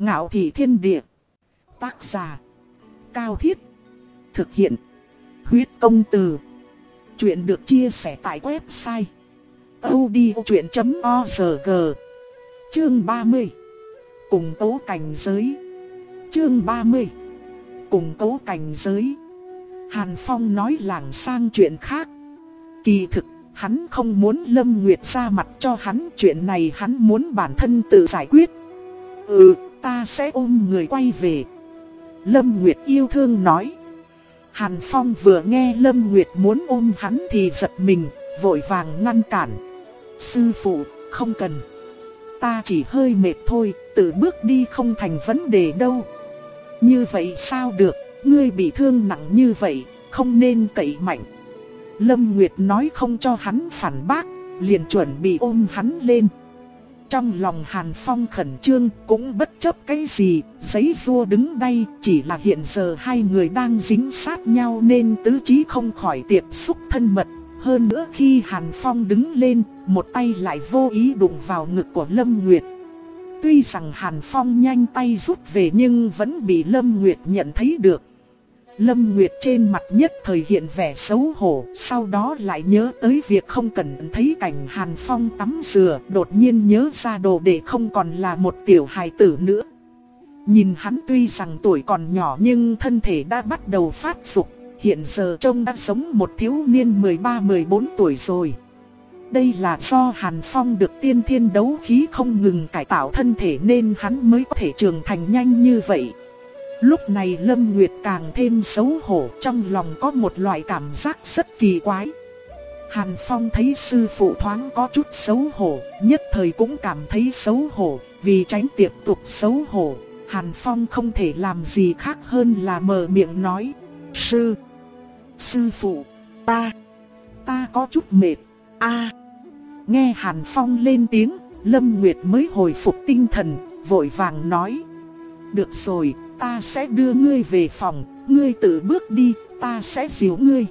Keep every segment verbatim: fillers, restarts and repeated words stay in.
Ngạo thị thiên địa. Tác giả Cao Thiết. Thực hiện Huyết Công Từ. Chuyện được chia sẻ tại website audiochuyện chấm org. Chương ba mươi. Cùng tố cảnh giới. Chương ba mươi. Cùng tố cảnh giới. Hàn Phong nói lảng sang chuyện khác. Kỳ thực, hắn không muốn Lâm Nguyệt ra mặt cho hắn, chuyện này hắn muốn bản thân tự giải quyết. Ừ, ta sẽ ôm người quay về. Lâm Nguyệt yêu thương nói. Hàn Phong vừa nghe Lâm Nguyệt muốn ôm hắn thì giật mình, vội vàng ngăn cản. Sư phụ, không cần. Ta chỉ hơi mệt thôi, tự bước đi không thành vấn đề đâu. Như vậy sao được, ngươi bị thương nặng như vậy, không nên cậy mạnh. Lâm Nguyệt nói không cho hắn phản bác, liền chuẩn bị ôm hắn lên. Trong lòng Hàn Phong khẩn trương, cũng bất chấp cái gì, giấy rua đứng đây, chỉ là hiện giờ hai người đang dính sát nhau nên tứ chí không khỏi tiếp xúc thân mật. Hơn nữa khi Hàn Phong đứng lên, một tay lại vô ý đụng vào ngực của Lâm Nguyệt. Tuy rằng Hàn Phong nhanh tay rút về nhưng vẫn bị Lâm Nguyệt nhận thấy được. Lâm Nguyệt trên mặt nhất thời hiện vẻ xấu hổ, sau đó lại nhớ tới việc không cần thấy cảnh Hàn Phong tắm rửa, đột nhiên nhớ ra đồ đệ không còn là một tiểu hài tử nữa. Nhìn hắn tuy rằng tuổi còn nhỏ nhưng thân thể đã bắt đầu phát dục, hiện giờ trông đã giống một thiếu niên mười ba mười bốn tuổi rồi. Đây là do Hàn Phong được tiên thiên đấu khí không ngừng cải tạo thân thể nên hắn mới có thể trưởng thành nhanh như vậy. Lúc này Lâm Nguyệt càng thêm xấu hổ, trong lòng có một loại cảm giác rất kỳ quái. Hàn Phong thấy sư phụ thoáng có chút xấu hổ, nhất thời cũng cảm thấy xấu hổ, vì tránh tiếp tục xấu hổ, Hàn Phong không thể làm gì khác hơn là mở miệng nói. Sư, sư phụ, ta, ta có chút mệt, a. Nghe Hàn Phong lên tiếng, Lâm Nguyệt mới hồi phục tinh thần, vội vàng nói. Được rồi, ta sẽ đưa ngươi về phòng, ngươi tự bước đi, ta sẽ dìu ngươi.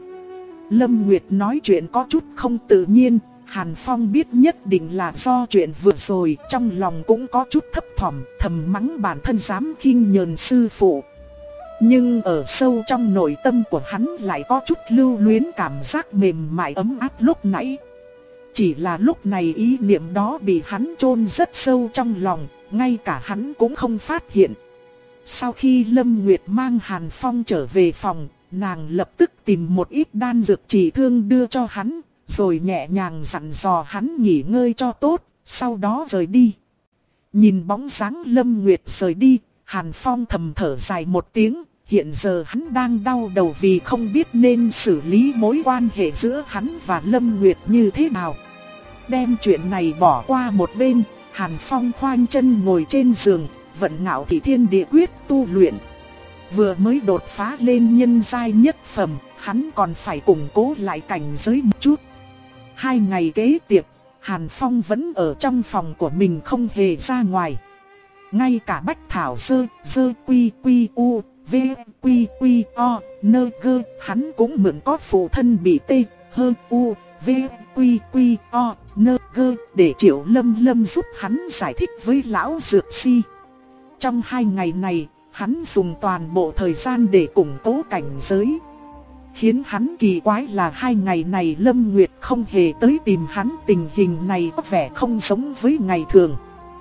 Lâm Nguyệt nói chuyện có chút không tự nhiên, Hàn Phong biết nhất định là do chuyện vừa rồi, trong lòng cũng có chút thấp thỏm, thầm mắng bản thân dám khinh nhờn sư phụ. Nhưng ở sâu trong nội tâm của hắn lại có chút lưu luyến cảm giác mềm mại ấm áp lúc nãy. Chỉ là lúc này ý niệm đó bị hắn chôn rất sâu trong lòng, ngay cả hắn cũng không phát hiện. Sau khi Lâm Nguyệt mang Hàn Phong trở về phòng, nàng lập tức tìm một ít đan dược trị thương đưa cho hắn, rồi nhẹ nhàng dặn dò hắn nghỉ ngơi cho tốt, sau đó rời đi. Nhìn bóng dáng Lâm Nguyệt rời đi, Hàn Phong thầm thở dài một tiếng, hiện giờ hắn đang đau đầu vì không biết nên xử lý mối quan hệ giữa hắn và Lâm Nguyệt như thế nào. Đem chuyện này bỏ qua một bên, Hàn Phong khoanh chân ngồi trên giường, vận Ngạo thị thiên địa quyết tu luyện. Vừa mới đột phá lên nhân giai nhất phẩm, hắn còn phải củng cố lại cảnh giới một chút. Hai ngày kế tiếp, Hàn Phong vẫn ở trong phòng của mình không hề ra ngoài. Ngay cả bách thảo sơ, sơ quy quy u, v quy quy o, nơ gơ, hắn cũng mượn có phụ thân bị tê, hơn u, v quy quy o, nơ gơ, để Triệu Lâm Lâm giúp hắn giải thích với lão dược si. Trong hai ngày này, hắn dùng toàn bộ thời gian để củng cố cảnh giới. Khiến hắn kỳ quái là hai ngày này Lâm Nguyệt không hề tới tìm hắn, tình hình này có vẻ không giống với ngày thường.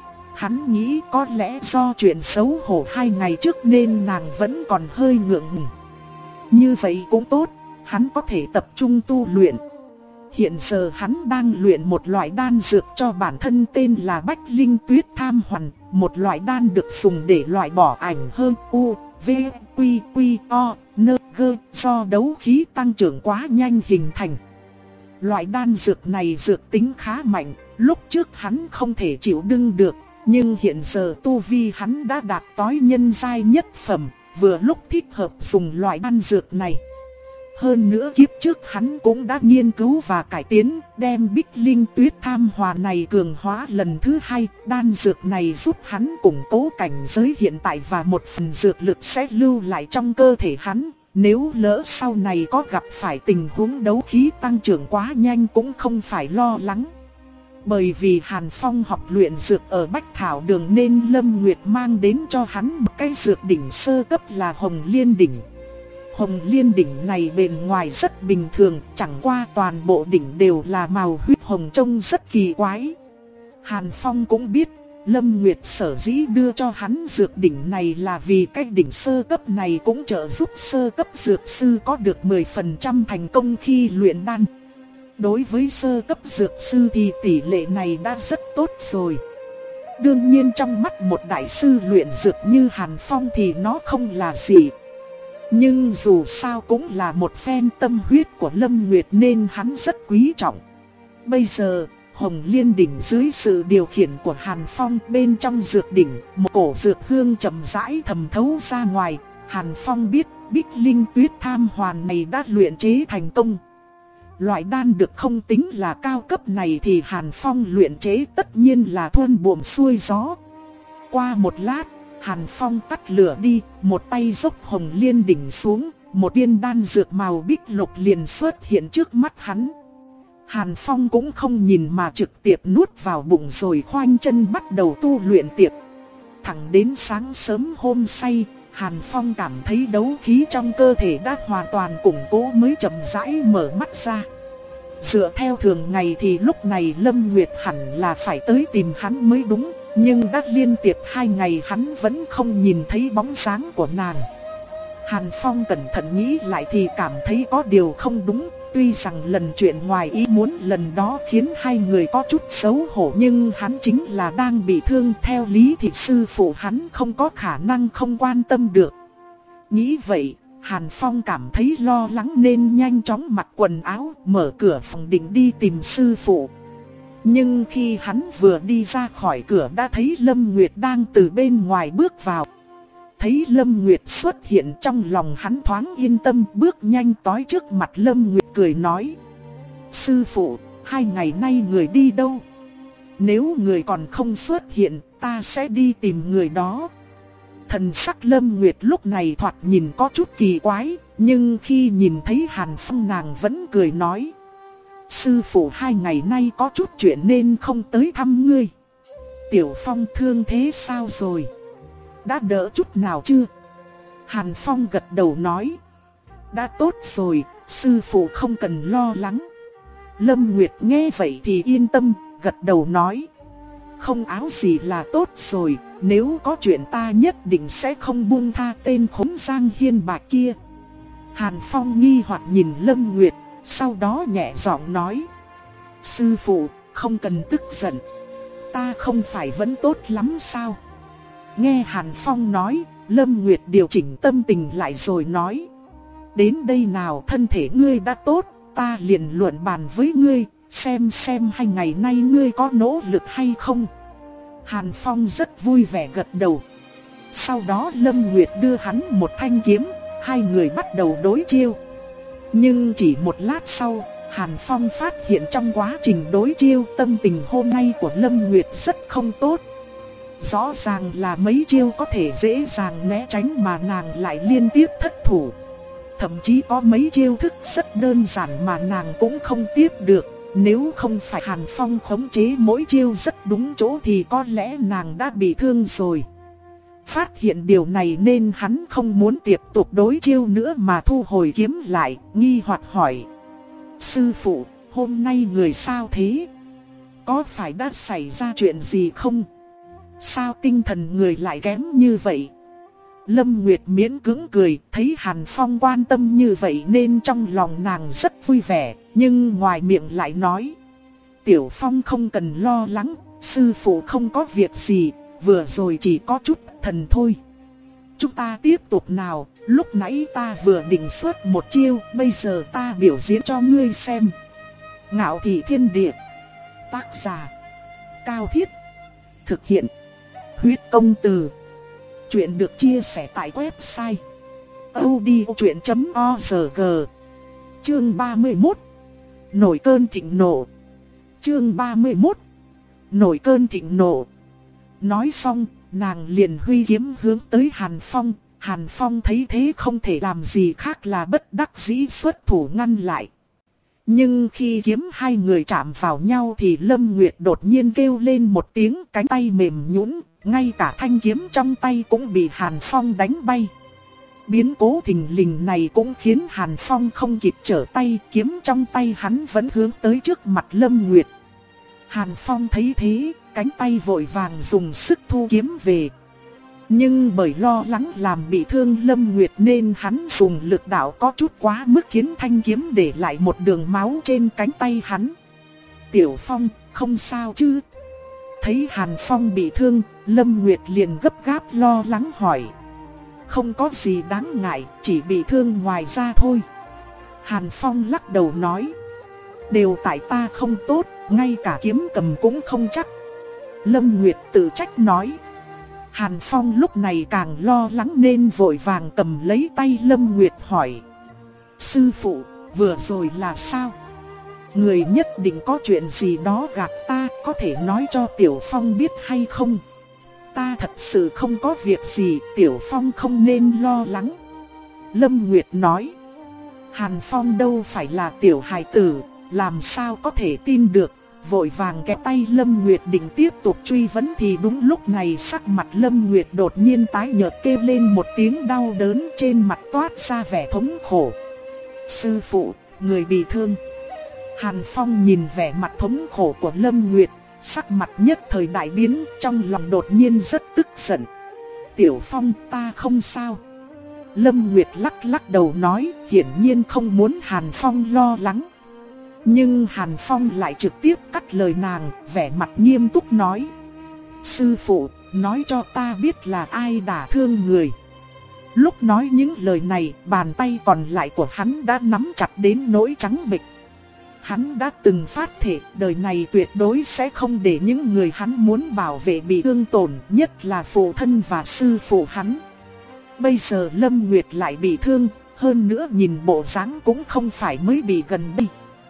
Hắn nghĩ có lẽ do chuyện xấu hổ hai ngày trước nên nàng vẫn còn hơi ngượng ngùng. Như vậy cũng tốt, hắn có thể tập trung tu luyện. Hiện giờ hắn đang luyện một loại đan dược cho bản thân tên là Bách Linh Tuyết Tham Hoàn, một loại đan được dùng để loại bỏ ảnh hơn u, v, quy, quy, o, nơ, gơ, do đấu khí tăng trưởng quá nhanh hình thành. Loại đan dược này dược tính khá mạnh, lúc trước hắn không thể chịu đựng được, nhưng hiện giờ tu vi hắn đã đạt tới nhân giai nhất phẩm, vừa lúc thích hợp dùng loại đan dược này. Hơn nữa kiếp trước hắn cũng đã nghiên cứu và cải tiến, đem Bích Linh Tuyết Tham Hòa này cường hóa lần thứ hai. Đan dược này giúp hắn củng cố cảnh giới hiện tại và một phần dược lực sẽ lưu lại trong cơ thể hắn. Nếu lỡ sau này có gặp phải tình huống đấu khí tăng trưởng quá nhanh cũng không phải lo lắng. Bởi vì Hàn Phong học luyện dược ở Bách Thảo Đường nên Lâm Nguyệt mang đến cho hắn một cái dược đỉnh sơ cấp là Hồng Liên đỉnh. Hồng Liên đỉnh này bên ngoài rất bình thường, chẳng qua toàn bộ đỉnh đều là màu huyết hồng trông rất kỳ quái. Hàn Phong cũng biết, Lâm Nguyệt sở dĩ đưa cho hắn dược đỉnh này là vì cái đỉnh sơ cấp này cũng trợ giúp sơ cấp dược sư có được mười phần trăm thành công khi luyện đan. Đối với sơ cấp dược sư thì tỷ lệ này đã rất tốt rồi. Đương nhiên trong mắt một đại sư luyện dược như Hàn Phong thì nó không là gì. Nhưng dù sao cũng là một phen tâm huyết của Lâm Nguyệt nên hắn rất quý trọng. Bây giờ, Hồng Liên đỉnh dưới sự điều khiển của Hàn Phong, bên trong dược đỉnh, một cổ dược hương chậm rãi thẩm thấu ra ngoài. Hàn Phong biết Bích Linh Tuyết Tham Hoàn này đã luyện chế thành công. Loại đan được không tính là cao cấp này thì Hàn Phong luyện chế tất nhiên là thuần buồm xuôi gió. Qua một lát, Hàn Phong tắt lửa đi, một tay dốc Hồng Liên đỉnh xuống, một viên đan dược màu bích lục liền xuất hiện trước mắt hắn. Hàn Phong cũng không nhìn mà trực tiếp nuốt vào bụng rồi khoanh chân bắt đầu tu luyện tiếp. Thẳng đến sáng sớm hôm say, Hàn Phong cảm thấy đấu khí trong cơ thể đã hoàn toàn củng cố mới chậm rãi mở mắt ra. Dựa theo thường ngày thì lúc này Lâm Nguyệt hẳn là phải tới tìm hắn mới đúng, nhưng đã liên tiếp hai ngày hắn vẫn không nhìn thấy bóng dáng của nàng. Hàn Phong cẩn thận nghĩ lại thì cảm thấy có điều không đúng. Tuy rằng lần chuyện ngoài ý muốn lần đó khiến hai người có chút xấu hổ, nhưng hắn chính là đang bị thương, theo lý thì sư phụ hắn không có khả năng không quan tâm được. Nghĩ vậy, Hàn Phong cảm thấy lo lắng nên nhanh chóng mặc quần áo, mở cửa phòng định đi tìm sư phụ. Nhưng khi hắn vừa đi ra khỏi cửa đã thấy Lâm Nguyệt đang từ bên ngoài bước vào. Thấy Lâm Nguyệt xuất hiện trong lòng hắn thoáng yên tâm, bước nhanh tới trước mặt Lâm Nguyệt cười nói: sư phụ, hai ngày nay người đi đâu? Nếu người còn không xuất hiện, ta sẽ đi tìm người đó. Thần sắc Lâm Nguyệt lúc này thoạt nhìn có chút kỳ quái, nhưng khi nhìn thấy Hàn Phong nàng vẫn cười nói: sư phụ hai ngày nay có chút chuyện nên không tới thăm ngươi. Tiểu Phong thương thế sao rồi? Đã đỡ chút nào chưa? Hàn Phong gật đầu nói: đã tốt rồi, sư phụ không cần lo lắng. Lâm Nguyệt nghe vậy thì yên tâm, gật đầu nói: không áo gì là tốt rồi, nếu có chuyện ta nhất định sẽ không buông tha tên khốn Giang Hiên Bạch kia. Hàn Phong nghi hoặc nhìn Lâm Nguyệt, sau đó nhẹ giọng nói: sư phụ, không cần tức giận. Ta không phải vẫn tốt lắm sao? Nghe Hàn Phong nói, Lâm Nguyệt điều chỉnh tâm tình lại rồi nói: đến đây nào, thân thể ngươi đã tốt, ta liền luận bàn với ngươi, xem xem hai ngày nay ngươi có nỗ lực hay không. Hàn Phong rất vui vẻ gật đầu. Sau đó Lâm Nguyệt đưa hắn một thanh kiếm, hai người bắt đầu đối chiêu. Nhưng chỉ một lát sau, Hàn Phong phát hiện trong quá trình đối chiêu tâm tình hôm nay của Lâm Nguyệt rất không tốt. Rõ ràng là mấy chiêu có thể dễ dàng né tránh mà nàng lại liên tiếp thất thủ. Thậm chí có mấy chiêu thức rất đơn giản mà nàng cũng không tiếp được. Nếu không phải Hàn Phong khống chế mỗi chiêu rất đúng chỗ thì có lẽ nàng đã bị thương rồi. Phát hiện điều này nên hắn không muốn tiếp tục đối chiêu nữa mà thu hồi kiếm lại, nghi hoặc hỏi: sư phụ, hôm nay người sao thế? Có phải đã xảy ra chuyện gì không? Sao tinh thần người lại kém như vậy? Lâm Nguyệt miễn cưỡng cười, thấy Hàn Phong quan tâm như vậy nên trong lòng nàng rất vui vẻ, nhưng ngoài miệng lại nói: Tiểu Phong không cần lo lắng, sư phụ không có việc gì, vừa rồi chỉ có chút thần thôi. Chúng ta tiếp tục nào, lúc nãy ta vừa định xuất một chiêu, bây giờ ta biểu diễn cho ngươi xem. Ngạo Thị Thiên Địa. Tác giả: Cao Thiết. Thực hiện: Huyết Công Từ. Chuyện được chia sẻ tại website audiochuyện chấm org. Chương ba mươi mốt. Nổi cơn thịnh nộ. Chương ba mươi mốt. Nổi cơn thịnh nộ. Nói xong, nàng liền huy kiếm hướng tới Hàn Phong. Hàn Phong thấy thế không thể làm gì khác là bất đắc dĩ xuất thủ ngăn lại. Nhưng khi kiếm hai người chạm vào nhau thì Lâm Nguyệt đột nhiên kêu lên một tiếng, cánh tay mềm nhũn, ngay cả thanh kiếm trong tay cũng bị Hàn Phong đánh bay. Biến cố thình lình này cũng khiến Hàn Phong không kịp trở tay, kiếm trong tay hắn vẫn hướng tới trước mặt Lâm Nguyệt. Hàn Phong thấy thế, cánh tay vội vàng dùng sức thu kiếm về. Nhưng bởi lo lắng làm bị thương Lâm Nguyệt nên hắn dùng lực đạo có chút quá mức khiến thanh kiếm để lại một đường máu trên cánh tay hắn. Tiểu Phong, không sao chứ? Thấy Hàn Phong bị thương, Lâm Nguyệt liền gấp gáp lo lắng hỏi. Không có gì đáng ngại, chỉ bị thương ngoài da thôi. Hàn Phong lắc đầu nói. Đều tại ta không tốt, ngay cả kiếm cầm cũng không chắc. Lâm Nguyệt tự trách nói. Hàn Phong lúc này càng lo lắng nên vội vàng cầm lấy tay Lâm Nguyệt hỏi. Sư phụ, vừa rồi là sao? Người nhất định có chuyện gì đó gạt ta, có thể nói cho Tiểu Phong biết hay không? Ta thật sự không có việc gì, Tiểu Phong không nên lo lắng. Lâm Nguyệt nói. Hàn Phong đâu phải là tiểu hài tử, làm sao có thể tin được. Vội vàng kẹp tay Lâm Nguyệt định tiếp tục truy vấn thì đúng lúc này sắc mặt Lâm Nguyệt đột nhiên tái nhợt, kêu lên một tiếng đau đớn, trên mặt toát ra vẻ thống khổ. Sư phụ, người bị thương. Hàn Phong nhìn vẻ mặt thống khổ của Lâm Nguyệt, sắc mặt nhất thời đại biến, trong lòng đột nhiên rất tức giận. Tiểu Phong, ta không sao. Lâm Nguyệt lắc lắc đầu nói, hiển nhiên không muốn Hàn Phong lo lắng. Nhưng Hàn Phong lại trực tiếp cắt lời nàng, vẻ mặt nghiêm túc nói. Sư phụ, nói cho ta biết là ai đả thương người. Lúc nói những lời này, bàn tay còn lại của hắn đã nắm chặt đến nỗi trắng bệch. Hắn đã từng phát thệ đời này tuyệt đối sẽ không để những người hắn muốn bảo vệ bị thương tổn, nhất là phụ thân và sư phụ hắn. Bây giờ Lâm Nguyệt lại bị thương, hơn nữa nhìn bộ dáng cũng không phải mới bị gần đây.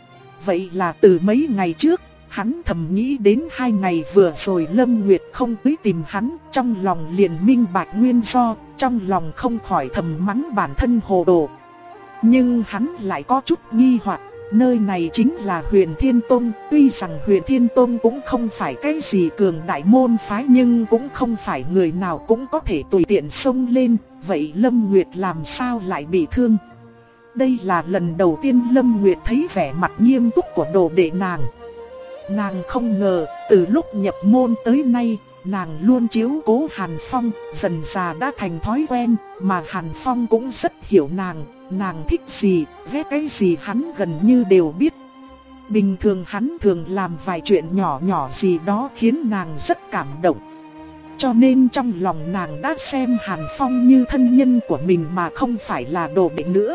Vậy là từ mấy ngày trước, hắn thầm nghĩ đến hai ngày vừa rồi Lâm Nguyệt không tới tìm hắn, trong lòng liền minh bạch nguyên do, trong lòng không khỏi thầm mắng bản thân hồ đồ. Nhưng hắn lại có chút nghi hoặc, nơi này chính là Huyền Thiên Tông, tuy rằng Huyền Thiên Tông cũng không phải cái gì cường đại môn phái nhưng cũng không phải người nào cũng có thể tùy tiện xông lên, vậy Lâm Nguyệt làm sao lại bị thương? Đây là lần đầu tiên Lâm Nguyệt thấy vẻ mặt nghiêm túc của đồ đệ nàng. Nàng không ngờ, từ lúc nhập môn tới nay, nàng luôn chiếu cố Hàn Phong, dần dà đã thành thói quen, mà Hàn Phong cũng rất hiểu nàng, nàng thích gì, ghét cái gì hắn gần như đều biết. Bình thường hắn thường làm vài chuyện nhỏ nhỏ gì đó khiến nàng rất cảm động. Cho nên trong lòng nàng đã xem Hàn Phong như thân nhân của mình mà không phải là đồ đệ nữa.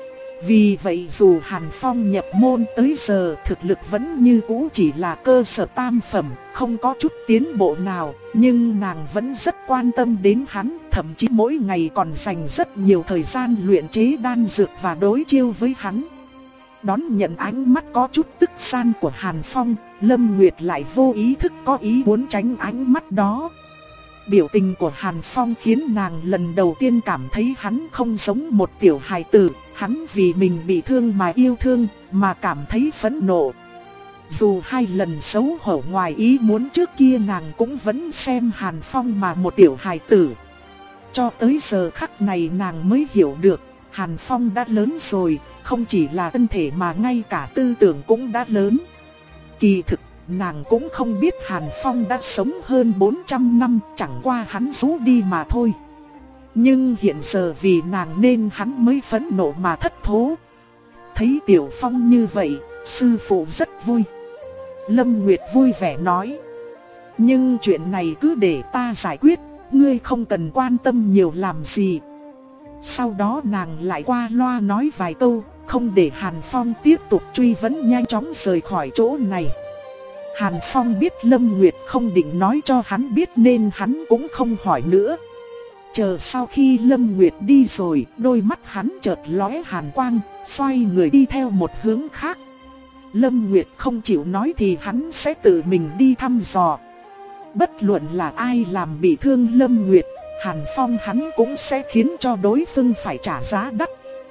Vì vậy dù Hàn Phong nhập môn tới giờ thực lực vẫn như cũ chỉ là cơ sở tam phẩm, không có chút tiến bộ nào, nhưng nàng vẫn rất quan tâm đến hắn, thậm chí mỗi ngày còn dành rất nhiều thời gian luyện chế đan dược và đối chiêu với hắn. Đón nhận ánh mắt có chút tức giận của Hàn Phong, Lâm Nguyệt lại vô ý thức có ý muốn tránh ánh mắt đó. Biểu tình của Hàn Phong khiến nàng lần đầu tiên cảm thấy hắn không giống một tiểu hài tử, hắn vì mình bị thương mà yêu thương, mà cảm thấy phẫn nộ. Dù hai lần xấu hổ ngoài ý muốn trước kia nàng cũng vẫn xem Hàn Phong mà một tiểu hài tử. Cho tới giờ khắc này nàng mới hiểu được, Hàn Phong đã lớn rồi, không chỉ là thân thể mà ngay cả tư tưởng cũng đã lớn. Kỳ thực, nàng cũng không biết Hàn Phong đã sống hơn bốn trăm năm, chẳng qua hắn rũ đi mà thôi. Nhưng hiện giờ vì nàng nên hắn mới phẫn nộ mà thất thố. Thấy Tiểu Phong như vậy, sư phụ rất vui. Lâm Nguyệt vui vẻ nói. Nhưng chuyện này cứ để ta giải quyết, ngươi không cần quan tâm nhiều làm gì. Sau đó nàng lại qua loa nói vài câu, không để Hàn Phong tiếp tục truy vấn, nhanh chóng rời khỏi chỗ này. Hàn Phong biết Lâm Nguyệt không định nói cho hắn biết nên hắn cũng không hỏi nữa. Chờ sau khi Lâm Nguyệt đi rồi, đôi mắt hắn chợt lóe hàn quang, xoay người đi theo một hướng khác. Lâm Nguyệt không chịu nói thì hắn sẽ tự mình đi thăm dò. Bất luận là ai làm bị thương Lâm Nguyệt, Hàn Phong hắn cũng sẽ khiến cho đối phương phải trả giá đắt.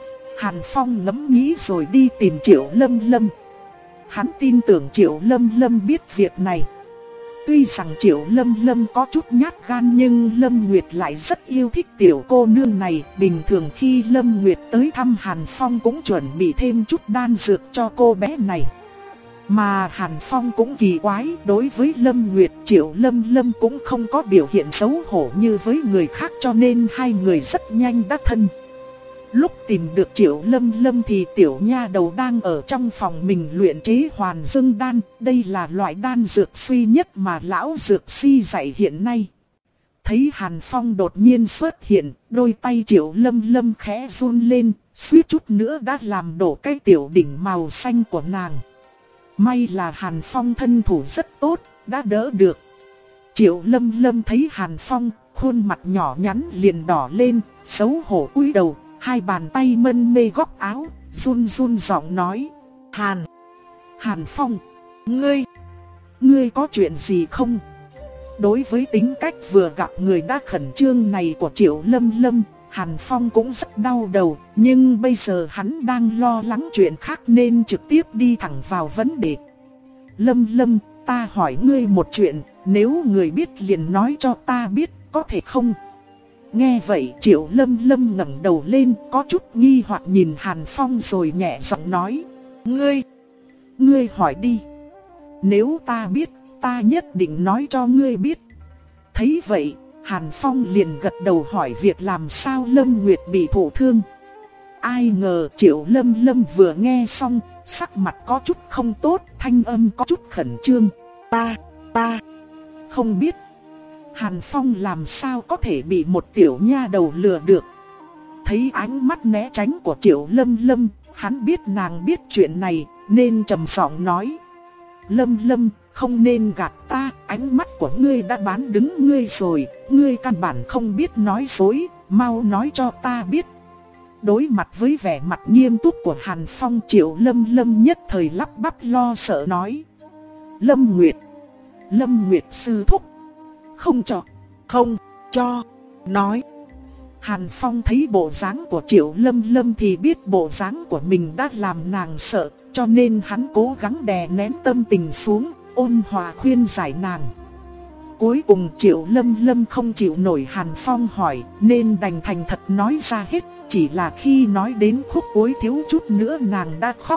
Hàn Phong ngẫm nghĩ rồi đi tìm Triệu Lâm Lâm. Hắn tin tưởng Triệu Lâm Lâm biết việc này. Tuy rằng Triệu Lâm Lâm có chút nhát gan nhưng Lâm Nguyệt lại rất yêu thích tiểu cô nương này. Bình thường khi Lâm Nguyệt tới thăm Hàn Phong cũng chuẩn bị thêm chút đan dược cho cô bé này. Mà Hàn Phong cũng kỳ quái, đối với Lâm Nguyệt, Triệu Lâm Lâm cũng không có biểu hiện xấu hổ như với người khác, cho nên hai người rất nhanh đã thân. Lúc tìm được Triệu Lâm Lâm thì tiểu nha đầu đang ở trong phòng mình luyện chế Hoàn Dương đan, đây là loại đan dược duy nhất mà lão dược sư dạy hiện nay. Thấy Hàn Phong đột nhiên xuất hiện, đôi tay Triệu Lâm Lâm khẽ run lên, suýt chút nữa đã làm đổ cái tiểu đỉnh màu xanh của nàng. May là Hàn Phong thân thủ rất tốt, đã đỡ được. Triệu Lâm Lâm thấy Hàn Phong, khuôn mặt nhỏ nhắn liền đỏ lên, xấu hổ cúi đầu, hai bàn tay mân mê góc áo, run run giọng nói: Hàn, Hàn Phong, ngươi, ngươi có chuyện gì không? Đối với tính cách vừa gặp người đã khẩn trương này của Triệu Lâm Lâm, Hàn Phong cũng rất đau đầu, nhưng bây giờ hắn đang lo lắng chuyện khác nên trực tiếp đi thẳng vào vấn đề. Lâm Lâm, ta hỏi ngươi một chuyện, nếu người biết liền nói cho ta biết, có thể không? Nghe vậy Triệu Lâm Lâm ngẩng đầu lên, có chút nghi hoặc nhìn Hàn Phong rồi nhẹ giọng nói: Ngươi, ngươi hỏi đi. Nếu ta biết, ta nhất định nói cho ngươi biết. Thấy vậy, Hàn Phong liền gật đầu hỏi việc làm sao Lâm Nguyệt bị thụ thương. Ai ngờ Triệu Lâm Lâm vừa nghe xong, sắc mặt có chút không tốt, thanh âm có chút khẩn trương. Ta, ta, không biết. Hàn Phong làm sao có thể bị một tiểu nha đầu lừa được. Thấy ánh mắt né tránh của Triệu Lâm Lâm, hắn biết nàng biết chuyện này, nên trầm giọng nói: Lâm Lâm, không nên gạt ta, ánh mắt của ngươi đã bán đứng ngươi rồi, ngươi căn bản không biết nói dối, mau nói cho ta biết. Đối mặt với vẻ mặt nghiêm túc của Hàn Phong, Triệu Lâm Lâm nhất thời lắp bắp lo sợ nói: Lâm Nguyệt, Lâm Nguyệt sư thúc, không cho, không cho, nói. Hàn Phong thấy bộ dáng của Triệu Lâm Lâm thì biết bộ dáng của mình đã làm nàng sợ, cho nên hắn cố gắng đè nén tâm tình xuống, ôn hòa khuyên giải nàng. Cuối cùng Triệu Lâm Lâm không chịu nổi Hàn Phong hỏi, nên đành thành thật nói ra hết, chỉ là khi nói đến khúc cuối thiếu chút nữa nàng đã khóc.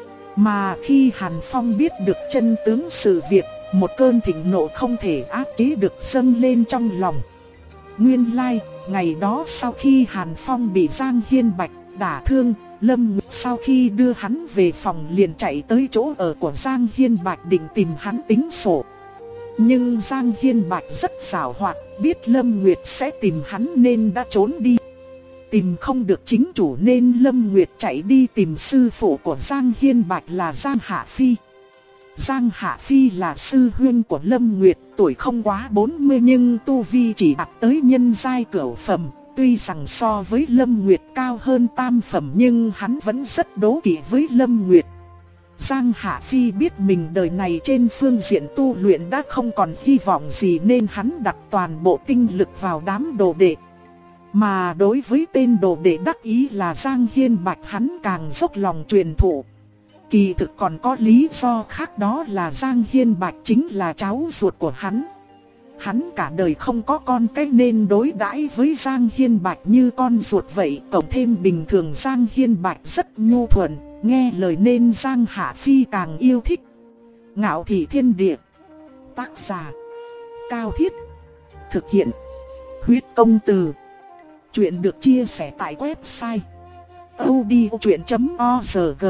Mà khi Hàn Phong biết được chân tướng sự việc, một cơn thịnh nộ không thể áp chế được dâng lên trong lòng. Nguyên lai, ngày đó sau khi Hàn Phong bị Giang Hiên Bạch đả thương, Lâm Nguyệt sau khi đưa hắn về phòng liền chạy tới chỗ ở của Giang Hiên Bạch định tìm hắn tính sổ. Nhưng Giang Hiên Bạch rất giàu hoạt, biết Lâm Nguyệt sẽ tìm hắn nên đã trốn đi. Tìm không được chính chủ nên Lâm Nguyệt chạy đi tìm sư phụ của Giang Hiên Bạch là Giang Hạ Phi. Giang Hạ Phi là sư huynh của Lâm Nguyệt, tuổi không quá bốn mươi nhưng tu vi chỉ đạt tới nhân giai cửu phẩm. Tuy rằng so với Lâm Nguyệt cao hơn tam phẩm nhưng hắn vẫn rất đố kỵ với Lâm Nguyệt. Giang Hạ Phi biết mình đời này trên phương diện tu luyện đã không còn hy vọng gì nên hắn đặt toàn bộ tinh lực vào đám đồ đệ. Mà đối với tên đồ đệ đắc ý là Giang Hiên Bạch hắn càng dốc lòng truyền thụ. Kỳ thực còn có lý do khác, đó là Giang Hiên Bạch chính là cháu ruột của hắn. Hắn cả đời không có con cái nên đối đãi với Giang Hiên Bạch như con ruột vậy. Cộng thêm bình thường Giang Hiên Bạch rất nhu thuận, nghe lời nên Giang Hạ Phi càng yêu thích. Ngạo Thị Thiên Địa. Tác giả: Cao Thiết. Thực hiện: Huyết Công Từ. Chuyện được chia sẻ tại website audiochuyện chấm org.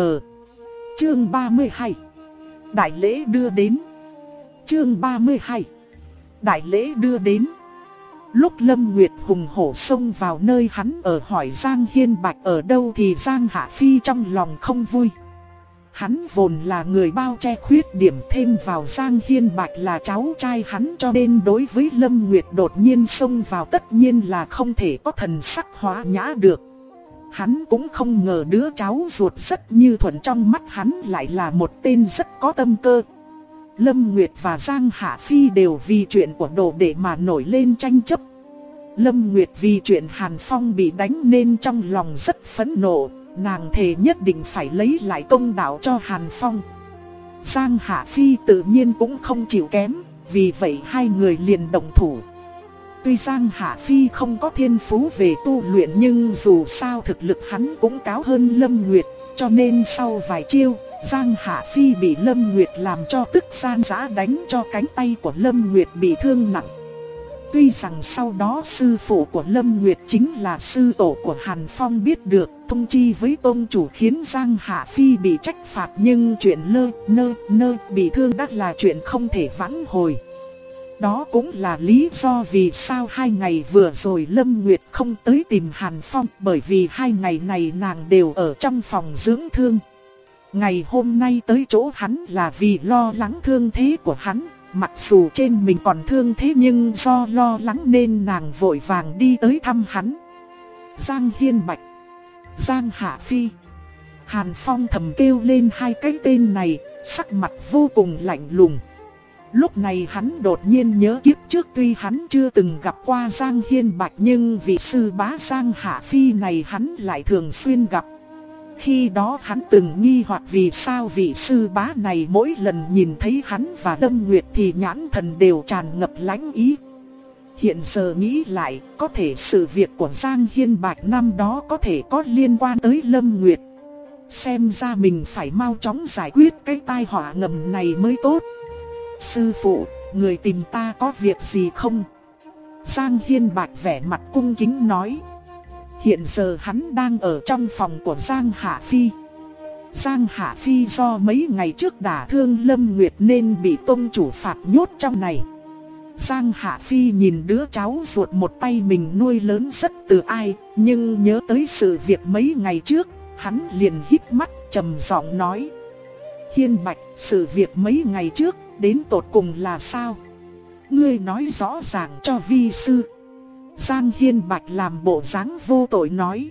Chương ba mươi hai. Đại lễ đưa đến. Chương ba mươi hai. Đại lễ đưa đến. Lúc Lâm Nguyệt hùng hổ xông vào nơi hắn ở hỏi Giang Hiên Bạch ở đâu thì Giang Hạ Phi trong lòng không vui. Hắn vốn là người bao che khuyết điểm, thêm vào Giang Hiên Bạch là cháu trai hắn cho nên đối với Lâm Nguyệt đột nhiên xông vào tất nhiên là không thể có thần sắc hóa nhã được. Hắn cũng không ngờ đứa cháu ruột rất như thuận trong mắt hắn lại là một tên rất có tâm cơ. Lâm Nguyệt và Giang Hạ Phi đều vì chuyện của đồ đệ mà nổi lên tranh chấp. Lâm Nguyệt vì chuyện Hàn Phong bị đánh nên trong lòng rất phẫn nộ, nàng thề nhất định phải lấy lại công đạo cho Hàn Phong. Giang Hạ Phi tự nhiên cũng không chịu kém, vì vậy hai người liền đồng thủ. Tuy Giang Hạ Phi không có thiên phú về tu luyện nhưng dù sao thực lực hắn cũng cao hơn Lâm Nguyệt, cho nên sau vài chiêu, Giang Hạ Phi bị Lâm Nguyệt làm cho tức san giã đánh cho cánh tay của Lâm Nguyệt bị thương nặng. Tuy rằng sau đó sư phụ của Lâm Nguyệt chính là sư tổ của Hàn Phong biết được, thông chi với tôn chủ khiến Giang Hạ Phi bị trách phạt, nhưng chuyện lơ nơ nơ bị thương đã là chuyện không thể vãn hồi. Đó cũng là lý do vì sao hai ngày vừa rồi Lâm Nguyệt không tới tìm Hàn Phong, bởi vì hai ngày này nàng đều ở trong phòng dưỡng thương. Ngày hôm nay tới chỗ hắn là vì lo lắng thương thế của hắn, mặc dù trên mình còn thương thế nhưng do lo lắng nên nàng vội vàng đi tới thăm hắn. Giang Hiên Bạch, Giang Hạ Phi. Hàn Phong thầm kêu lên hai cái tên này, sắc mặt vô cùng lạnh lùng. Lúc này hắn đột nhiên nhớ kiếp trước tuy hắn chưa từng gặp qua Giang Hiên Bạch nhưng vị sư bá Giang Hạ Phi này hắn lại thường xuyên gặp. Khi đó hắn từng nghi hoặc vì sao vị sư bá này mỗi lần nhìn thấy hắn và Lâm Nguyệt thì nhãn thần đều tràn ngập lãnh ý. Hiện giờ nghĩ lại, có thể sự việc của Giang Hiên Bạch năm đó có thể có liên quan tới Lâm Nguyệt. Xem ra mình phải mau chóng giải quyết cái tai họa ngầm này mới tốt. Sư phụ, người tìm ta có việc gì không? Giang Hiên Bạch vẻ mặt cung kính nói. Hiện giờ hắn đang ở trong phòng của Giang Hạ Phi. Giang Hạ Phi do mấy ngày trước đả thương Lâm Nguyệt nên bị tông chủ phạt nhốt trong này. Giang Hạ Phi nhìn đứa cháu ruột một tay mình nuôi lớn rất từ ai, nhưng nhớ tới sự việc mấy ngày trước, hắn liền hít mắt trầm giọng nói. Hiên Bạch, sự việc mấy ngày trước đến tột cùng là sao? Ngươi nói rõ ràng cho vi sư. Giang Hiên Bạch làm bộ dáng vô tội nói.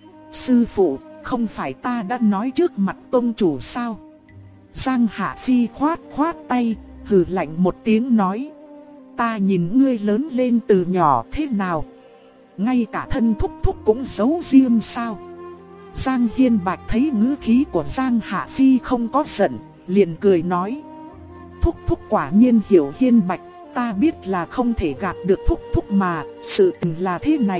Sư phụ, không phải ta đã nói trước mặt tông chủ sao? Giang Hạ Phi khoát khoát tay, hừ lạnh một tiếng nói. Ta nhìn ngươi lớn lên từ nhỏ thế nào? Ngay cả thân thúc thúc cũng giấu riêng sao? Giang Hiên Bạch thấy ngữ khí của Giang Hạ Phi không có giận, liền cười nói. Thúc thúc quả nhiên hiểu Hiên Bạch, ta biết là không thể gạt được thúc thúc mà, sự tình là thế này.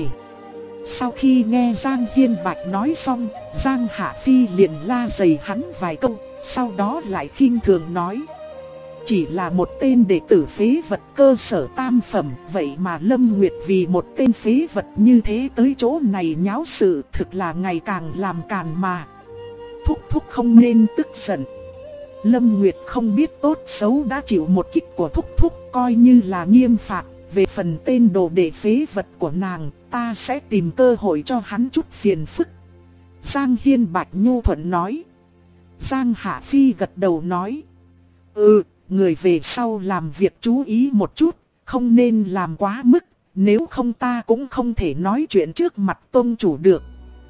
Sau khi nghe Giang Hiên Bạch nói xong, Giang Hạ Phi liền la dày hắn vài câu, sau đó lại khinh thường nói. Chỉ là một tên đệ tử phế vật cơ sở tam phẩm, vậy mà Lâm Nguyệt vì một tên phế vật như thế tới chỗ này nháo sự, thực là ngày càng làm càn mà. Thúc thúc không nên tức giận. Lâm Nguyệt không biết tốt xấu đã chịu một kích của thúc thúc, coi như là nghiêm phạt. Về phần tên đồ đệ phế vật của nàng, ta sẽ tìm cơ hội cho hắn chút phiền phức. Giang Hiên Bạch nhu thuận nói. Giang Hạ Phi gật đầu nói. Ừ, người về sau làm việc chú ý một chút, không nên làm quá mức, nếu không ta cũng không thể nói chuyện trước mặt tông chủ được.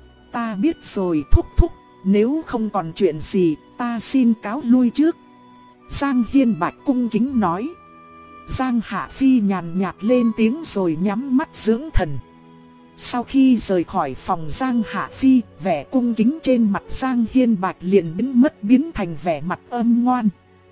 Ta biết rồi thúc thúc, nếu không còn chuyện gì, ta xin cáo lui trước. Giang Hiên Bạch cung kính nói. Giang Hạ Phi nhàn nhạt lên tiếng rồi nhắm mắt dưỡng thần. Sau khi rời khỏi phòng Giang Hạ Phi, vẻ cung kính trên mặt Giang Hiên Bạch liền biến mất biến thành vẻ mặt âm ngoan.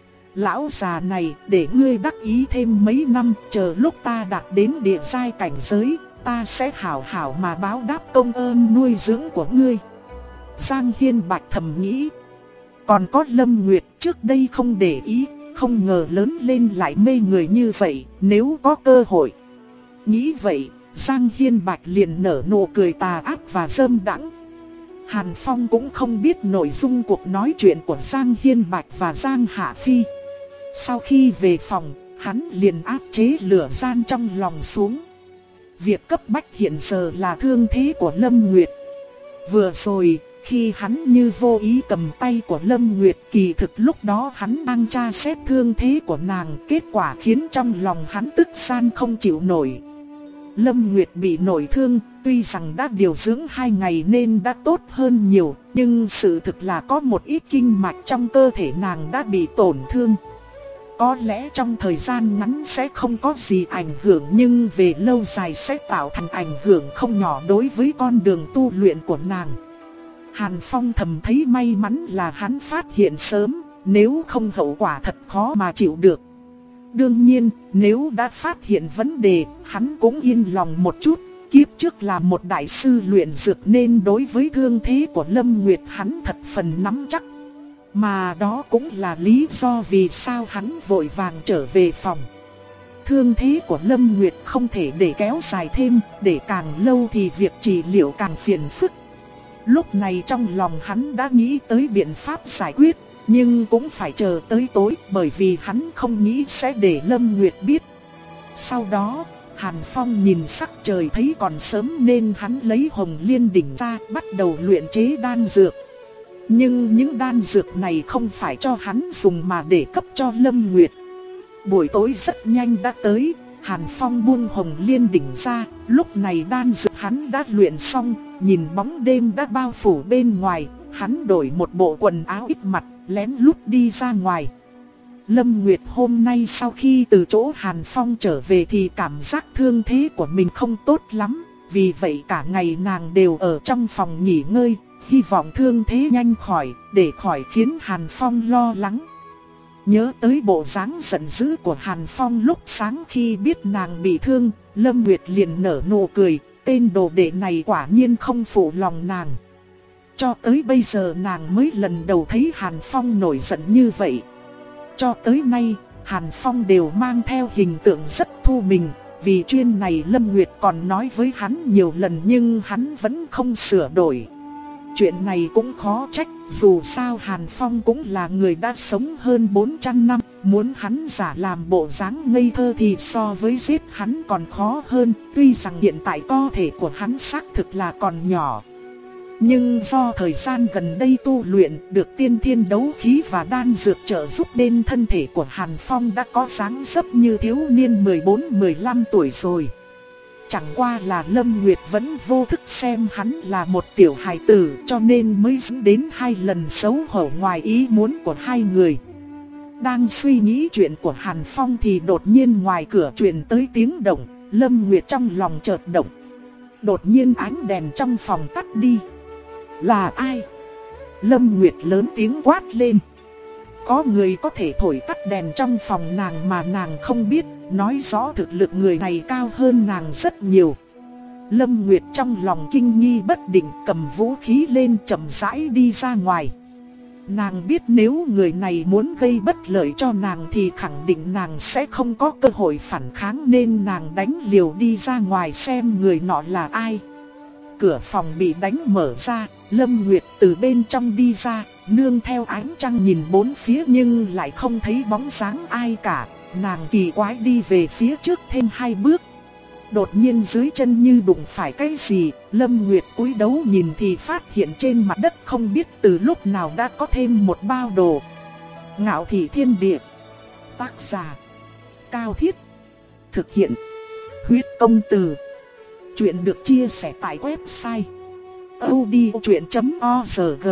Lão già này, để ngươi đắc ý thêm mấy năm, chờ lúc ta đạt đến địa giai cảnh giới, ta sẽ hảo hảo mà báo đáp công ơn nuôi dưỡng của ngươi. Giang Hiên Bạch thầm nghĩ. Còn có Lâm Nguyệt trước đây không để ý, không ngờ lớn lên lại mê người như vậy, nếu có cơ hội. Nghĩ vậy, Giang Hiên Bạch liền nở nụ cười tà ác và dâm đãng. Hàn Phong cũng không biết nội dung cuộc nói chuyện của Giang Hiên Bạch và Giang Hạ Phi. Sau khi về phòng, hắn liền áp chế lửa gian trong lòng xuống. Việc cấp bách hiện giờ là thương thế của Lâm Nguyệt. Vừa rồi, khi hắn như vô ý cầm tay của Lâm Nguyệt, kỳ thực lúc đó hắn đang tra xét thương thế của nàng, kết quả khiến trong lòng hắn tức gian không chịu nổi. Lâm Nguyệt bị nổi thương, tuy rằng đã điều dưỡng hai ngày nên đã tốt hơn nhiều, nhưng sự thực là có một ít kinh mạch trong cơ thể nàng đã bị tổn thương. Có lẽ trong thời gian ngắn sẽ không có gì ảnh hưởng, nhưng về lâu dài sẽ tạo thành ảnh hưởng không nhỏ đối với con đường tu luyện của nàng. Hàn Phong thầm thấy may mắn là hắn phát hiện sớm, nếu không hậu quả thật khó mà chịu được. Đương nhiên, nếu đã phát hiện vấn đề, hắn cũng yên lòng một chút. Kiếp trước là một đại sư luyện dược nên đối với thương thế của Lâm Nguyệt hắn thật phần nắm chắc. Mà đó cũng là lý do vì sao hắn vội vàng trở về phòng. Thương thế của Lâm Nguyệt không thể để kéo dài thêm, để càng lâu thì việc trị liệu càng phiền phức. Lúc này trong lòng hắn đã nghĩ tới biện pháp giải quyết, nhưng cũng phải chờ tới tối bởi vì hắn không nghĩ sẽ để Lâm Nguyệt biết. Sau đó, Hàn Phong nhìn sắc trời thấy còn sớm nên hắn lấy Hồng Liên đỉnh ra bắt đầu luyện chế đan dược. Nhưng những đan dược này không phải cho hắn dùng mà để cấp cho Lâm Nguyệt. Buổi tối rất nhanh đã tới, Hàn Phong buông Hồng Liên đỉnh ra, lúc này đan dược hắn đã luyện xong, nhìn bóng đêm đã bao phủ bên ngoài, hắn đổi một bộ quần áo ít mặt, lén lút đi ra ngoài. Lâm Nguyệt hôm nay sau khi từ chỗ Hàn Phong trở về thì cảm giác thương thế của mình không tốt lắm, vì vậy cả ngày nàng đều ở trong phòng nghỉ ngơi, hy vọng thương thế nhanh khỏi, để khỏi khiến Hàn Phong lo lắng. Nhớ tới bộ dáng giận dữ của Hàn Phong lúc sáng khi biết nàng bị thương, Lâm Nguyệt liền nở nụ cười, tên đồ đệ này quả nhiên không phụ lòng nàng. Cho tới bây giờ nàng mới lần đầu thấy Hàn Phong nổi giận như vậy. Cho tới nay, Hàn Phong đều mang theo hình tượng rất thu mình, vì chuyện này Lâm Nguyệt còn nói với hắn nhiều lần nhưng hắn vẫn không sửa đổi. Chuyện này cũng khó trách, dù sao Hàn Phong cũng là người đã sống hơn bốn trăm năm, muốn hắn giả làm bộ dáng ngây thơ thì so với giết hắn còn khó hơn, tuy rằng hiện tại cơ thể của hắn xác thực là còn nhỏ. Nhưng do thời gian gần đây tu luyện được tiên thiên đấu khí và đan dược trợ giúp nên thân thể của Hàn Phong đã có dáng dấp như thiếu niên mười bốn mười lăm tuổi rồi. Chẳng qua là Lâm Nguyệt vẫn vô thức xem hắn là một tiểu hài tử cho nên mới dẫn đến hai lần xấu hổ ngoài ý muốn của hai người. Đang suy nghĩ chuyện của Hàn Phong thì đột nhiên ngoài cửa truyền tới tiếng động, Lâm Nguyệt trong lòng chợt động. Đột nhiên ánh đèn trong phòng tắt đi. Là ai? Lâm Nguyệt lớn tiếng quát lên. Có người có thể thổi tắt đèn trong phòng nàng mà nàng không biết, nói rõ thực lực người này cao hơn nàng rất nhiều. Lâm Nguyệt trong lòng kinh nghi bất định, cầm vũ khí lên chậm rãi đi ra ngoài. Nàng biết nếu người này muốn gây bất lợi cho nàng thì khẳng định nàng sẽ không có cơ hội phản kháng nên nàng đánh liều đi ra ngoài xem người nọ là ai. Cửa phòng bị đánh mở ra, Lâm Nguyệt từ bên trong đi ra, nương theo ánh trăng nhìn bốn phía nhưng lại không thấy bóng dáng ai cả. Nàng kỳ quái đi về phía trước thêm hai bước. Đột nhiên dưới chân như đụng phải cái gì, Lâm Nguyệt cúi đầu nhìn thì phát hiện trên mặt đất không biết từ lúc nào đã có thêm một bao đồ. Ngạo Thị Thiên Địa. Tác giả Cao Thiết. Thực hiện Huyết Công Từ. Chuyện được chia sẻ tại website audiochuyện chấm org.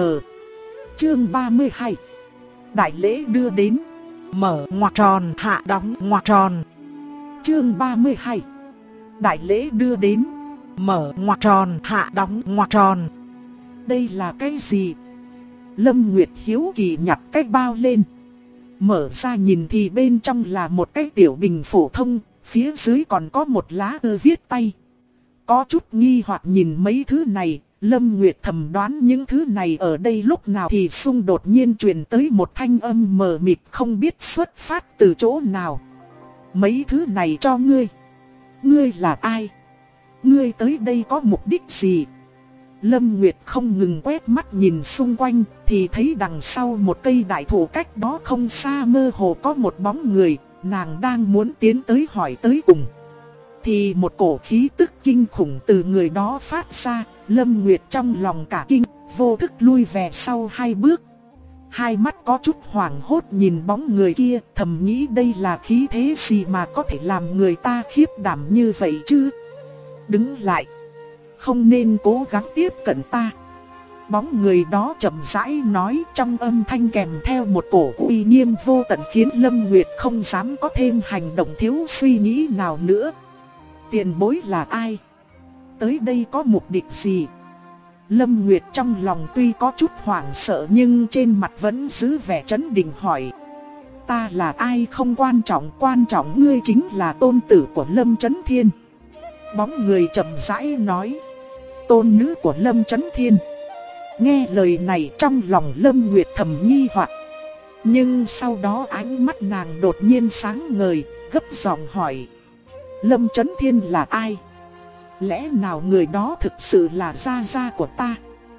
Chương ba mươi hai. Đại lễ đưa đến. Mở ngoặc tròn hạ đóng ngoặc tròn. Chương ba mươi hai. Đại lễ đưa đến. Mở ngoặc tròn hạ đóng ngoặc tròn. Đây là cái gì? Lâm Nguyệt hiếu kỳ nhặt cái bao lên. Mở ra nhìn thì bên trong là một cái tiểu bình phổ thông, phía dưới còn có một lá thư viết tay. Có chút nghi hoặc nhìn mấy thứ này, Lâm Nguyệt thầm đoán những thứ này ở đây lúc nào thì xung đột nhiên truyền tới một thanh âm mờ mịt không biết xuất phát từ chỗ nào. Mấy thứ này cho ngươi. Ngươi là ai? Ngươi tới đây có mục đích gì? Lâm Nguyệt không ngừng quét mắt nhìn xung quanh thì thấy đằng sau một cây đại thụ cách đó không xa mơ hồ có một bóng người, nàng đang muốn tiến tới hỏi tới cùng. Thì một cổ khí tức kinh khủng từ người đó phát ra, Lâm Nguyệt trong lòng cả kinh, vô thức lui về sau hai bước. Hai mắt có chút hoảng hốt nhìn bóng người kia, thầm nghĩ đây là khí thế gì mà có thể làm người ta khiếp đảm như vậy chứ. Đứng lại, không nên cố gắng tiếp cận ta. Bóng người đó chậm rãi nói, trong âm thanh kèm theo một cổ uy nghiêm vô tận khiến Lâm Nguyệt không dám có thêm hành động thiếu suy nghĩ nào nữa. Tiền bối là ai? Tới đây có mục đích gì? Lâm Nguyệt trong lòng tuy có chút hoảng sợ nhưng trên mặt vẫn giữ vẻ trấn định hỏi. Ta là ai không quan trọng, quan trọng ngươi chính là tôn tử của Lâm Chấn Thiên. Bóng người chậm rãi nói. Tôn nữ của Lâm Chấn Thiên. Nghe lời này trong lòng Lâm Nguyệt thầm nghi hoặc. Nhưng sau đó ánh mắt nàng đột nhiên sáng ngời, gấp giọng hỏi. Lâm Chấn Thiên là ai? Lẽ nào người đó thực sự là gia gia của ta?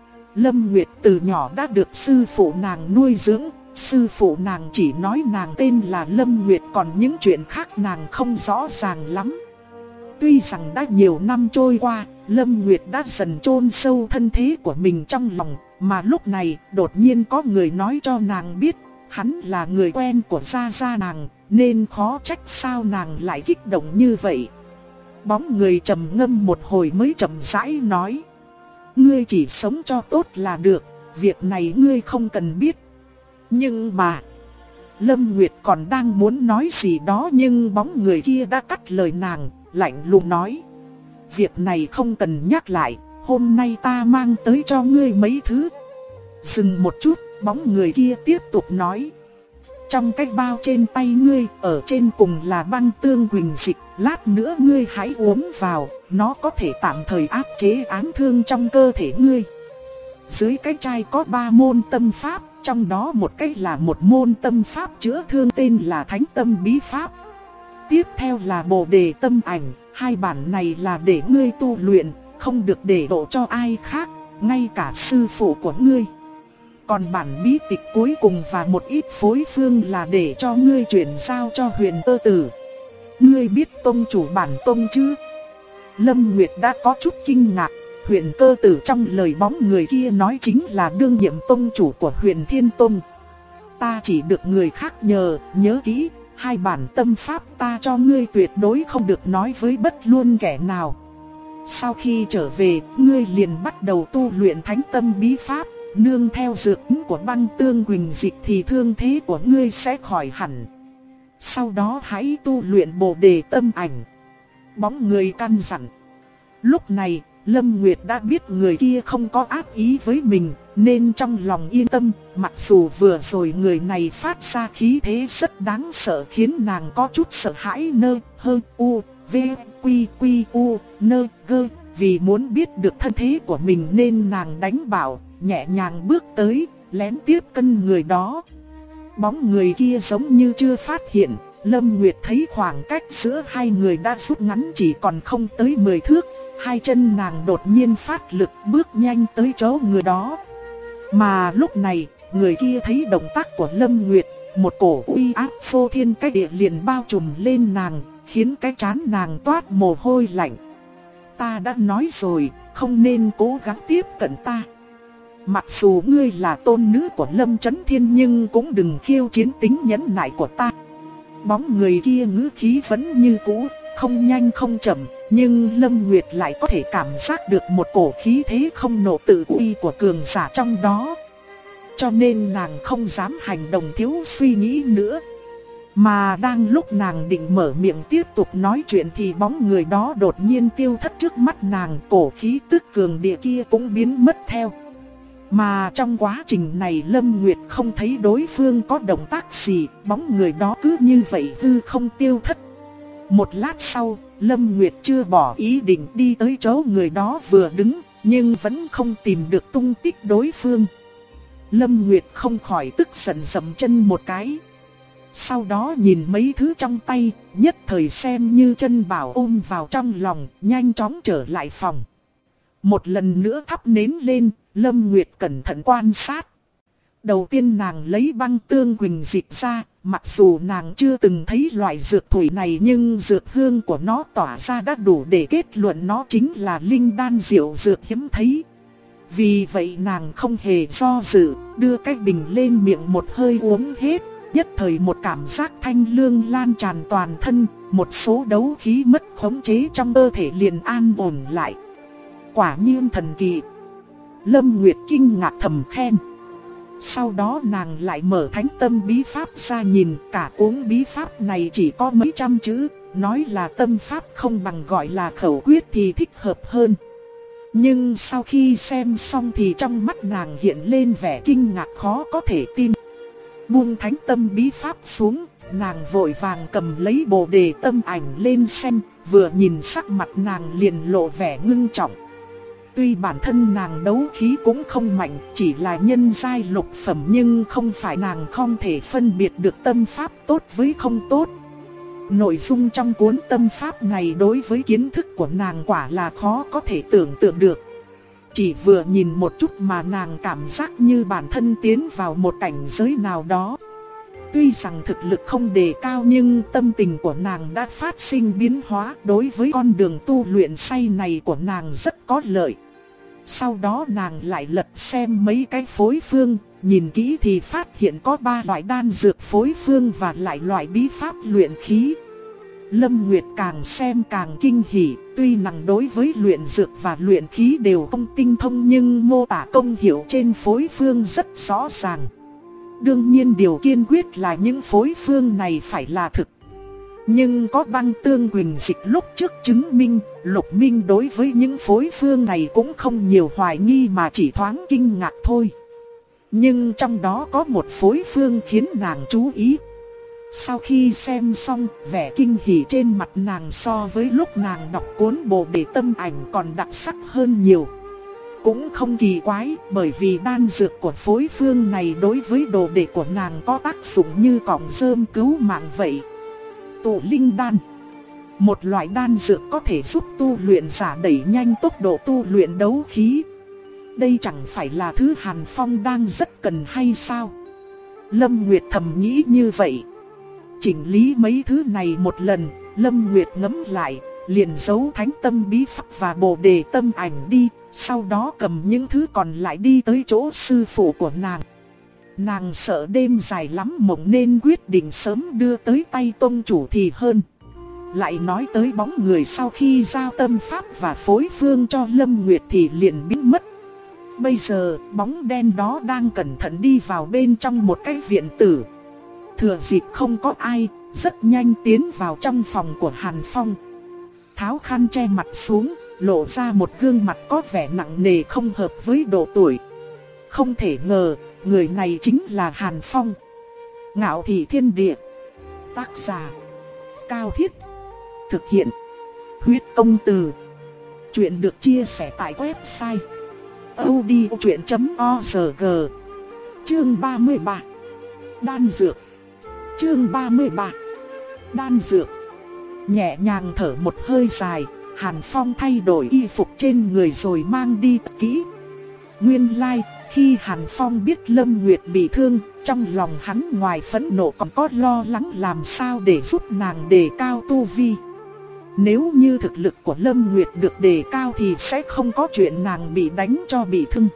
Lâm Nguyệt từ nhỏ đã được sư phụ nàng nuôi dưỡng. Sư phụ nàng chỉ nói nàng tên là Lâm Nguyệt, còn những chuyện khác nàng không rõ ràng lắm. Tuy rằng đã nhiều năm trôi qua, Lâm Nguyệt đã dần chôn sâu thân thế của mình trong lòng. Mà lúc này đột nhiên có người nói cho nàng biết hắn là người quen của gia gia nàng, nên khó trách sao nàng lại kích động như vậy. Bóng người trầm ngâm một hồi mới chậm rãi nói. Ngươi chỉ sống cho tốt là được, việc này ngươi không cần biết. Nhưng mà Lâm Nguyệt còn đang muốn nói gì đó nhưng bóng người kia đã cắt lời nàng, lạnh lùng nói. Việc này không cần nhắc lại, hôm nay ta mang tới cho ngươi mấy thứ. Dừng một chút, bóng người kia tiếp tục nói. Trong cái bao trên tay ngươi, ở trên cùng là băng tương quỳnh dịch, lát nữa ngươi hãy uống vào, nó có thể tạm thời áp chế ám thương trong cơ thể ngươi. Dưới cái chai có ba môn tâm pháp, trong đó một cái là một môn tâm pháp chữa thương tên là Thánh Tâm Bí Pháp. Tiếp theo là Bồ Đề Tâm Ảnh, hai bản này là để ngươi tu luyện, không được để lộ cho ai khác, ngay cả sư phụ của ngươi. Còn bản bí tịch cuối cùng và một ít phối phương là để cho ngươi chuyển giao cho Huyền Cơ Tử. Ngươi biết tông chủ bản tông chứ? Lâm Nguyệt đã có chút kinh ngạc. Huyền Cơ Tử trong lời bóng người kia nói chính là đương nhiệm tông chủ của Huyền Thiên Tông. Ta chỉ được người khác nhờ, nhớ kỹ, hai bản tâm pháp ta cho ngươi tuyệt đối không được nói với bất luân kẻ nào. Sau khi trở về, ngươi liền bắt đầu tu luyện Thánh Tâm Bí Pháp, nương theo dược của băng tương quỳnh dịch thì thương thế của ngươi sẽ khỏi hẳn. Sau đó hãy tu luyện Bồ Đề Tâm Ảnh. Bóng người căn dặn. Lúc này, Lâm Nguyệt đã biết người kia không có ác ý với mình, nên trong lòng yên tâm. Mặc dù vừa rồi người này phát ra khí thế rất đáng sợ khiến nàng có chút sợ hãi nơ, hơ, u, v, quy, quy, u, nơ, gơ. Vì muốn biết được thân thế của mình nên nàng đánh bảo, nhẹ nhàng bước tới, lén tiếp cân người đó. Bóng người kia giống như chưa phát hiện. Lâm Nguyệt thấy khoảng cách giữa hai người đã rút ngắn chỉ còn không tới mười thước. Hai chân nàng đột nhiên phát lực bước nhanh tới chỗ người đó. Mà lúc này, người kia thấy động tác của Lâm Nguyệt, một cổ uy áp phô thiên cái địa liền bao trùm lên nàng, khiến cái trán nàng toát mồ hôi lạnh. Ta đã nói rồi, không nên cố gắng tiếp cận ta. Mặc dù ngươi là tôn nữ của Lâm Chấn Thiên nhưng cũng đừng khiêu chiến tính nhẫn nại của ta. Bóng người kia ngữ khí vẫn như cũ, không nhanh không chậm, nhưng Lâm Nguyệt lại có thể cảm giác được một cổ khí thế không nộ tự uy của cường giả trong đó. Cho nên nàng không dám hành động thiếu suy nghĩ nữa. Mà đang lúc nàng định mở miệng tiếp tục nói chuyện thì bóng người đó đột nhiên tiêu thất trước mắt nàng, cổ khí tức cường địa kia cũng biến mất theo. Mà trong quá trình này Lâm Nguyệt không thấy đối phương có động tác gì, bóng người đó cứ như vậy hư không tiêu thất. Một lát sau, Lâm Nguyệt chưa bỏ ý định đi tới chỗ người đó vừa đứng, nhưng vẫn không tìm được tung tích đối phương. Lâm Nguyệt không khỏi tức giận dậm chân một cái. Sau đó nhìn mấy thứ trong tay, nhất thời xem như chân bảo ôm vào trong lòng, nhanh chóng trở lại phòng. Một lần nữa thắp nến lên, Lâm Nguyệt cẩn thận quan sát. Đầu tiên nàng lấy băng tương quỳnh dịch ra, mặc dù nàng chưa từng thấy loại dược thủy này nhưng dược hương của nó tỏa ra đã đủ để kết luận nó chính là linh đan diệu dược hiếm thấy. Vì vậy nàng không hề do dự, đưa cái bình lên miệng một hơi uống hết, nhất thời một cảm giác thanh lương lan tràn toàn thân, một số đấu khí mất khống chế trong cơ thể liền an ổn lại. Quả nhiên thần kỳ. Lâm Nguyệt kinh ngạc thầm khen. Sau đó nàng lại mở Thánh Tâm Bí Pháp ra nhìn, cả cuốn bí pháp này chỉ có mấy trăm chữ, nói là tâm pháp không bằng gọi là khẩu quyết thì thích hợp hơn. Nhưng sau khi xem xong thì trong mắt nàng hiện lên vẻ kinh ngạc khó có thể tin. Buông thánh tâm bí pháp xuống, nàng vội vàng cầm lấy bồ đề tâm ảnh lên xem, vừa nhìn sắc mặt nàng liền lộ vẻ ngưng trọng. Tuy bản thân nàng đấu khí cũng không mạnh, chỉ là nhân giai lục phẩm, nhưng không phải nàng không thể phân biệt được tâm pháp tốt với không tốt. Nội dung trong cuốn tâm pháp này đối với kiến thức của nàng quả là khó có thể tưởng tượng được. Chỉ vừa nhìn một chút mà nàng cảm giác như bản thân tiến vào một cảnh giới nào đó. Tuy rằng thực lực không đề cao nhưng tâm tình của nàng đã phát sinh biến hóa, đối với con đường tu luyện say này của nàng rất có lợi. Sau đó nàng lại lật xem mấy cái phối phương, nhìn kỹ thì phát hiện có ba loại đan dược phối phương và lại loại bí pháp luyện khí. Lâm Nguyệt càng xem càng kinh hỉ, tuy nàng đối với luyện dược và luyện khí đều không tinh thông nhưng mô tả công hiệu trên phối phương rất rõ ràng. Đương nhiên điều kiên quyết là những phối phương này phải là thực. Nhưng có băng tương quỳnh dịch lúc trước chứng minh, Lục Minh đối với những phối phương này cũng không nhiều hoài nghi mà chỉ thoáng kinh ngạc thôi. Nhưng trong đó có một phối phương khiến nàng chú ý. Sau khi xem xong, vẻ kinh hỉ trên mặt nàng so với lúc nàng đọc cuốn bồ đề tâm ảnh còn đặc sắc hơn nhiều. Cũng không kỳ quái, bởi vì đan dược của phối phương này đối với đồ đệ của nàng có tác dụng như cọng rơm cứu mạng vậy. Tụ linh đan, một loại đan dược có thể giúp tu luyện giả đẩy nhanh tốc độ tu luyện đấu khí. Đây chẳng phải là thứ Hàn Phong đang rất cần hay sao? Lâm Nguyệt thầm nghĩ như vậy. Chỉnh lý mấy thứ này một lần, Lâm Nguyệt ngẫm lại, liền giấu thánh tâm bí pháp và bồ đề tâm ảnh đi, sau đó cầm những thứ còn lại đi tới chỗ sư phụ của nàng. Nàng sợ đêm dài lắm mộng nên quyết định sớm đưa tới tay tông chủ thì hơn. Lại nói tới bóng người sau khi giao tâm pháp và phối phương cho Lâm Nguyệt thì liền biến mất. Bây giờ bóng đen đó đang cẩn thận đi vào bên trong một cái viện tử. Thừa dịp không có ai, rất nhanh tiến vào trong phòng của Hàn Phong. Tháo khăn che mặt xuống, lộ ra một gương mặt có vẻ nặng nề không hợp với độ tuổi. Không thể ngờ, người này chính là Hàn Phong. Ngạo Thị Thiên Địa. Tác giả Cao Thiết. Thực hiện Huyết Công Từ. Chuyện được chia sẻ tại website audiochuyện chấm org. Chương ba mươi ba. Đan dược. Chương ba mươi ba. Đan dược. Nhẹ nhàng thở một hơi dài, Hàn Phong thay đổi y phục trên người rồi mang đi kỹ. Nguyên lai, like, khi Hàn Phong biết Lâm Nguyệt bị thương, trong lòng hắn ngoài phẫn nộ còn có lo lắng làm sao để giúp nàng đề cao tu vi. Nếu như thực lực của Lâm Nguyệt được đề cao thì sẽ không có chuyện nàng bị đánh cho bị thương.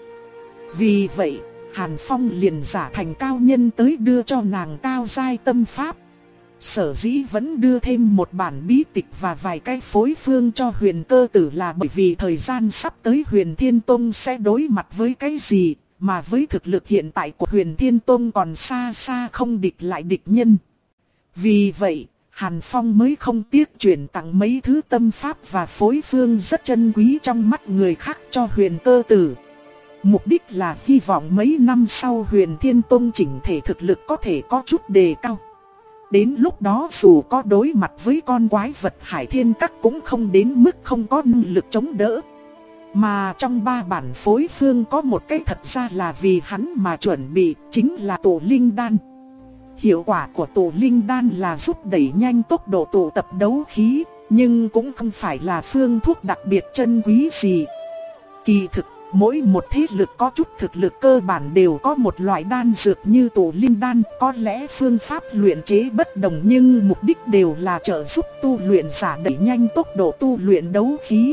Vì vậy, Hàn Phong liền giả thành cao nhân tới đưa cho nàng cao giai tâm pháp. Sở dĩ vẫn đưa thêm một bản bí tịch và vài cái phối phương cho Huyền Cơ Tử là bởi vì thời gian sắp tới Huyền Thiên Tông sẽ đối mặt với cái gì, mà với thực lực hiện tại của Huyền Thiên Tông còn xa xa không địch lại địch nhân. Vì vậy, Hàn Phong mới không tiếc chuyển tặng mấy thứ tâm pháp và phối phương rất chân quý trong mắt người khác cho Huyền Cơ Tử. Mục đích là hy vọng mấy năm sau Huyền Thiên Tông chỉnh thể thực lực có thể có chút đề cao. Đến lúc đó dù có đối mặt với con quái vật Hải Thiên Các cũng không đến mức không có năng lực chống đỡ. Mà trong ba bản phối phương có một cái thật ra là vì hắn mà chuẩn bị, chính là tụ linh đan. Hiệu quả của tụ linh đan là giúp đẩy nhanh tốc độ tụ tập đấu khí, nhưng cũng không phải là phương thuốc đặc biệt chân quý gì. Kỳ thực, mỗi một thế lực có chút thực lực cơ bản đều có một loại đan dược như tụ linh đan. Có lẽ phương pháp luyện chế bất đồng nhưng mục đích đều là trợ giúp tu luyện giả đẩy nhanh tốc độ tu luyện đấu khí.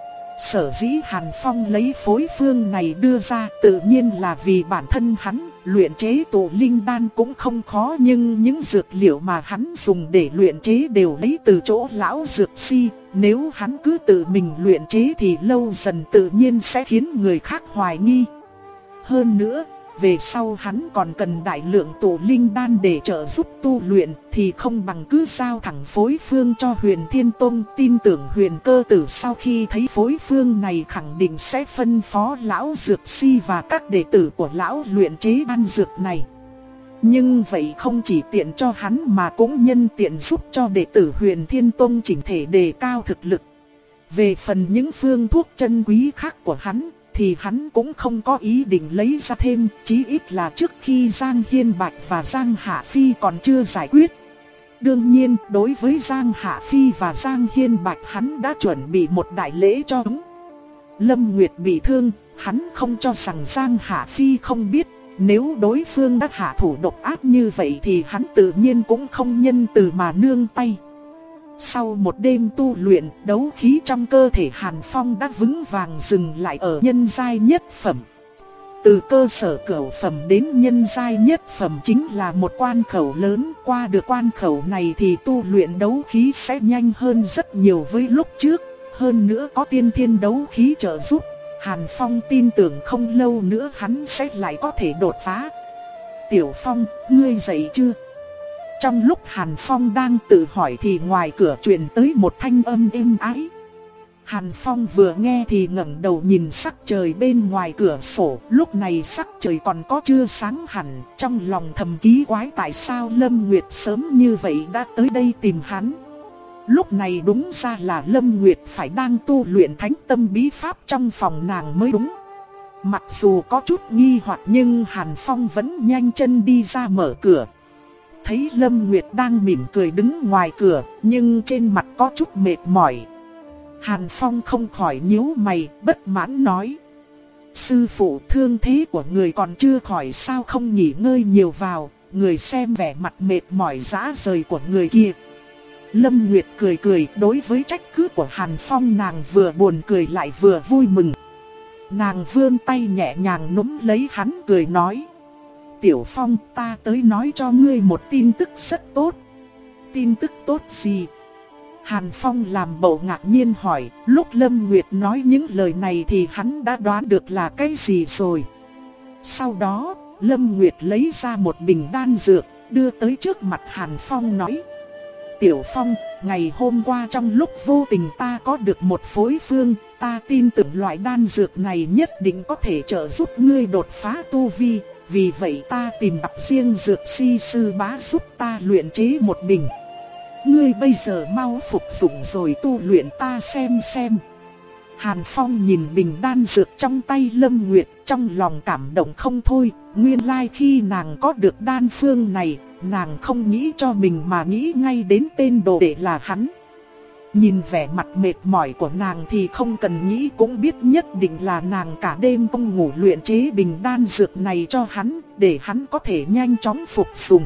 Sở dĩ Hàn Phong lấy phối phương này đưa ra tự nhiên là vì bản thân hắn luyện chế tụ linh đan cũng không khó, nhưng những dược liệu mà hắn dùng để luyện chế đều lấy từ chỗ lão dược si. Nếu hắn cứ tự mình luyện chế thì lâu dần tự nhiên sẽ khiến người khác hoài nghi. Hơn nữa, về sau hắn còn cần đại lượng tụ linh đan để trợ giúp tu luyện, thì không bằng cứ giao thẳng phối phương cho Huyền Thiên Tông. Tin tưởng Huyền Cơ Tử sau khi thấy phối phương này khẳng định sẽ phân phó lão dược si và các đệ tử của lão luyện chế đan dược này. Nhưng vậy không chỉ tiện cho hắn mà cũng nhân tiện giúp cho đệ tử Huyền Thiên Tông chỉnh thể đề cao thực lực. Về phần những phương thuốc chân quý khác của hắn thì hắn cũng không có ý định lấy ra thêm, chí ít là trước khi Giang Hiên Bạch và Giang Hạ Phi còn chưa giải quyết. Đương nhiên, đối với Giang Hạ Phi và Giang Hiên Bạch hắn đã chuẩn bị một đại lễ cho chúng. Lâm Nguyệt bị thương, hắn không cho rằng Giang Hạ Phi không biết, nếu đối phương đã hạ thủ độc ác như vậy thì hắn tự nhiên cũng không nhân từ mà nương tay. Sau một đêm tu luyện, đấu khí trong cơ thể Hàn Phong đã vững vàng dừng lại ở nhân giai nhất phẩm. Từ cơ sở cửu phẩm đến nhân giai nhất phẩm chính là một quan khẩu lớn, qua được quan khẩu này thì tu luyện đấu khí sẽ nhanh hơn rất nhiều với lúc trước, hơn nữa có tiên thiên đấu khí trợ giúp, Hàn Phong tin tưởng không lâu nữa hắn sẽ lại có thể đột phá. Tiểu Phong, ngươi dậy chưa? Trong lúc Hàn Phong đang tự hỏi thì ngoài cửa truyền tới một thanh âm êm ái. Hàn Phong vừa nghe thì ngẩng đầu nhìn sắc trời bên ngoài cửa sổ, lúc này sắc trời còn có chưa sáng hẳn, trong lòng thầm ký quái tại sao Lâm Nguyệt sớm như vậy đã tới đây tìm hắn. Lúc này đúng ra là Lâm Nguyệt phải đang tu luyện thánh tâm bí pháp trong phòng nàng mới đúng. Mặc dù có chút nghi hoặc nhưng Hàn Phong vẫn nhanh chân đi ra mở cửa. Thấy Lâm Nguyệt đang mỉm cười đứng ngoài cửa, nhưng trên mặt có chút mệt mỏi. Hàn Phong không khỏi nhíu mày, bất mãn nói: sư phụ, thương thế của người còn chưa khỏi sao không nghỉ ngơi nhiều vào, người xem vẻ mặt mệt mỏi rã rời của người kia. Lâm Nguyệt cười cười, đối với trách cứ của Hàn Phong nàng vừa buồn cười lại vừa vui mừng. Nàng vươn tay nhẹ nhàng núm lấy hắn cười nói: Tiểu Phong, ta tới nói cho ngươi một tin tức rất tốt. Tin tức tốt gì? Hàn Phong làm bộ ngạc nhiên hỏi, lúc Lâm Nguyệt nói những lời này thì hắn đã đoán được là cái gì rồi. Sau đó, Lâm Nguyệt lấy ra một bình đan dược, đưa tới trước mặt Hàn Phong nói: Tiểu Phong, ngày hôm qua trong lúc vô tình ta có được một phối phương, ta tin tưởng loại đan dược này nhất định có thể trợ giúp ngươi đột phá tu vi. Vì vậy ta tìm gặp riêng dược si sư bá giúp ta luyện chế một bình. Ngươi bây giờ mau phục dụng rồi tu luyện ta xem xem. Hàn Phong nhìn bình đan dược trong tay Lâm Nguyệt, trong lòng cảm động không thôi. Nguyên lai khi nàng có được đan phương này, nàng không nghĩ cho mình mà nghĩ ngay đến tên đồ đệ là hắn. Nhìn vẻ mặt mệt mỏi của nàng thì không cần nghĩ cũng biết nhất định là nàng cả đêm không ngủ luyện chế bình đan dược này cho hắn, để hắn có thể nhanh chóng phục dụng.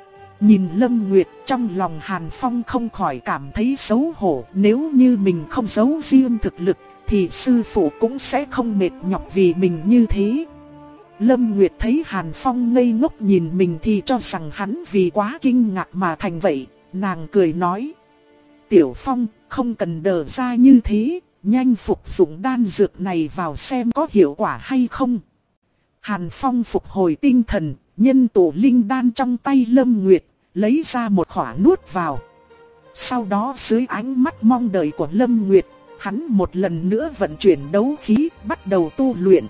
Nhìn Lâm Nguyệt, trong lòng Hàn Phong không khỏi cảm thấy xấu hổ, nếu như mình không giấu riêng thực lực thì sư phụ cũng sẽ không mệt nhọc vì mình như thế. Lâm Nguyệt thấy Hàn Phong ngây ngốc nhìn mình thì cho rằng hắn vì quá kinh ngạc mà thành vậy, nàng cười nói: Tiểu Phong, không cần đờ ra như thế, nhanh phục dụng đan dược này vào xem có hiệu quả hay không. Hàn Phong phục hồi tinh thần, nhân tụ linh đan trong tay Lâm Nguyệt, lấy ra một khỏa nuốt vào. Sau đó dưới ánh mắt mong đợi của Lâm Nguyệt, hắn một lần nữa vận chuyển đấu khí, bắt đầu tu luyện.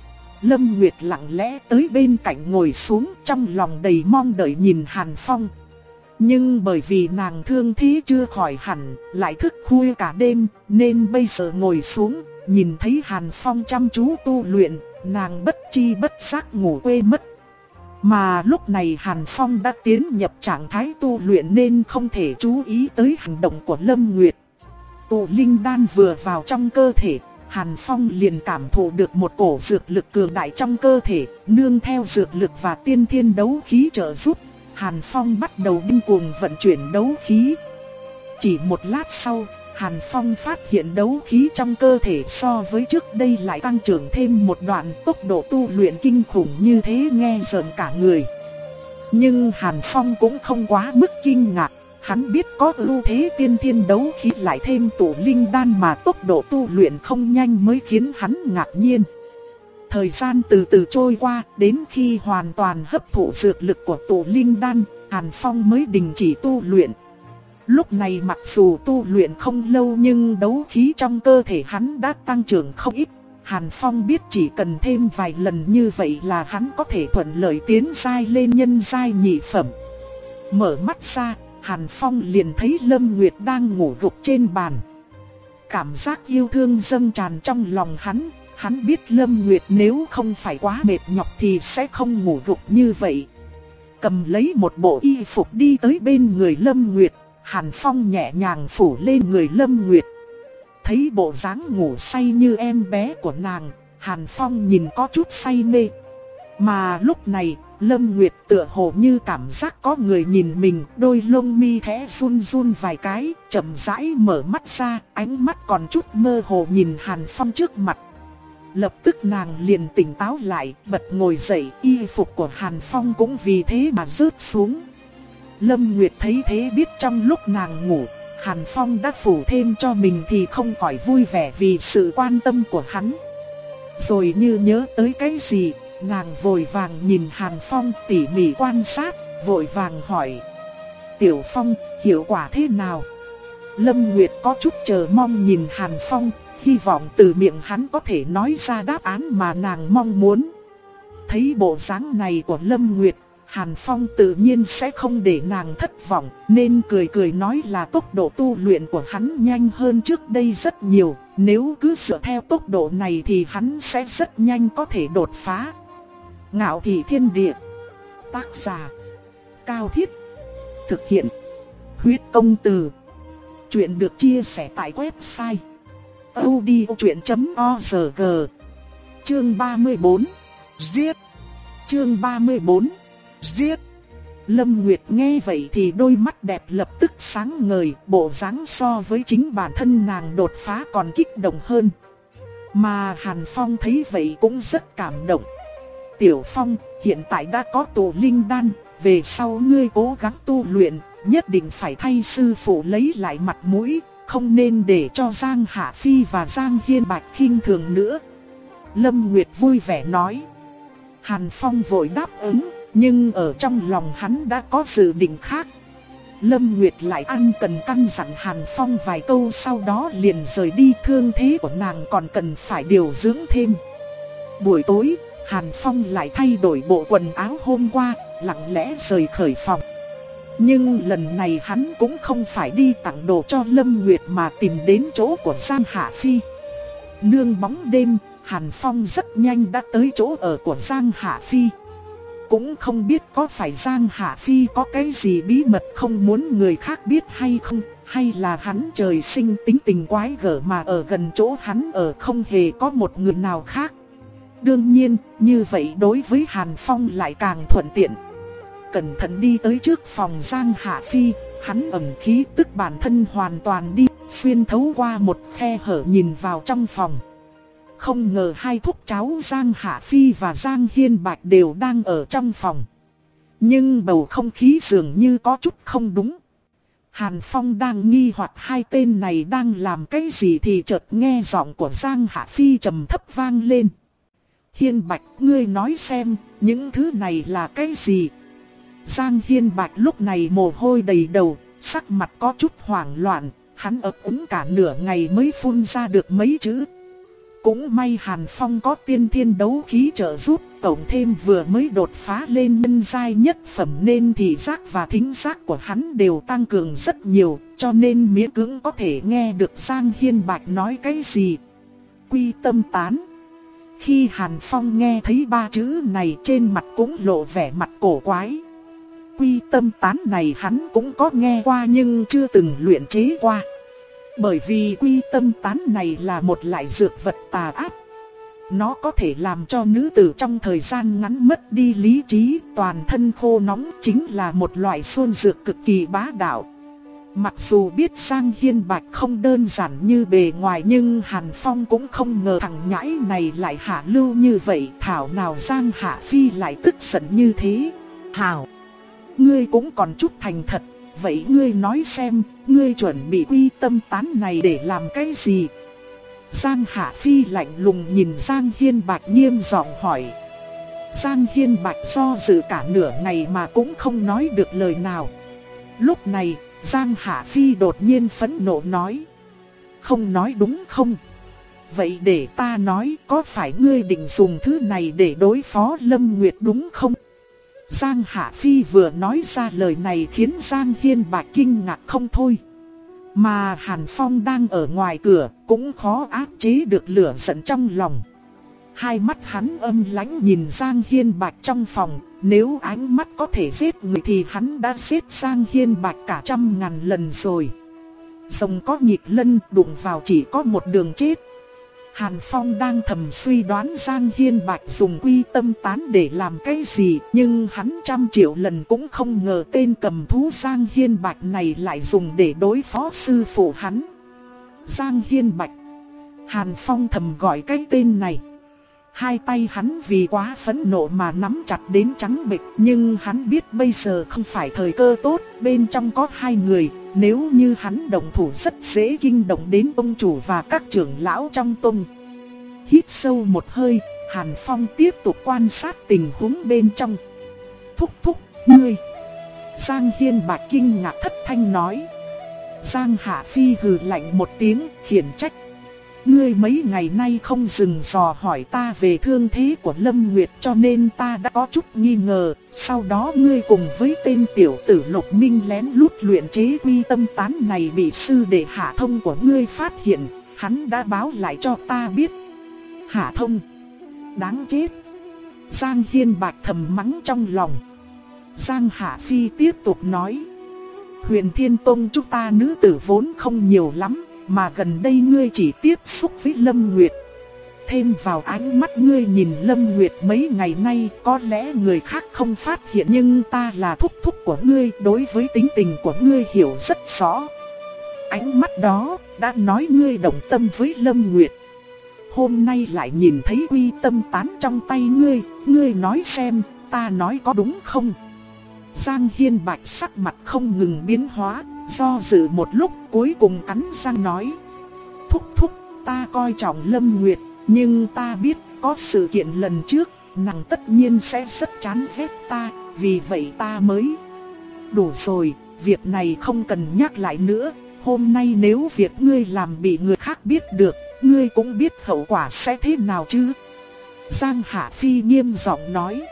Lâm Nguyệt lặng lẽ tới bên cạnh ngồi xuống, trong lòng đầy mong đợi nhìn Hàn Phong. Nhưng bởi vì nàng thương thế chưa khỏi hẳn, lại thức khuya cả đêm, nên bây giờ ngồi xuống, nhìn thấy Hàn Phong chăm chú tu luyện, nàng bất chi bất giác ngủ quên mất. Mà lúc này Hàn Phong đã tiến nhập trạng thái tu luyện nên không thể chú ý tới hành động của Lâm Nguyệt. Tụ linh đan vừa vào trong cơ thể, Hàn Phong liền cảm thụ được một cổ dược lực cường đại trong cơ thể, nương theo dược lực và tiên thiên đấu khí trợ giúp. Hàn Phong bắt đầu điên cuồng vận chuyển đấu khí. Chỉ một lát sau, Hàn Phong phát hiện đấu khí trong cơ thể so với trước đây lại tăng trưởng thêm một đoạn, tốc độ tu luyện kinh khủng như thế nghe rợn cả người. Nhưng Hàn Phong cũng không quá mức kinh ngạc, hắn biết có ưu thế tiên thiên đấu khí lại thêm tụ linh đan mà tốc độ tu luyện không nhanh mới khiến hắn ngạc nhiên. thời gian từ từ trôi qua, đến khi hoàn toàn hấp thụ dược lực của tụ linh đan, Hàn Phong mới đình chỉ tu luyện. Lúc này mặc dù tu luyện không lâu nhưng đấu khí trong cơ thể hắn đã tăng trưởng không ít. Hàn Phong biết chỉ cần thêm vài lần như vậy là hắn có thể thuận lợi tiến giai lên nhân giai nhị phẩm. Mở mắt ra, Hàn Phong liền thấy Lâm Nguyệt đang ngủ gục trên bàn. Cảm giác yêu thương dâng tràn trong lòng hắn. Hắn biết Lâm Nguyệt nếu không phải quá mệt nhọc thì sẽ không ngủ gục như vậy. Cầm lấy một bộ y phục đi tới bên người Lâm Nguyệt, Hàn Phong nhẹ nhàng phủ lên người Lâm Nguyệt. Thấy bộ dáng ngủ say như em bé của nàng, Hàn Phong nhìn có chút say mê. Mà lúc này, Lâm Nguyệt tựa hồ như cảm giác có người nhìn mình, đôi lông mi khẽ run run vài cái, chậm rãi mở mắt ra, ánh mắt còn chút mơ hồ nhìn Hàn Phong trước mặt. Lập tức nàng liền tỉnh táo lại, bật ngồi dậy, y phục của Hàn Phong cũng vì thế mà rớt xuống. Lâm Nguyệt thấy thế biết trong lúc nàng ngủ, Hàn Phong đã phủ thêm cho mình thì không khỏi vui vẻ vì sự quan tâm của hắn. Rồi như nhớ tới cái gì, nàng vội vàng nhìn Hàn Phong tỉ mỉ quan sát, vội vàng hỏi: Tiểu Phong, hiệu quả thế nào? Lâm Nguyệt có chút chờ mong nhìn Hàn Phong, hy vọng từ miệng hắn có thể nói ra đáp án mà nàng mong muốn. Thấy bộ dáng này của Lâm Nguyệt, Hàn Phong tự nhiên sẽ không để nàng thất vọng, nên cười cười nói là tốc độ tu luyện của hắn nhanh hơn trước đây rất nhiều. Nếu cứ dựa theo tốc độ này thì hắn sẽ rất nhanh có thể đột phá. Ngạo Thị Thiên Địa. Tác giả: Cao Thiết. Thực hiện: Huyết Công Từ. Chuyện được chia sẻ tại website audiochuyện chấm org. Chương ba mươi bốn. Giết. Chương ba mươi bốn. Giết. Lâm Nguyệt nghe vậy thì đôi mắt đẹp lập tức sáng ngời, bộ dáng so với chính bản thân nàng đột phá còn kích động hơn. Mà Hàn Phong thấy vậy cũng rất cảm động. Tiểu Phong, hiện tại đã có tụ linh đan, về sau ngươi cố gắng tu luyện, nhất định phải thay sư phụ lấy lại mặt mũi, không nên để cho Giang Hạ Phi và Giang Hiên Bạch khinh thường nữa. Lâm Nguyệt vui vẻ nói. Hàn Phong vội đáp ứng, nhưng ở trong lòng hắn đã có dự định khác. Lâm Nguyệt lại ăn cần căn dặn Hàn Phong vài câu, sau đó liền rời đi, thương thế của nàng còn cần phải điều dưỡng thêm. Buổi tối, Hàn Phong lại thay đổi bộ quần áo hôm qua, lặng lẽ rời khỏi phòng. Nhưng lần này hắn cũng không phải đi tặng đồ cho Lâm Nguyệt mà tìm đến chỗ của Giang Hạ Phi. Nương bóng đêm, Hàn Phong rất nhanh đã tới chỗ ở của Giang Hạ Phi. Cũng không biết có phải Giang Hạ Phi có cái gì bí mật không muốn người khác biết hay không, hay là hắn trời sinh tính tình quái gở mà ở gần chỗ hắn ở không hề có một người nào khác. Đương nhiên, như vậy đối với Hàn Phong lại càng thuận tiện. Cẩn thận đi tới trước phòng Giang Hạ Phi, hắn ẩn khí tức bản thân hoàn toàn đi, xuyên thấu qua một khe hở nhìn vào trong phòng. Không ngờ hai thúc cháu Giang Hạ Phi và Giang Hiên Bạch đều đang ở trong phòng. Nhưng bầu không khí dường như có chút không đúng. Hàn Phong đang nghi hoặc hai tên này đang làm cái gì thì chợt nghe giọng của Giang Hạ Phi trầm thấp vang lên. Hiên Bạch, ngươi nói xem, những thứ này là cái gì? Giang Hiên Bạch lúc này mồ hôi đầy đầu, sắc mặt có chút hoảng loạn, hắn ấp úng cả nửa ngày mới phun ra được mấy chữ. Cũng may Hàn Phong có tiên thiên đấu khí trợ giúp, cộng thêm vừa mới đột phá lên nhân giai nhất phẩm nên thị giác và thính giác của hắn đều tăng cường rất nhiều, cho nên miễn cưỡng có thể nghe được Giang Hiên Bạch nói cái gì. Quy tâm tán. Khi Hàn Phong nghe thấy ba chữ này trên mặt cũng lộ vẻ mặt cổ quái. Quy tâm tán này hắn cũng có nghe qua nhưng chưa từng luyện chế qua. Bởi vì quy tâm tán này là một loại dược vật tà ác. Nó có thể làm cho nữ tử trong thời gian ngắn mất đi lý trí, toàn thân khô nóng, chính là một loại xuân dược cực kỳ bá đạo. Mặc dù biết Giang Hiên Bạch không đơn giản như bề ngoài nhưng Hàn Phong cũng không ngờ thằng nhãi này lại hạ lưu như vậy. Thảo nào Giang Hạ Phi lại tức giận như thế. Hảo, ngươi cũng còn chút thành thật. Vậy ngươi nói xem, ngươi chuẩn bị quy tâm tán này để làm cái gì? Giang Hạ Phi lạnh lùng nhìn Giang Hiên Bạch nghiêm giọng hỏi. Giang Hiên Bạch do dự cả nửa ngày mà cũng không nói được lời nào. Lúc này, Giang Hạ Phi đột nhiên phẫn nộ nói. Không nói đúng không? Vậy để ta nói, có phải ngươi định dùng thứ này để đối phó Lâm Nguyệt đúng không? Giang Hạ Phi vừa nói ra lời này khiến Giang Hiên Bạch kinh ngạc không thôi. Mà Hàn Phong đang ở ngoài cửa, cũng khó áp chế được lửa giận trong lòng. Hai mắt hắn âm lãnh nhìn Giang Hiên Bạch trong phòng, nếu ánh mắt có thể giết người thì hắn đã giết Giang Hiên Bạch cả trăm ngàn lần rồi. Rồng có nhịp lân, đụng vào chỉ có một đường chết. Hàn Phong đang thầm suy đoán Giang Hiên Bạch dùng quy tâm tán để làm cái gì, nhưng hắn trăm triệu lần cũng không ngờ tên cầm thú Giang Hiên Bạch này lại dùng để đối phó sư phụ hắn. Giang Hiên Bạch. Hàn Phong thầm gọi cái tên này. Hai tay hắn vì quá phẫn nộ mà nắm chặt đến trắng bệch, nhưng hắn biết bây giờ không phải thời cơ tốt, bên trong có hai người, nếu như hắn động thủ rất dễ kinh động đến ông chủ và các trưởng lão trong tông. Hít sâu một hơi, Hàn Phong tiếp tục quan sát tình huống bên trong. Thúc thúc, ngươi. Giang Hiên Bạch kinh ngạc thất thanh nói. Giang Hạ Phi hừ lạnh một tiếng, khiển trách. Ngươi mấy ngày nay không dừng dò hỏi ta về thương thế của Lâm Nguyệt cho nên ta đã có chút nghi ngờ. Sau đó ngươi cùng với tên tiểu tử Lục Minh lén lút luyện chế quy tâm tán này bị sư đệ Hạ Thông của ngươi phát hiện. Hắn đã báo lại cho ta biết. Hạ Thông, đáng chết. Giang Hiên Bạch thầm mắng trong lòng. Giang Hạ Phi tiếp tục nói. Huyền Thiên Tông chúng ta nữ tử vốn không nhiều lắm, mà gần đây ngươi chỉ tiếp xúc với Lâm Nguyệt. Thêm vào ánh mắt ngươi nhìn Lâm Nguyệt mấy ngày nay, có lẽ người khác không phát hiện nhưng ta là thúc thúc của ngươi, đối với tính tình của ngươi hiểu rất rõ. Ánh mắt đó đã nói ngươi đồng tâm với Lâm Nguyệt. Hôm nay lại nhìn thấy quy tâm tán trong tay ngươi, ngươi nói xem, ta nói có đúng không? Giang Hiên Bạch sắc mặt không ngừng biến hóa, do dự một lúc cuối cùng cắn răng nói. Thúc thúc, ta coi trọng Lâm Nguyệt, nhưng ta biết có sự kiện lần trước, nàng tất nhiên sẽ rất chán ghét ta, vì vậy ta mới... Đủ rồi, việc này không cần nhắc lại nữa, hôm nay nếu việc ngươi làm bị người khác biết được, ngươi cũng biết hậu quả sẽ thế nào chứ? Giang Hạ Phi nghiêm giọng nói.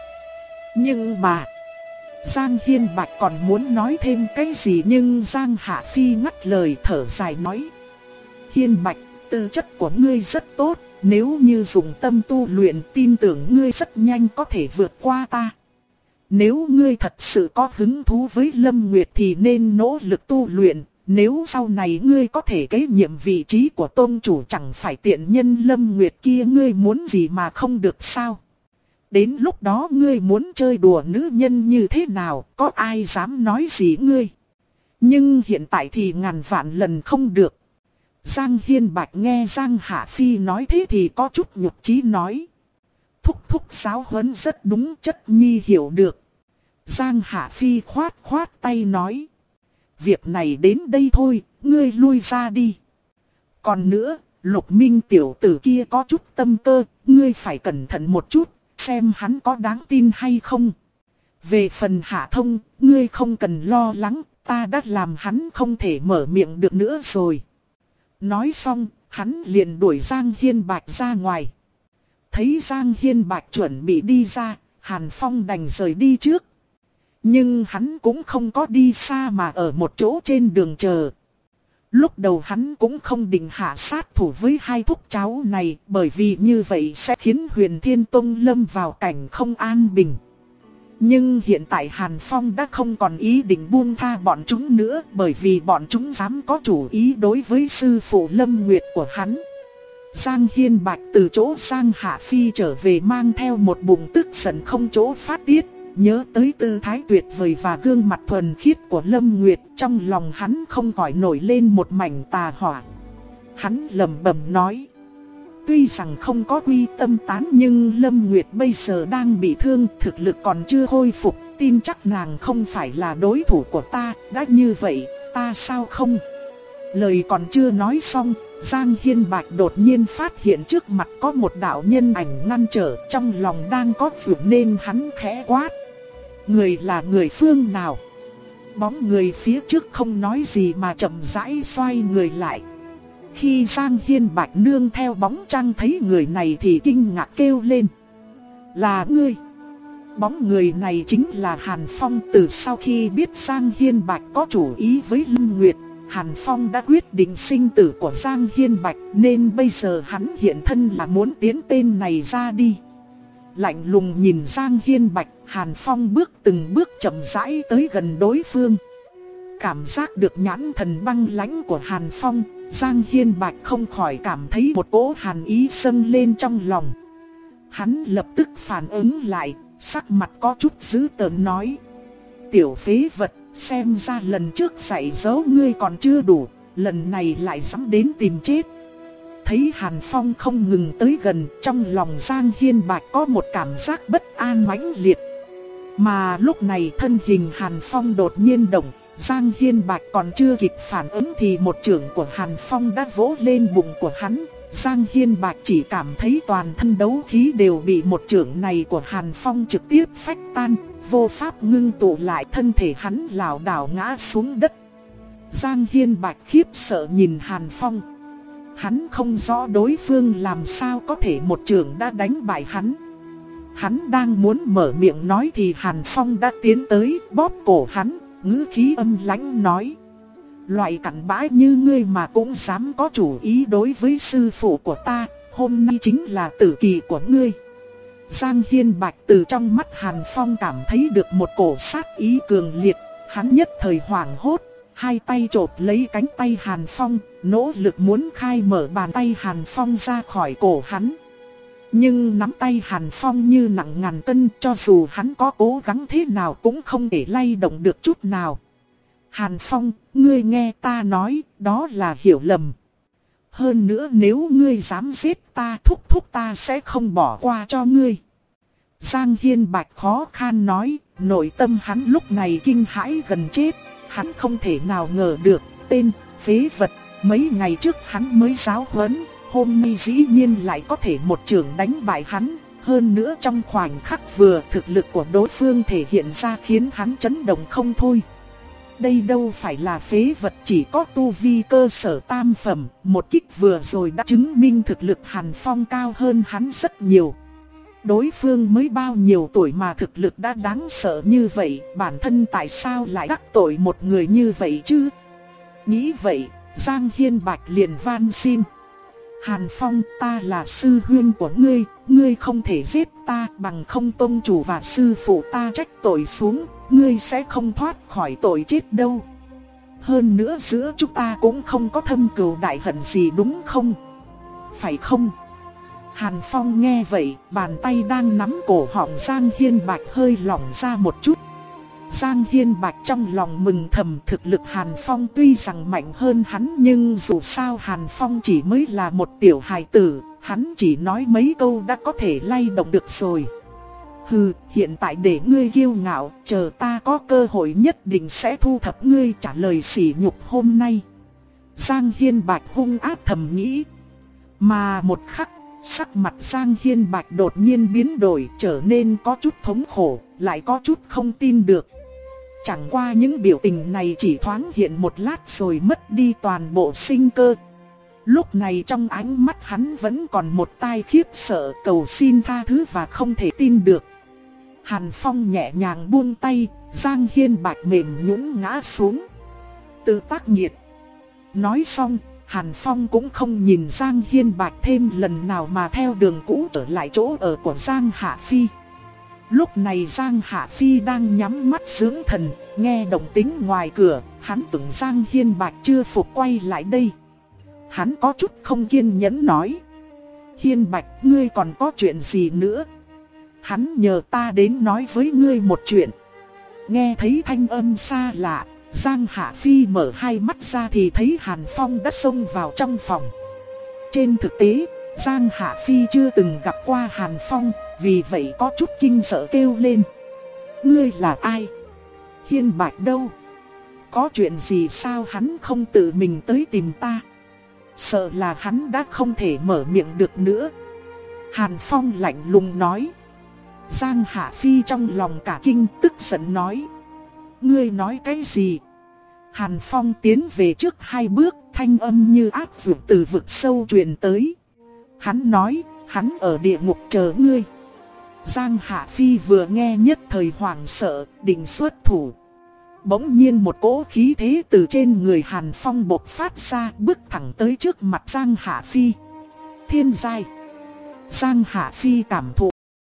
Nhưng mà... Giang Hiên Bạch còn muốn nói thêm cái gì nhưng Giang Hạ Phi ngắt lời thở dài nói. Hiên Bạch, tư chất của ngươi rất tốt, nếu như dùng tâm tu luyện tin tưởng ngươi rất nhanh có thể vượt qua ta. Nếu ngươi thật sự có hứng thú với Lâm Nguyệt thì nên nỗ lực tu luyện, nếu sau này ngươi có thể kế nhiệm vị trí của tôn chủ chẳng phải tiện nhân Lâm Nguyệt kia ngươi muốn gì mà không được sao? Đến lúc đó ngươi muốn chơi đùa nữ nhân như thế nào, có ai dám nói gì ngươi? Nhưng hiện tại thì ngàn vạn lần không được. Giang Hiên Bạch nghe Giang Hạ Phi nói thế thì có chút nhục chí nói. Thúc thúc giáo huấn rất đúng, chất nhi hiểu được. Giang Hạ Phi khoát khoát tay nói. Việc này đến đây thôi, ngươi lui ra đi. Còn nữa, Lục Minh tiểu tử kia có chút tâm cơ, ngươi phải cẩn thận một chút. Xem hắn có đáng tin hay không. Về phần Hạ Thông, ngươi không cần lo lắng, ta đã làm hắn không thể mở miệng được nữa rồi. Nói xong, hắn liền đuổi Giang Hiên Bạch ra ngoài. Thấy Giang Hiên Bạch chuẩn bị đi ra, Hàn Phong đành rời đi trước. Nhưng hắn cũng không có đi xa mà ở một chỗ trên đường chờ. Lúc đầu hắn cũng không định hạ sát thủ với hai thúc cháu này, bởi vì như vậy sẽ khiến Huyền Thiên Tông lâm vào cảnh không an bình. Nhưng hiện tại Hàn Phong đã không còn ý định buông tha bọn chúng nữa, bởi vì bọn chúng dám có chủ ý đối với sư phụ Lâm Nguyệt của hắn. Giang Hiên Bạch từ chỗ Giang Hạ Phi trở về mang theo một bụng tức giận không chỗ phát tiết. Nhớ tới tư thái tuyệt vời và gương mặt thuần khiết của Lâm Nguyệt, trong lòng hắn không khỏi nổi lên một mảnh tà hỏa. Hắn lẩm bẩm nói. Tuy rằng không có quy tâm tán nhưng Lâm Nguyệt bây giờ đang bị thương, thực lực còn chưa hồi phục, tin chắc nàng không phải là đối thủ của ta, đã như vậy, ta sao không? Lời còn chưa nói xong, Giang Hiên Bạch đột nhiên phát hiện trước mặt có một đạo nhân ảnh ngăn trở, trong lòng đang có việc nên hắn khẽ quát. Người là người phương nào? Bóng người phía trước không nói gì mà chậm rãi xoay người lại. Khi Giang Hiên Bạch nương theo bóng trăng thấy người này thì kinh ngạc kêu lên. Là ngươi! Bóng người này chính là Hàn Phong. Từ sau khi biết Giang Hiên Bạch có chủ ý với Lâm Nguyệt, Hàn Phong đã quyết định sinh tử của Giang Hiên Bạch, nên bây giờ hắn hiện thân là muốn tiến tên này ra đi. Lạnh lùng nhìn Giang Hiên Bạch, Hàn Phong bước từng bước chậm rãi tới gần đối phương. Cảm giác được nhãn thần băng lãnh của Hàn Phong, Giang Hiên Bạch không khỏi cảm thấy một cỗ hàn ý dâng lên trong lòng. Hắn lập tức phản ứng lại, sắc mặt có chút dữ tợn nói. Tiểu phế vật, xem ra lần trước dạy dỗ ngươi còn chưa đủ, lần này lại dám đến tìm chết. Thấy Hàn Phong không ngừng tới gần, trong lòng Giang Hiên Bạch có một cảm giác bất an mãnh liệt. Mà lúc này thân hình Hàn Phong đột nhiên động, Giang Hiên Bạch còn chưa kịp phản ứng thì một chưởng của Hàn Phong đã vỗ lên bụng của hắn. Giang Hiên Bạch chỉ cảm thấy toàn thân đấu khí đều bị một chưởng này của Hàn Phong trực tiếp phách tan, vô pháp ngưng tụ lại, thân thể hắn lảo đảo ngã xuống đất. Giang Hiên Bạch khiếp sợ nhìn Hàn Phong. Hắn không rõ đối phương làm sao có thể một chưởng đã đánh bại hắn. Hắn đang muốn mở miệng nói thì Hàn Phong đã tiến tới bóp cổ hắn, ngữ khí âm lãnh nói. Loại cặn bã như ngươi mà cũng dám có chủ ý đối với sư phụ của ta, hôm nay chính là tử kỳ của ngươi. Giang Hiên Bạch từ trong mắt Hàn Phong cảm thấy được một cổ sát ý cường liệt, hắn nhất thời hoảng hốt, hai tay chộp lấy cánh tay Hàn Phong, nỗ lực muốn khai mở bàn tay Hàn Phong ra khỏi cổ hắn. Nhưng nắm tay Hàn Phong như nặng ngàn cân, cho dù hắn có cố gắng thế nào cũng không thể lay động được chút nào. Hàn Phong, ngươi nghe ta nói, đó là hiểu lầm. Hơn nữa nếu ngươi dám giết ta, thúc thúc ta sẽ không bỏ qua cho ngươi. Giang Hiên Bạch khó khăn nói, nội tâm hắn lúc này kinh hãi gần chết. Hắn không thể nào ngờ được, tên phế vật, mấy ngày trước hắn mới giáo huấn, hôm nay dĩ nhiên lại có thể một chưởng đánh bại hắn. Hơn nữa trong khoảnh khắc vừa, thực lực của đối phương thể hiện ra khiến hắn chấn động không thôi. Đây đâu phải là phế vật, chỉ có tu vi cơ sở tam phẩm, một kích vừa rồi đã chứng minh thực lực Hàn Phong cao hơn hắn rất nhiều. Đối phương mới bao nhiêu tuổi mà thực lực đã đáng sợ như vậy, bản thân tại sao lại đắc tội một người như vậy chứ? Nghĩ vậy, Giang Hiên Bạch liền van xin. Hàn Phong, ta là sư huynh của ngươi, ngươi không thể giết ta, bằng không tông chủ và sư phụ ta trách tội xuống, ngươi sẽ không thoát khỏi tội chết đâu. Hơn nữa giữa chúng ta cũng không có thâm cừu đại hận gì đúng không? Phải không? Hàn Phong nghe vậy, bàn tay đang nắm cổ họng Giang Hiên Bạch hơi lỏng ra một chút. Giang Hiên Bạch trong lòng mừng thầm, thực lực Hàn Phong tuy rằng mạnh hơn hắn, nhưng dù sao Hàn Phong chỉ mới là một tiểu hài tử, hắn chỉ nói mấy câu đã có thể lay động được rồi. Hừ, hiện tại để ngươi kiêu ngạo, chờ ta có cơ hội nhất định sẽ thu thập ngươi, trả lời sỉ nhục hôm nay. Giang Hiên Bạch hung ác thầm nghĩ. Mà một khắc, sắc mặt Giang Hiên Bạch đột nhiên biến đổi, trở nên có chút thống khổ, lại có chút không tin được. Chẳng qua những biểu tình này chỉ thoáng hiện một lát rồi mất đi toàn bộ sinh cơ. Lúc này trong ánh mắt hắn vẫn còn một tia khiếp sợ, cầu xin tha thứ và không thể tin được. Hàn Phong nhẹ nhàng buông tay, Giang Hiên Bạch mềm nhũn ngã xuống. Tự tác nghiệt. Nói xong, Hàn Phong cũng không nhìn Giang Hiên Bạch thêm lần nào mà theo đường cũ trở lại chỗ ở của Giang Hạ Phi. Lúc này Giang Hạ Phi đang nhắm mắt dưỡng thần, nghe động tĩnh ngoài cửa, hắn tưởng Giang Hiên Bạch chưa phục quay lại đây. Hắn có chút không kiên nhẫn nói. Hiên Bạch, ngươi còn có chuyện gì nữa? Hắn nhờ ta đến nói với ngươi một chuyện. Nghe thấy thanh âm xa lạ, Giang Hạ Phi mở hai mắt ra thì thấy Hàn Phong đã xông vào trong phòng. Trên thực tế, Giang Hạ Phi chưa từng gặp qua Hàn Phong, vì vậy có chút kinh sợ kêu lên. Ngươi là ai? Hiên Bạch đâu? Có chuyện gì sao hắn không tự mình tới tìm ta? sợ là hắn đã không thể mở miệng được nữa. Hàn Phong lạnh lùng nói. Giang Hạ Phi trong lòng cả kinh, tức giận nói. Ngươi nói cái gì? Hàn Phong tiến về trước hai bước, thanh âm như ác vượt từ vực sâu truyền tới. Hắn nói, hắn ở địa ngục chờ ngươi. Giang Hạ Phi vừa nghe nhất thời hoảng sợ, định xuất thủ. Bỗng nhiên một cỗ khí thế từ trên người Hàn Phong bộc phát ra, bước thẳng tới trước mặt Giang Hạ Phi. Thiên giai. Giang Hạ Phi cảm thụ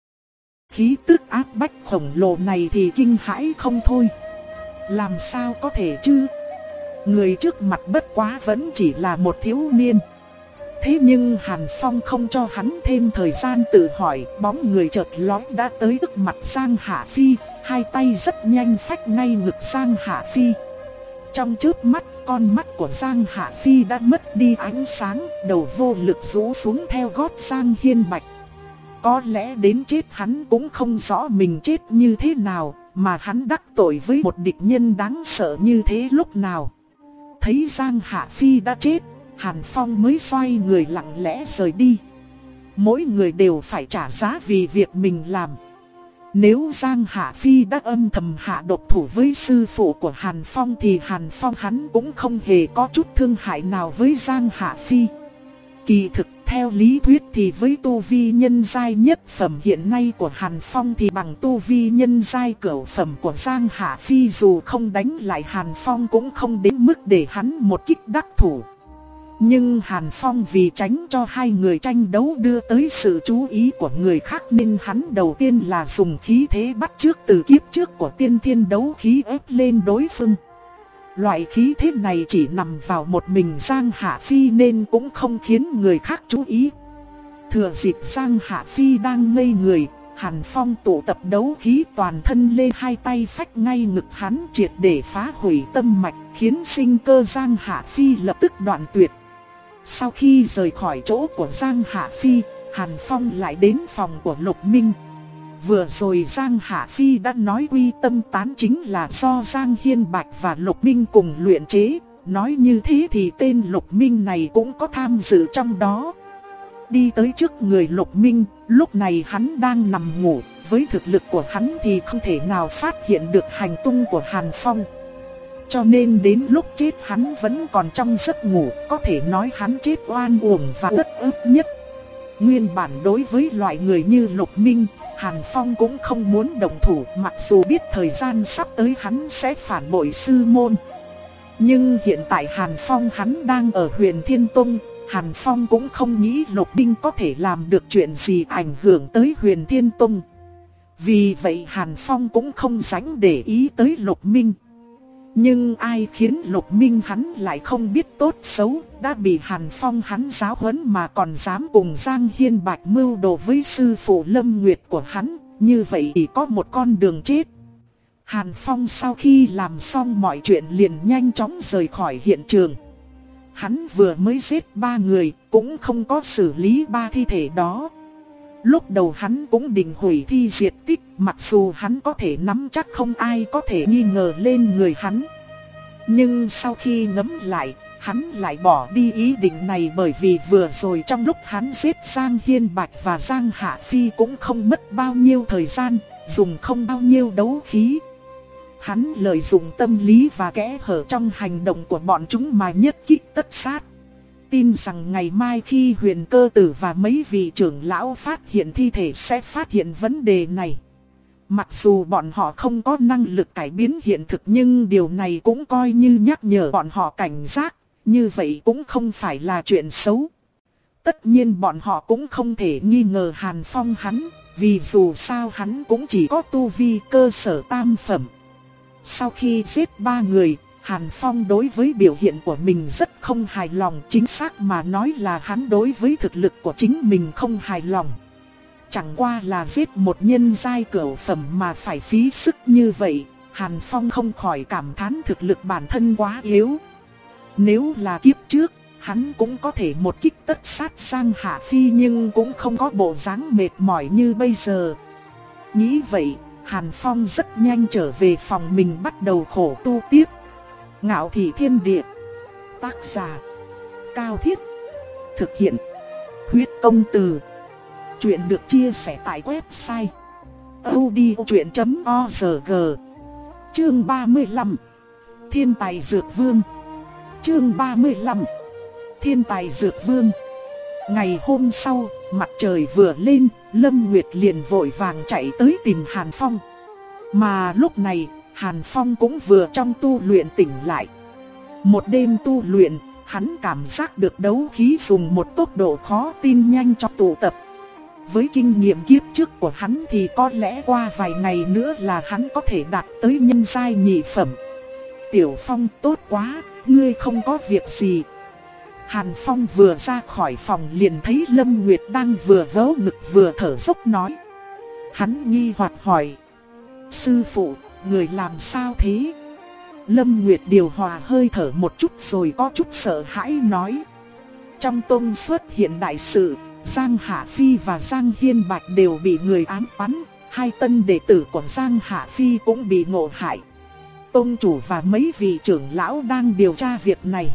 khí tức áp bách khổng lồ này thì kinh hãi không thôi. Làm sao có thể chứ? Người trước mặt bất quá vẫn chỉ là một thiếu niên. Thế nhưng Hàn Phong không cho hắn thêm thời gian tự hỏi, bóng người chợt lóe đã tới trước mặt Giang Hạ Phi, hai tay rất nhanh phách ngay ngực Giang Hạ Phi. Trong chớp mắt, con mắt của Giang Hạ Phi đã mất đi ánh sáng, đầu vô lực rũ xuống theo gót Giang Hiên Bạch. Có lẽ đến chết hắn cũng không rõ mình chết như thế nào, mà hắn đắc tội với một địch nhân đáng sợ như thế lúc nào. Thấy Giang Hạ Phi đã chết, Hàn Phong mới xoay người lặng lẽ rời đi. Mỗi người đều phải trả giá vì việc mình làm. Nếu Giang Hạ Phi đã âm thầm hạ độc thủ với sư phụ của Hàn Phong thì Hàn Phong hắn cũng không hề có chút thương hại nào với Giang Hạ Phi. Kỳ thực theo lý thuyết thì với tu vi nhân giai nhất phẩm hiện nay của Hàn Phong thì bằng tu vi nhân giai cửu phẩm của Giang Hạ Phi, dù không đánh lại Hàn Phong cũng không đến mức để hắn một kích đắc thủ. Nhưng Hàn Phong vì tránh cho hai người tranh đấu đưa tới sự chú ý của người khác nên hắn đầu tiên là dùng khí thế bắt chước từ kiếp trước của tiên thiên đấu khí ép lên đối phương. Loại khí thế này chỉ nằm vào một mình Giang Hạ Phi nên cũng không khiến người khác chú ý. Thừa dịp Giang Hạ Phi đang ngây người, Hàn Phong tụ tập đấu khí toàn thân lên, hai tay phách ngay ngực hắn triệt để phá hủy tâm mạch, khiến sinh cơ Giang Hạ Phi lập tức đoạn tuyệt. Sau khi rời khỏi chỗ của Giang Hạ Phi, Hàn Phong lại đến phòng của Lục Minh. Vừa rồi Giang Hạ Phi đã nói quy tâm tán chính là do Giang Hiên Bạch và Lục Minh cùng luyện chế. Nói như thế thì tên Lục Minh này cũng có tham dự trong đó. Đi tới trước người Lục Minh, lúc này hắn đang nằm ngủ. Với thực lực của hắn thì không thể nào phát hiện được hành tung của Hàn Phong. Cho nên đến lúc chết hắn vẫn còn trong giấc ngủ, có thể nói hắn chết oan uổng và uất ức nhất. Nguyên bản đối với loại người như Lục Minh, Hàn Phong cũng không muốn động thủ, mặc dù biết thời gian sắp tới hắn sẽ phản bội sư môn. Nhưng hiện tại Hàn Phong hắn đang ở Huyền Thiên Tông, Hàn Phong cũng không nghĩ Lục Minh có thể làm được chuyện gì ảnh hưởng tới Huyền Thiên Tông. Vì vậy Hàn Phong cũng không rảnh để ý tới Lục Minh. Nhưng ai khiến Lục Minh hắn lại không biết tốt xấu, đã bị Hàn Phong hắn giáo huấn mà còn dám cùng Giang Hiên Bạch mưu đồ với sư phụ Lâm Nguyệt của hắn, như vậy thì có một con đường chết. Hàn Phong sau khi làm xong mọi chuyện liền nhanh chóng rời khỏi hiện trường. Hắn vừa mới giết ba người, cũng không có xử lý ba thi thể đó. Lúc đầu hắn cũng định hủy thi diệt tích, mặc dù hắn có thể nắm chắc không ai có thể nghi ngờ lên người hắn. Nhưng sau khi ngẫm lại, hắn lại bỏ đi ý định này, bởi vì vừa rồi trong lúc hắn giết Giang Hiên Bạch và Giang Hạ Phi cũng không mất bao nhiêu thời gian, dùng không bao nhiêu đấu khí. Hắn lợi dụng tâm lý và kẽ hở trong hành động của bọn chúng mà nhất kích tất sát. Tin rằng ngày mai khi Huyền Cơ Tử và mấy vị trưởng lão phát hiện thi thể sẽ phát hiện vấn đề này. Mặc dù bọn họ không có năng lực cải biến hiện thực, nhưng điều này cũng coi như nhắc nhở bọn họ cảnh giác, như vậy cũng không phải là chuyện xấu. Tất nhiên bọn họ cũng không thể nghi ngờ Hàn Phong hắn, vì dù sao hắn cũng chỉ có tu vi cơ sở tam phẩm. Sau khi giết ba người, Hàn Phong đối với biểu hiện của mình rất không hài lòng, chính xác mà nói là hắn đối với thực lực của chính mình không hài lòng. Chẳng qua là giết một nhân giai cửu phẩm mà phải phí sức như vậy, Hàn Phong không khỏi cảm thán thực lực bản thân quá yếu. Nếu là kiếp trước, hắn cũng có thể một kích tất sát Giang Hạ Phi nhưng cũng không có bộ dáng mệt mỏi như bây giờ. Nghĩ vậy, Hàn Phong rất nhanh trở về phòng mình bắt đầu khổ tu tiếp. Ngạo Thị Thiên Địa. Tác giả Cao Thiết. Thực hiện. Huyết Công Từ. Chuyện được chia sẻ tại website audiochuyện chấm org. Chương ba mươi lăm. Thiên tài Dược Vương. Chương ba mươi lăm. Thiên tài Dược Vương. Ngày hôm sau, mặt trời vừa lên, Lâm Nguyệt liền vội vàng chạy tới tìm Hàn Phong. Mà lúc này, Hàn Phong cũng vừa trong tu luyện tỉnh lại. Một đêm tu luyện, hắn cảm giác được đấu khí dùng một tốc độ khó tin nhanh chóng tụ tập. Với kinh nghiệm kiếp trước của hắn thì có lẽ qua vài ngày nữa là hắn có thể đạt tới nhân giai nhị phẩm. Tiểu Phong, tốt quá, ngươi không có việc gì. Hàn Phong vừa ra khỏi phòng liền thấy Lâm Nguyệt đang vừa vớ ngực vừa thở dốc nói. Hắn nghi hoặc hỏi. Sư phụ, người làm sao thế? Lâm Nguyệt điều hòa hơi thở một chút rồi có chút sợ hãi nói. Trong tông xuất hiện đại sự, Giang Hạ Phi và Giang Hiên Bạch đều bị người ám bắn. Hai tân đệ tử của Giang Hạ Phi cũng bị ngộ hại. Tông chủ và mấy vị trưởng lão đang điều tra việc này.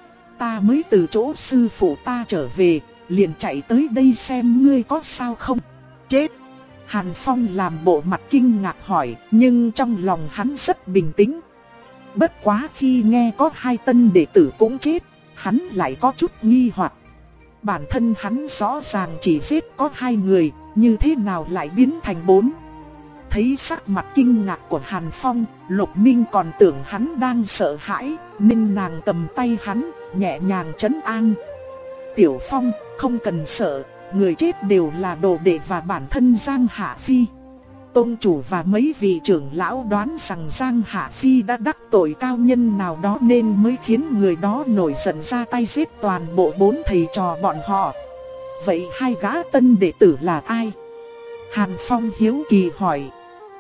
Ta mới từ chỗ sư phụ ta trở về, liền chạy tới đây xem ngươi có sao không. Chết! Hàn Phong làm bộ mặt kinh ngạc hỏi, nhưng trong lòng hắn rất bình tĩnh. Bất quá khi nghe có hai tân đệ tử cũng chết, hắn lại có chút nghi hoặc. Bản thân hắn rõ ràng chỉ giết có hai người, như thế nào lại biến thành bốn? Thấy sắc mặt kinh ngạc của Hàn Phong, Lục Minh còn tưởng hắn đang sợ hãi, nên nàng cầm tay hắn, nhẹ nhàng trấn an. Tiểu Phong, không cần sợ, người chết đều là đồ đệ và bản thân Giang Hạ Phi. Tông chủ và mấy vị trưởng lão đoán rằng Giang Hạ Phi đã đắc tội cao nhân nào đó nên mới khiến người đó nổi giận ra tay giết toàn bộ bốn thầy trò bọn họ. Vậy hai gã tân đệ tử là ai? Hàn Phong hiếu kỳ hỏi.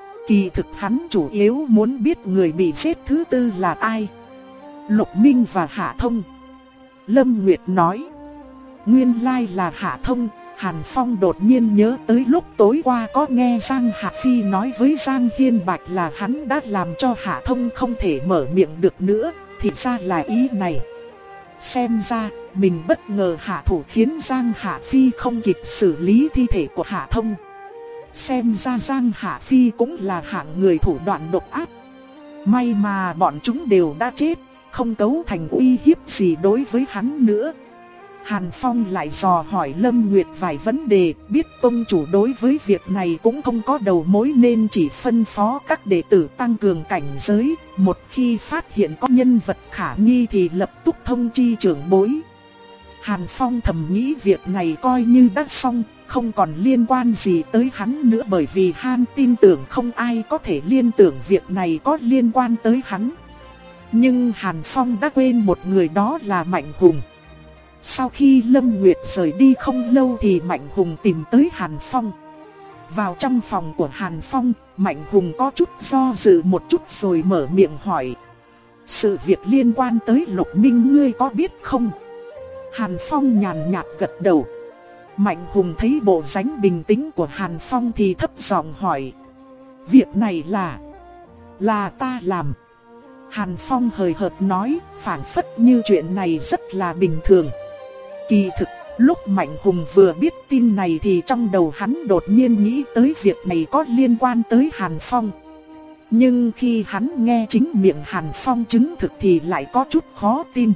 Kỳ thực hắn chủ yếu muốn biết người bị giết thứ tư là ai. Lục Minh và Hạ Thông. Lâm Nguyệt nói. Nguyên lai là Hạ Thông. Hàn Phong đột nhiên nhớ tới lúc tối qua có nghe Giang Hạ Phi nói với Giang Hiên Bạch là hắn đã làm cho Hạ Thông không thể mở miệng được nữa. Thì ra là ý này. Xem ra mình bất ngờ hạ thủ khiến Giang Hạ Phi không kịp xử lý thi thể của Hạ Thông. Xem ra Giang Hạ Phi cũng là hạng người thủ đoạn độc ác. May mà bọn chúng đều đã chết, không cấu thành uy hiếp gì đối với hắn nữa. Hàn Phong lại dò hỏi Lâm Nguyệt vài vấn đề, biết tông chủ đối với việc này cũng không có đầu mối nên chỉ phân phó các đệ tử tăng cường cảnh giới. Một khi phát hiện có nhân vật khả nghi thì lập tức thông chi trưởng bối. Hàn Phong thầm nghĩ việc này coi như đã xong, không còn liên quan gì tới hắn nữa, bởi vì hắn tin tưởng không ai có thể liên tưởng việc này có liên quan tới hắn. Nhưng Hàn Phong đã quên một người, đó là Mạnh Hùng. Sau khi Lâm Nguyệt rời đi không lâu thì Mạnh Hùng tìm tới Hàn Phong. Vào trong phòng của Hàn Phong, Mạnh Hùng có chút do dự một chút rồi mở miệng hỏi. Sự việc liên quan tới Lục Minh ngươi có biết không? Hàn Phong nhàn nhạt gật đầu. Mạnh Hùng thấy bộ dáng bình tĩnh của Hàn Phong thì thấp giọng hỏi. Việc này là... là ta làm. Hàn Phong hời hợt nói, phảng phất như chuyện này rất là bình thường. Kỳ thực, lúc Mạnh Hùng vừa biết tin này thì trong đầu hắn đột nhiên nghĩ tới việc này có liên quan tới Hàn Phong. Nhưng khi hắn nghe chính miệng Hàn Phong chứng thực thì lại có chút khó tin.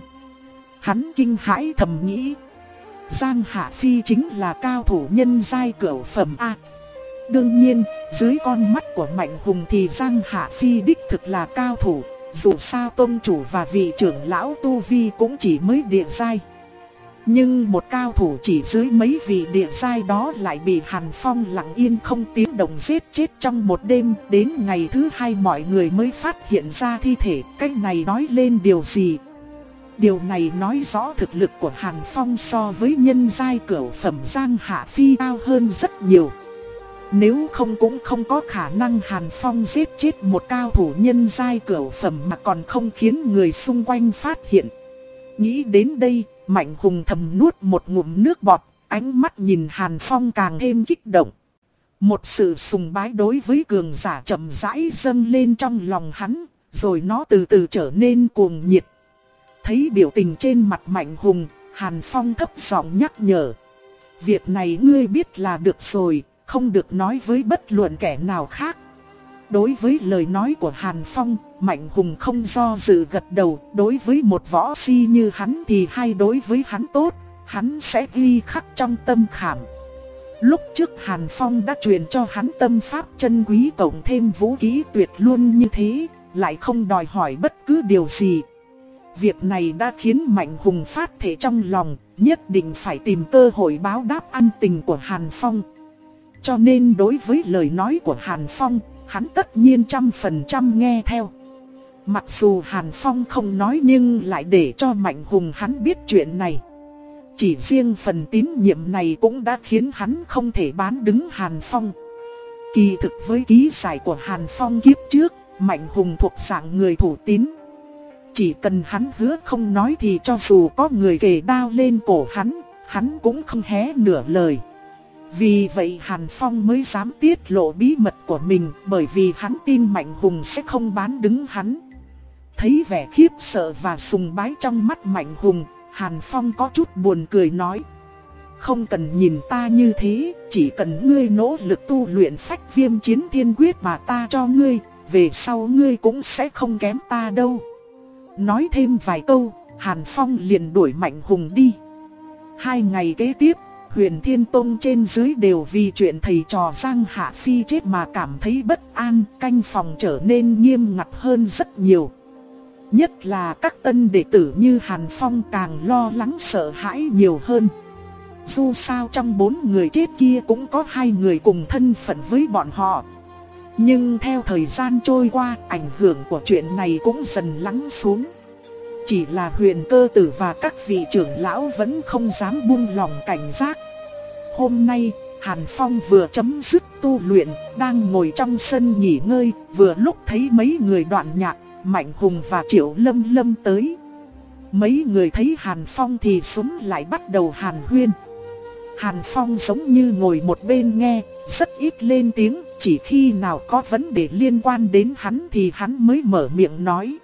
Hắn kinh hãi thầm nghĩ. Giang Hạ Phi chính là cao thủ nhân giai cửu phẩm A. Đương nhiên, dưới con mắt của Mạnh Hùng thì Giang Hạ Phi đích thực là cao thủ. Dù sao tông chủ và vị trưởng lão tu vi cũng chỉ mới địa giai. Nhưng một cao thủ chỉ dưới mấy vị địa giai đó lại bị Hàn Phong lặng yên không tiếng động giết chết trong một đêm. Đến ngày thứ hai mọi người mới phát hiện ra thi thể. Cái này nói lên điều gì? Điều này nói rõ thực lực của Hàn Phong so với nhân giai cửu phẩm Giang Hạ Phi cao hơn rất nhiều. Nếu không cũng không có khả năng Hàn Phong giết chết một cao thủ nhân giai cửu phẩm mà còn không khiến người xung quanh phát hiện. Nghĩ đến đây, Mạnh Hùng thầm nuốt một ngụm nước bọt, ánh mắt nhìn Hàn Phong càng thêm kích động. Một sự sùng bái đối với cường giả chậm rãi dâng lên trong lòng hắn, rồi nó từ từ trở nên cuồng nhiệt. Thấy biểu tình trên mặt Mạnh Hùng, Hàn Phong thấp giọng nhắc nhở. Việc này ngươi biết là được rồi, không được nói với bất luận kẻ nào khác. Đối với lời nói của Hàn Phong, Mạnh Hùng không do dự gật đầu. Đối với một võ si như hắn thì hay đối với hắn tốt, hắn sẽ ghi khắc trong tâm khảm. Lúc trước Hàn Phong đã truyền cho hắn tâm pháp chân quý cộng thêm vũ khí tuyệt luôn như thế, lại không đòi hỏi bất cứ điều gì. Việc này đã khiến Mạnh Hùng phát thể trong lòng, nhất định phải tìm cơ hội báo đáp ân tình của Hàn Phong. Cho nên đối với lời nói của Hàn Phong, hắn tất nhiên trăm phần trăm nghe theo. Mặc dù Hàn Phong không nói nhưng lại để cho Mạnh Hùng hắn biết chuyện này. Chỉ riêng phần tín nhiệm này cũng đã khiến hắn không thể bán đứng Hàn Phong. Kỳ thực với ký giải của Hàn Phong kiếp trước, Mạnh Hùng thuộc dạng người thủ tín. Chỉ cần hắn hứa không nói thì cho dù có người kề đao lên cổ hắn, hắn cũng không hé nửa lời. Vì vậy Hàn Phong mới dám tiết lộ bí mật của mình, bởi vì hắn tin Mạnh Hùng sẽ không bán đứng hắn. Thấy vẻ khiếp sợ và sùng bái trong mắt Mạnh Hùng, Hàn Phong có chút buồn cười nói. Không cần nhìn ta như thế, chỉ cần ngươi nỗ lực tu luyện Phách Viêm Chiến Thiên Quyết mà ta cho ngươi, về sau ngươi cũng sẽ không kém ta đâu. Nói thêm vài câu, Hàn Phong liền đuổi Mạnh Hùng đi. Hai ngày kế tiếp, Huyền Thiên Tông trên dưới đều vì chuyện thầy trò Giang Hạ Phi chết mà cảm thấy bất an, canh phòng trở nên nghiêm ngặt hơn rất nhiều. Nhất là các tân đệ tử như Hàn Phong càng lo lắng sợ hãi nhiều hơn. Dù sao trong bốn người chết kia cũng có hai người cùng thân phận với bọn họ. Nhưng theo thời gian trôi qua, ảnh hưởng của chuyện này cũng dần lắng xuống. Chỉ là Huyền Cơ Tử và các vị trưởng lão vẫn không dám buông lòng cảnh giác. Hôm nay, Hàn Phong vừa chấm dứt tu luyện, đang ngồi trong sân nghỉ ngơi, vừa lúc thấy mấy người Đoạn Nhạc, Mạnh Hùng và Triệu Lâm Lâm tới. Mấy người thấy Hàn Phong thì súng lại bắt đầu hàn huyên. Hàn Phong giống như ngồi một bên nghe, rất ít lên tiếng, chỉ khi nào có vấn đề liên quan đến hắn thì hắn mới mở miệng nói.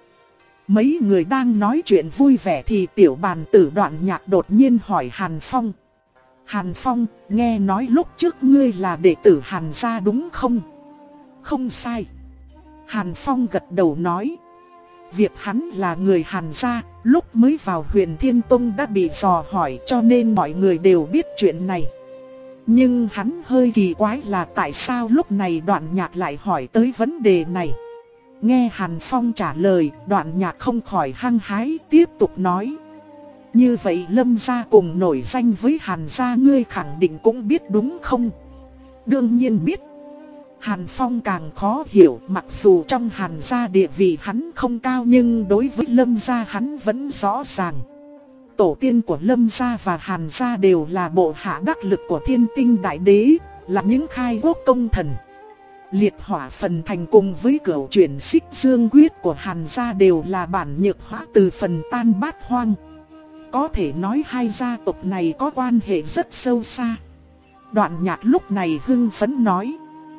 Mấy người đang nói chuyện vui vẻ thì tiểu bàn tử Đoạn Nhạc đột nhiên hỏi Hàn Phong. Hàn Phong, nghe nói lúc trước ngươi là đệ tử Hàn gia đúng không? Không sai. Hàn Phong gật đầu nói. Việc hắn là người Hàn gia, lúc mới vào Huyền Thiên Tông đã bị dò hỏi cho nên mọi người đều biết chuyện này. Nhưng hắn hơi kỳ quái là tại sao lúc này Đoạn Nhạc lại hỏi tới vấn đề này. Nghe Hàn Phong trả lời, Đoạn Nhạc không khỏi hăng hái tiếp tục nói. Như vậy Lâm gia cùng nổi danh với Hàn gia ngươi khẳng định cũng biết đúng không? Đương nhiên biết. Hàn Phong càng khó hiểu, mặc dù trong Hàn gia địa vị hắn không cao nhưng đối với Lâm gia hắn vẫn rõ ràng. Tổ tiên của Lâm gia và Hàn gia đều là bộ hạ đắc lực của Thiên Tinh Đại Đế, là những khai quốc công thần. Liệt Hỏa Phần Thành cùng với Cửu Chuyển Xích Dương Quyết của Hàn gia đều là bản nhược hóa từ Phần Tan Bát Hoang. Có thể nói hai gia tộc này có quan hệ rất sâu xa. Đoạn Nhạc lúc này hưng phấn nói.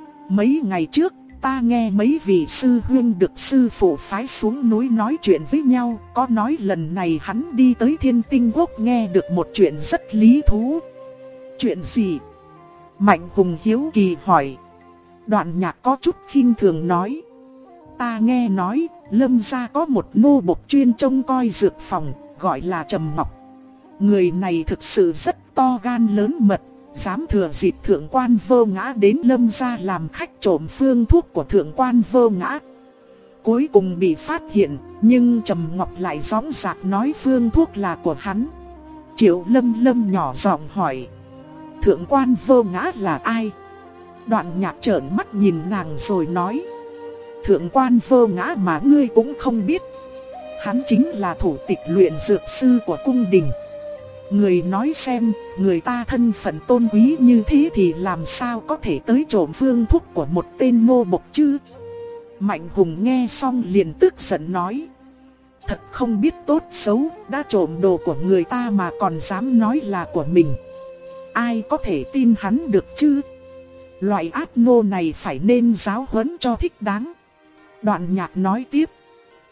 Mấy ngày trước, ta nghe mấy vị sư huynh được sư phụ phái xuống núi nói chuyện với nhau. Có nói lần này hắn đi tới Thiên Tinh Quốc nghe được một chuyện rất lý thú. Chuyện gì? Mạnh Hùng hiếu kỳ hỏi. Đoạn Nhạc có chút khinh thường nói. Ta nghe nói, Lâm gia có một nô bộc chuyên trông coi dược phòng, gọi là Trầm Ngọc. Người này thực sự rất to gan lớn mật, dám thừa dịp thượng quan Vô Ngã đến Lâm gia làm khách trộm phương thuốc của thượng quan Vô Ngã. Cuối cùng bị phát hiện, nhưng Trầm Ngọc lại gióng giạc nói phương thuốc là của hắn. Triệu Lâm Lâm nhỏ giọng hỏi. Thượng quan Vô Ngã là ai? Đoạn Nhạc trợn mắt nhìn nàng rồi nói. Thượng quan Vô Ngã mà ngươi cũng không biết. Hắn chính là thủ tịch luyện dược sư của cung đình. Người nói xem, người ta thân phận tôn quý như thế thì làm sao có thể tới trộm phương thuốc của một tên nô bộc chứ? Mạnh Hùng nghe xong liền tức giận nói. Thật không biết tốt xấu, đã trộm đồ của người ta mà còn dám nói là của mình. Ai có thể tin hắn được chứ? Loại ác nô này phải nên giáo huấn cho thích đáng. Đoạn Nhạc nói tiếp.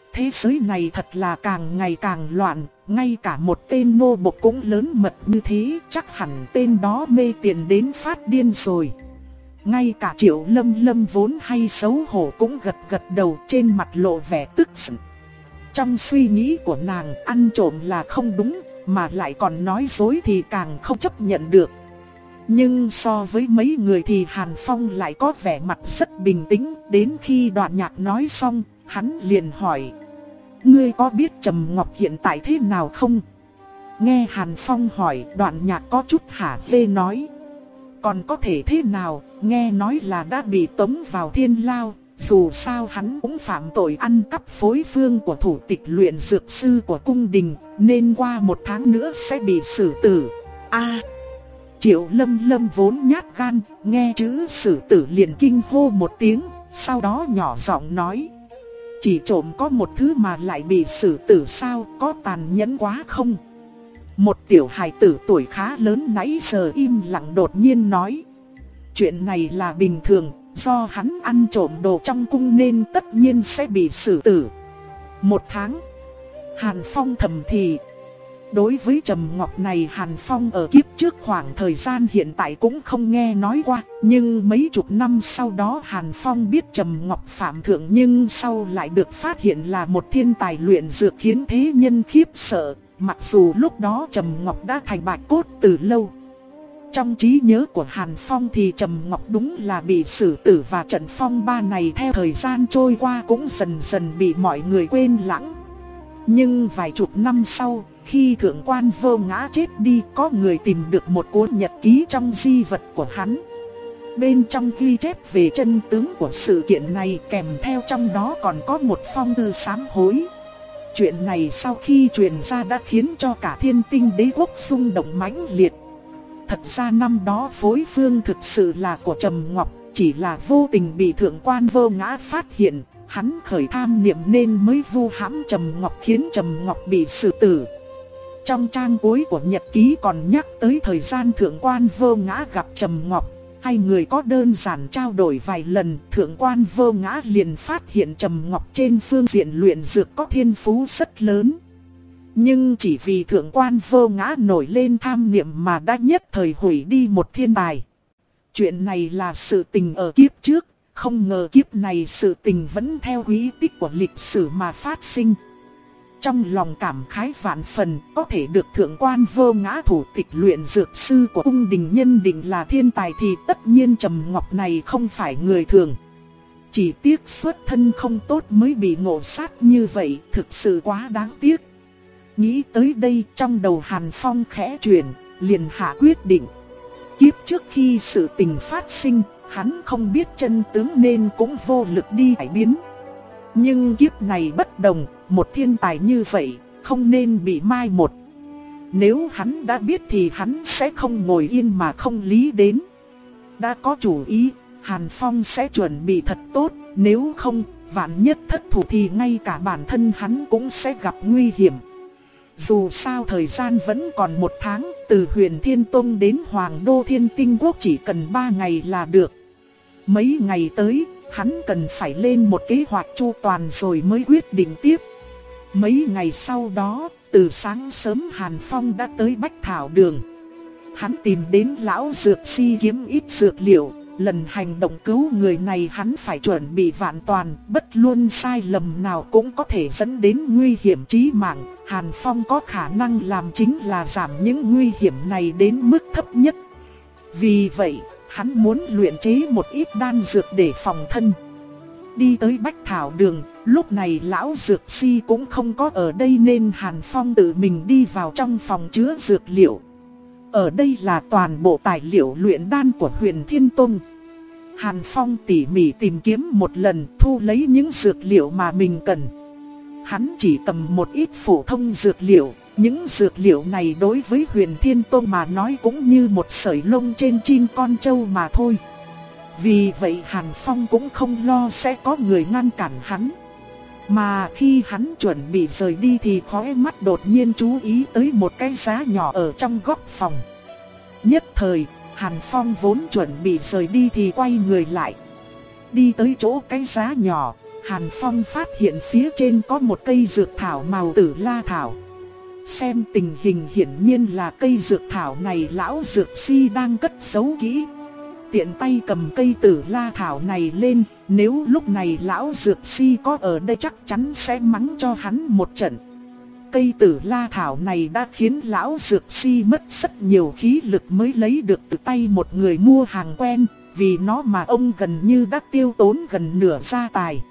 Thế giới này thật là càng ngày càng loạn, ngay cả một tên nô bộc cũng lớn mật như thế, chắc hẳn tên đó mê tiền đến phát điên rồi. Ngay cả Triệu Lâm Lâm vốn hay xấu hổ cũng gật gật đầu, trên mặt lộ vẻ tức giận. Trong suy nghĩ của nàng, ăn trộm là không đúng, mà lại còn nói dối thì càng không chấp nhận được. Nhưng so với mấy người thì Hàn Phong lại có vẻ mặt rất bình tĩnh. Đến khi Đoạn Nhạc nói xong, hắn liền hỏi: ngươi có biết Trầm Ngọc hiện tại thế nào không? Nghe Hàn Phong hỏi, Đoạn Nhạc có chút hả hê nói: còn có thể thế nào, nghe nói là đã bị tống vào thiên lao. Dù sao hắn cũng phạm tội ăn cắp phối phương của thủ tịch luyện dược sư của cung đình, nên qua một tháng nữa sẽ bị xử tử. A, Triệu Lâm Lâm vốn nhát gan, nghe chữ xử tử liền kinh hô một tiếng, sau đó nhỏ giọng nói: chỉ trộm có một thứ mà lại bị xử tử sao, có tàn nhẫn quá không? Một tiểu hài tử tuổi khá lớn nãy giờ im lặng đột nhiên nói: chuyện này là bình thường, do hắn ăn trộm đồ trong cung nên tất nhiên sẽ bị xử tử. Một tháng. Hàn Phong thầm thì. Đối với Trầm Ngọc này, Hàn Phong ở kiếp trước khoảng thời gian hiện tại cũng không nghe nói qua. Nhưng mấy chục năm sau đó Hàn Phong biết Trầm Ngọc phạm thượng, nhưng sau lại được phát hiện là một thiên tài luyện dược khiến thế nhân khiếp sợ. Mặc dù lúc đó Trầm Ngọc đã thành bạch cốt từ lâu. Trong trí nhớ của Hàn Phong thì Trầm Ngọc đúng là bị xử tử, và trận phong ba này theo thời gian trôi qua cũng dần dần bị mọi người quên lãng. Nhưng vài chục năm sau, khi thượng quan Vô Ngã chết đi, có người tìm được một cuốn nhật ký trong di vật của hắn. Bên trong ghi chép về chân tướng của sự kiện này, kèm theo trong đó còn có một phong thư sám hối. Chuyện này sau khi truyền ra đã khiến cho cả Thiên Tinh Đế quốc rung động mãnh liệt. Thật ra năm đó phối phương thực sự là của Trầm Ngọc, chỉ là vô tình bị thượng quan Vô Ngã phát hiện. Hắn khởi tham niệm nên mới vu hãm Trầm Ngọc, khiến Trầm Ngọc bị xử tử. Trong trang cuối của nhật ký còn nhắc tới thời gian thượng quan Vô Ngã gặp Trầm Ngọc. Hai người có đơn giản trao đổi vài lần, thượng quan Vô Ngã liền phát hiện Trầm Ngọc trên phương diện luyện dược có thiên phú rất lớn. Nhưng chỉ vì thượng quan Vô Ngã nổi lên tham niệm mà đã nhất thời hủy đi một thiên tài. Chuyện này là sự tình ở kiếp trước, không ngờ kiếp này sự tình vẫn theo quy tích của lịch sử mà phát sinh. Trong lòng cảm khái vạn phần, có thể được thượng quan Vô Ngã thủ tịch luyện dược sư của cung đình nhân định là thiên tài thì tất nhiên Trầm Ngọc này không phải người thường. Chỉ tiếc xuất thân không tốt mới bị ngộ sát như vậy, thực sự quá đáng tiếc. Nghĩ tới đây, trong đầu Hàn Phong khẽ chuyển, liền hạ quyết định. Kiếp trước khi sự tình phát sinh, hắn không biết chân tướng nên cũng vô lực đi cải biến. Nhưng kiếp này bất đồng, một thiên tài như vậy, không nên bị mai một. Nếu hắn đã biết thì hắn sẽ không ngồi yên mà không lý đến. Đã có chủ ý, Hàn Phong sẽ chuẩn bị thật tốt, nếu không, vạn nhất thất thủ thì ngay cả bản thân hắn cũng sẽ gặp nguy hiểm. Dù sao thời gian vẫn còn một tháng, từ Huyền Thiên Tông đến Hoàng Đô Thiên Tinh Quốc chỉ cần ba ngày là được. Mấy ngày tới, hắn cần phải lên một kế hoạch chu toàn rồi mới quyết định tiếp. Mấy ngày sau đó, từ sáng sớm Hàn Phong đã tới Bách Thảo Đường. Hắn tìm đến lão dược si kiếm ít dược liệu. Lần hành động cứu người này hắn phải chuẩn bị vạn toàn, bất luận sai lầm nào cũng có thể dẫn đến nguy hiểm chí mạng. Hàn Phong có khả năng làm chính là giảm những nguy hiểm này đến mức thấp nhất. Vì vậy, hắn muốn luyện chế một ít đan dược để phòng thân. Đi tới Bách Thảo Đường, lúc này lão dược si cũng không có ở đây nên Hàn Phong tự mình đi vào trong phòng chứa dược liệu. Ở đây là toàn bộ tài liệu luyện đan của Huyền Thiên Tông. Hàn Phong tỉ mỉ tìm kiếm một lần, thu lấy những dược liệu mà mình cần. Hắn chỉ cầm một ít phổ thông dược liệu, những dược liệu này đối với Huyền Thiên Tông mà nói cũng như một sợi lông trên chim con trâu mà thôi. Vì vậy Hàn Phong cũng không lo sẽ có người ngăn cản hắn. Mà khi hắn chuẩn bị rời đi thì khóe mắt đột nhiên chú ý tới một cái giá nhỏ ở trong góc phòng. Nhất thời, Hàn Phong vốn chuẩn bị rời đi thì quay người lại. Đi tới chỗ cái giá nhỏ, Hàn Phong phát hiện phía trên có một cây dược thảo màu tử la thảo. Xem tình hình hiển nhiên là cây dược thảo này lão dược si đang cất giấu kỹ. Tiện tay cầm cây tử la thảo này lên, nếu lúc này lão dược si có ở đây chắc chắn sẽ mắng cho hắn một trận. Cây tử la thảo này đã khiến lão dược si mất rất nhiều khí lực mới lấy được từ tay một người mua hàng quen, vì nó mà ông gần như đã tiêu tốn gần nửa gia tài.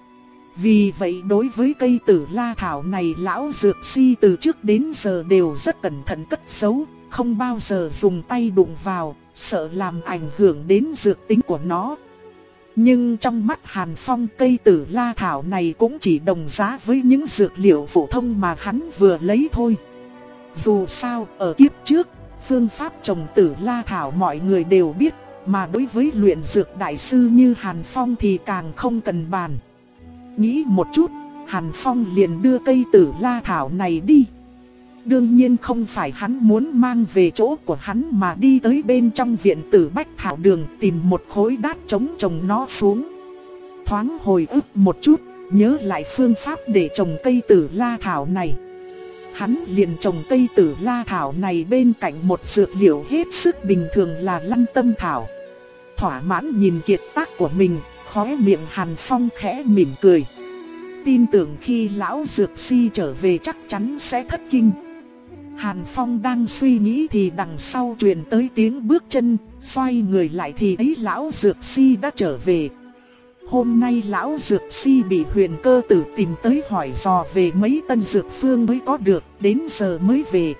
Vì vậy đối với cây tử la thảo này lão dược si từ trước đến giờ đều rất cẩn thận cất giấu, không bao giờ dùng tay đụng vào, sợ làm ảnh hưởng đến dược tính của nó. Nhưng trong mắt Hàn Phong, cây tử la thảo này cũng chỉ đồng giá với những dược liệu phổ thông mà hắn vừa lấy thôi. Dù sao, ở kiếp trước, phương pháp trồng tử la thảo mọi người đều biết, mà đối với luyện dược đại sư như Hàn Phong thì càng không cần bàn. Nghĩ một chút, Hàn Phong liền đưa cây tử la thảo này đi. Đương nhiên không phải hắn muốn mang về chỗ của hắn mà đi tới bên trong viện tử Bách Thảo Đường tìm một khối đát trống trồng nó xuống. Thoáng hồi ức một chút, nhớ lại phương pháp để trồng cây tử la thảo này. Hắn liền trồng cây tử la thảo này bên cạnh một dược liệu hết sức bình thường là lăng tâm thảo. Thỏa mãn nhìn kiệt tác của mình, khóe miệng Hàn Phong khẽ mỉm cười. Tin tưởng khi lão dược si trở về chắc chắn sẽ thất kinh. Hàn Phong đang suy nghĩ thì đằng sau truyền tới tiếng bước chân, xoay người lại thì thấy lão dược si đã trở về. Hôm nay lão dược si bị Huyền Cơ Tử tìm tới hỏi dò về mấy tân dược phương mới có được, đến giờ mới về.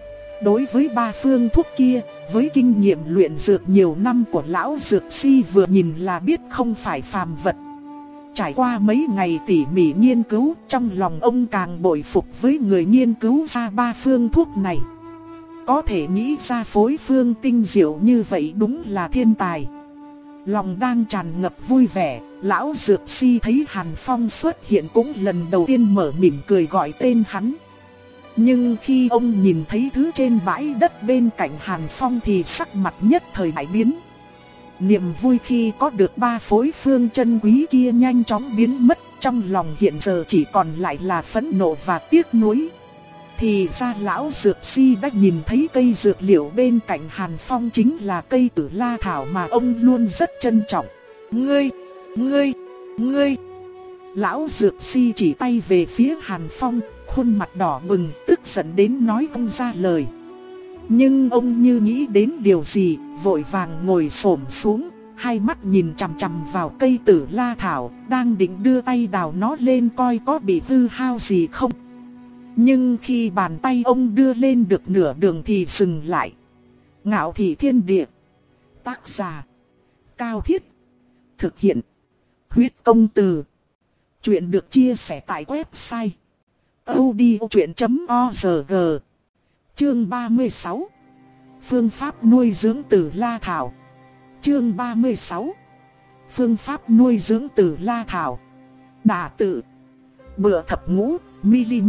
Đối với ba phương thuốc kia, với kinh nghiệm luyện dược nhiều năm của lão dược si vừa nhìn là biết không phải phàm vật. Trải qua mấy ngày tỉ mỉ nghiên cứu, trong lòng ông càng bội phục với người nghiên cứu ra ba phương thuốc này. Có thể nghĩ ra phối phương tinh diệu như vậy đúng là thiên tài. Lòng đang tràn ngập vui vẻ, lão dược si thấy Hàn Phong xuất hiện cũng lần đầu tiên mở mỉm cười gọi tên hắn. Nhưng khi ông nhìn thấy thứ trên bãi đất bên cạnh Hàn Phong thì sắc mặt nhất thời đại biến. Niềm vui khi có được ba phối phương chân quý kia nhanh chóng biến mất, trong lòng hiện giờ chỉ còn lại là phẫn nộ và tiếc nuối. Thì ra lão dược si đã nhìn thấy cây dược liệu bên cạnh Hàn Phong chính là cây tử la thảo mà ông luôn rất trân trọng. Ngươi, ngươi, ngươi. Lão dược si chỉ tay về phía Hàn Phong, khuôn mặt đỏ bừng, tức giận đến nói không ra lời. Nhưng ông như nghĩ đến điều gì, vội vàng ngồi xổm xuống, hai mắt nhìn chằm chằm vào cây tử la thảo, đang định đưa tay đào nó lên coi có bị hư hao gì không. Nhưng khi bàn tay ông đưa lên được nửa đường thì dừng lại. Ngạo Thị Thiên Địa. Tác giả Cao Thiết. Thực hiện Huyết Công Từ. Chuyện được chia sẻ tại website audiochuyện chấm org. Chương ba mươi sáu. Phương pháp nuôi dưỡng tử la thảo. Chương ba mươi sáu. Phương pháp nuôi dưỡng tử la thảo. Đả tự. Bựa thập ngũ mm.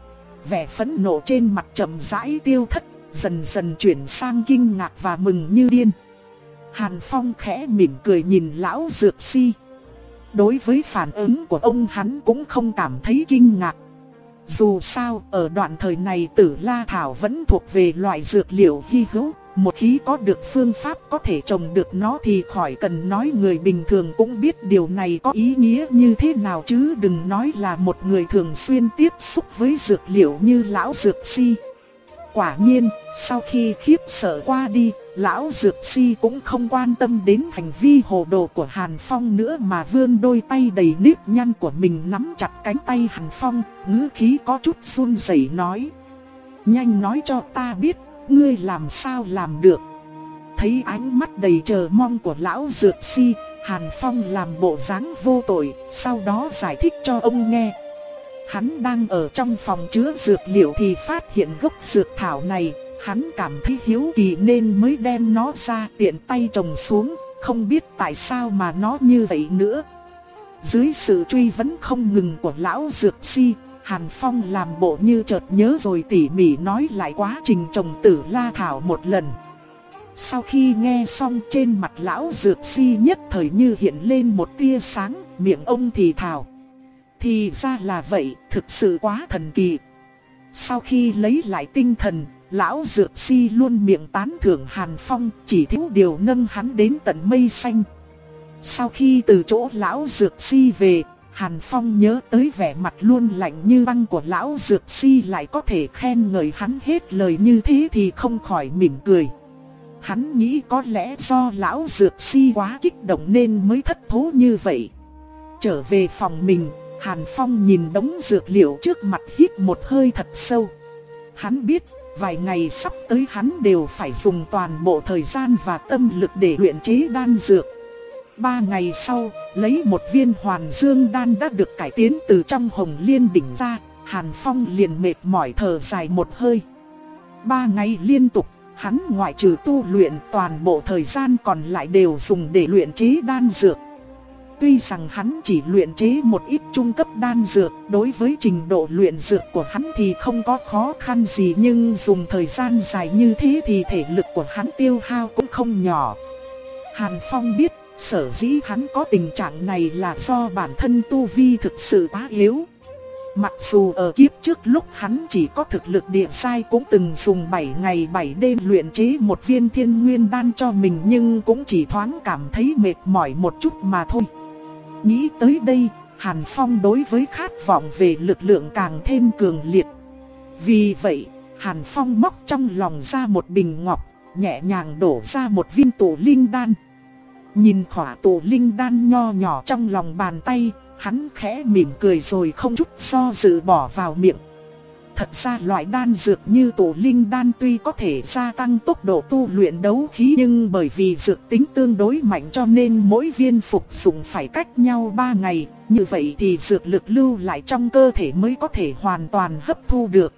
Vẻ phẫn nộ trên mặt chậm rãi tiêu thất, dần dần chuyển sang kinh ngạc và mừng như điên. Hàn Phong khẽ mỉm cười nhìn lão dược si. Đối với phản ứng của ông hắn cũng không cảm thấy kinh ngạc. Dù sao, ở đoạn thời này tử la thảo vẫn thuộc về loại dược liệu hy hữu. Một khi có được phương pháp có thể trồng được nó thì khỏi cần nói, người bình thường cũng biết điều này có ý nghĩa như thế nào, chứ đừng nói là một người thường xuyên tiếp xúc với dược liệu như lão dược si. Quả nhiên, sau khi khiếp sợ qua đi, lão dược si cũng không quan tâm đến hành vi hồ đồ của Hàn Phong nữa mà vươn đôi tay đầy nếp nhăn của mình nắm chặt cánh tay Hàn Phong, ngữ khí có chút run rẩy nói: "Nhanh nói cho ta biết, ngươi làm sao làm được?" Thấy ánh mắt đầy chờ mong của lão dược si, Hàn Phong làm bộ dáng vô tội, sau đó giải thích cho ông nghe. Hắn đang ở trong phòng chứa dược liệu thì phát hiện gốc dược thảo này, hắn cảm thấy hiếu kỳ nên mới đem nó ra tiện tay trồng xuống, không biết tại sao mà nó như vậy nữa. Dưới sự truy vấn không ngừng của lão dược si, Hàn Phong làm bộ như chợt nhớ rồi tỉ mỉ nói lại quá trình trồng tử la thảo một lần. Sau khi nghe xong, trên mặt lão dược si nhất thời như hiện lên một tia sáng, miệng ông thì thào: Thì ra là vậy, thực sự quá thần kỳ. Sau khi lấy lại tinh thần, lão dược si luôn miệng tán thưởng Hàn Phong, chỉ thiếu điều nâng hắn đến tận mây xanh. Sau khi từ chỗ lão dược si về, Hàn Phong nhớ tới vẻ mặt luôn lạnh như băng của lão dược si lại có thể khen ngợi hắn hết lời như thế thì không khỏi mỉm cười. Hắn nghĩ có lẽ do lão dược si quá kích động nên mới thất thố như vậy. Trở về phòng mình, Hàn Phong nhìn đống dược liệu trước mặt hít một hơi thật sâu. Hắn biết, vài ngày sắp tới hắn đều phải dùng toàn bộ thời gian và tâm lực để luyện chế đan dược. Ba ngày sau, lấy một viên hoàn dương đan đã được cải tiến từ trong hồng liên đỉnh ra, Hàn Phong liền mệt mỏi thở dài một hơi. Ba ngày liên tục, hắn ngoại trừ tu luyện toàn bộ thời gian còn lại đều dùng để luyện chế đan dược. Tuy rằng hắn chỉ luyện chế một ít trung cấp đan dược, đối với trình độ luyện dược của hắn thì không có khó khăn gì, nhưng dùng thời gian dài như thế thì thể lực của hắn tiêu hao cũng không nhỏ. Hàn Phong biết, sở dĩ hắn có tình trạng này là do bản thân tu vi thực sự quá yếu. Mặc dù ở kiếp trước lúc hắn chỉ có thực lực địa giai cũng từng dùng bảy ngày bảy đêm luyện chế một viên thiên nguyên đan cho mình, nhưng cũng chỉ thoáng cảm thấy mệt mỏi một chút mà thôi. Nghĩ tới đây, Hàn Phong đối với khát vọng về lực lượng càng thêm cường liệt. Vì vậy, Hàn Phong móc trong lòng ra một bình ngọc, nhẹ nhàng đổ ra một viên tụ linh đan. Nhìn khỏa tụ linh đan nho nhỏ trong lòng bàn tay, hắn khẽ mỉm cười rồi không chút do dự bỏ vào miệng. Thật ra loại đan dược như tụ linh đan tuy có thể gia tăng tốc độ tu luyện đấu khí, nhưng bởi vì dược tính tương đối mạnh cho nên mỗi viên phục dụng phải cách nhau ba ngày. Như vậy thì dược lực lưu lại trong cơ thể mới có thể hoàn toàn hấp thu được.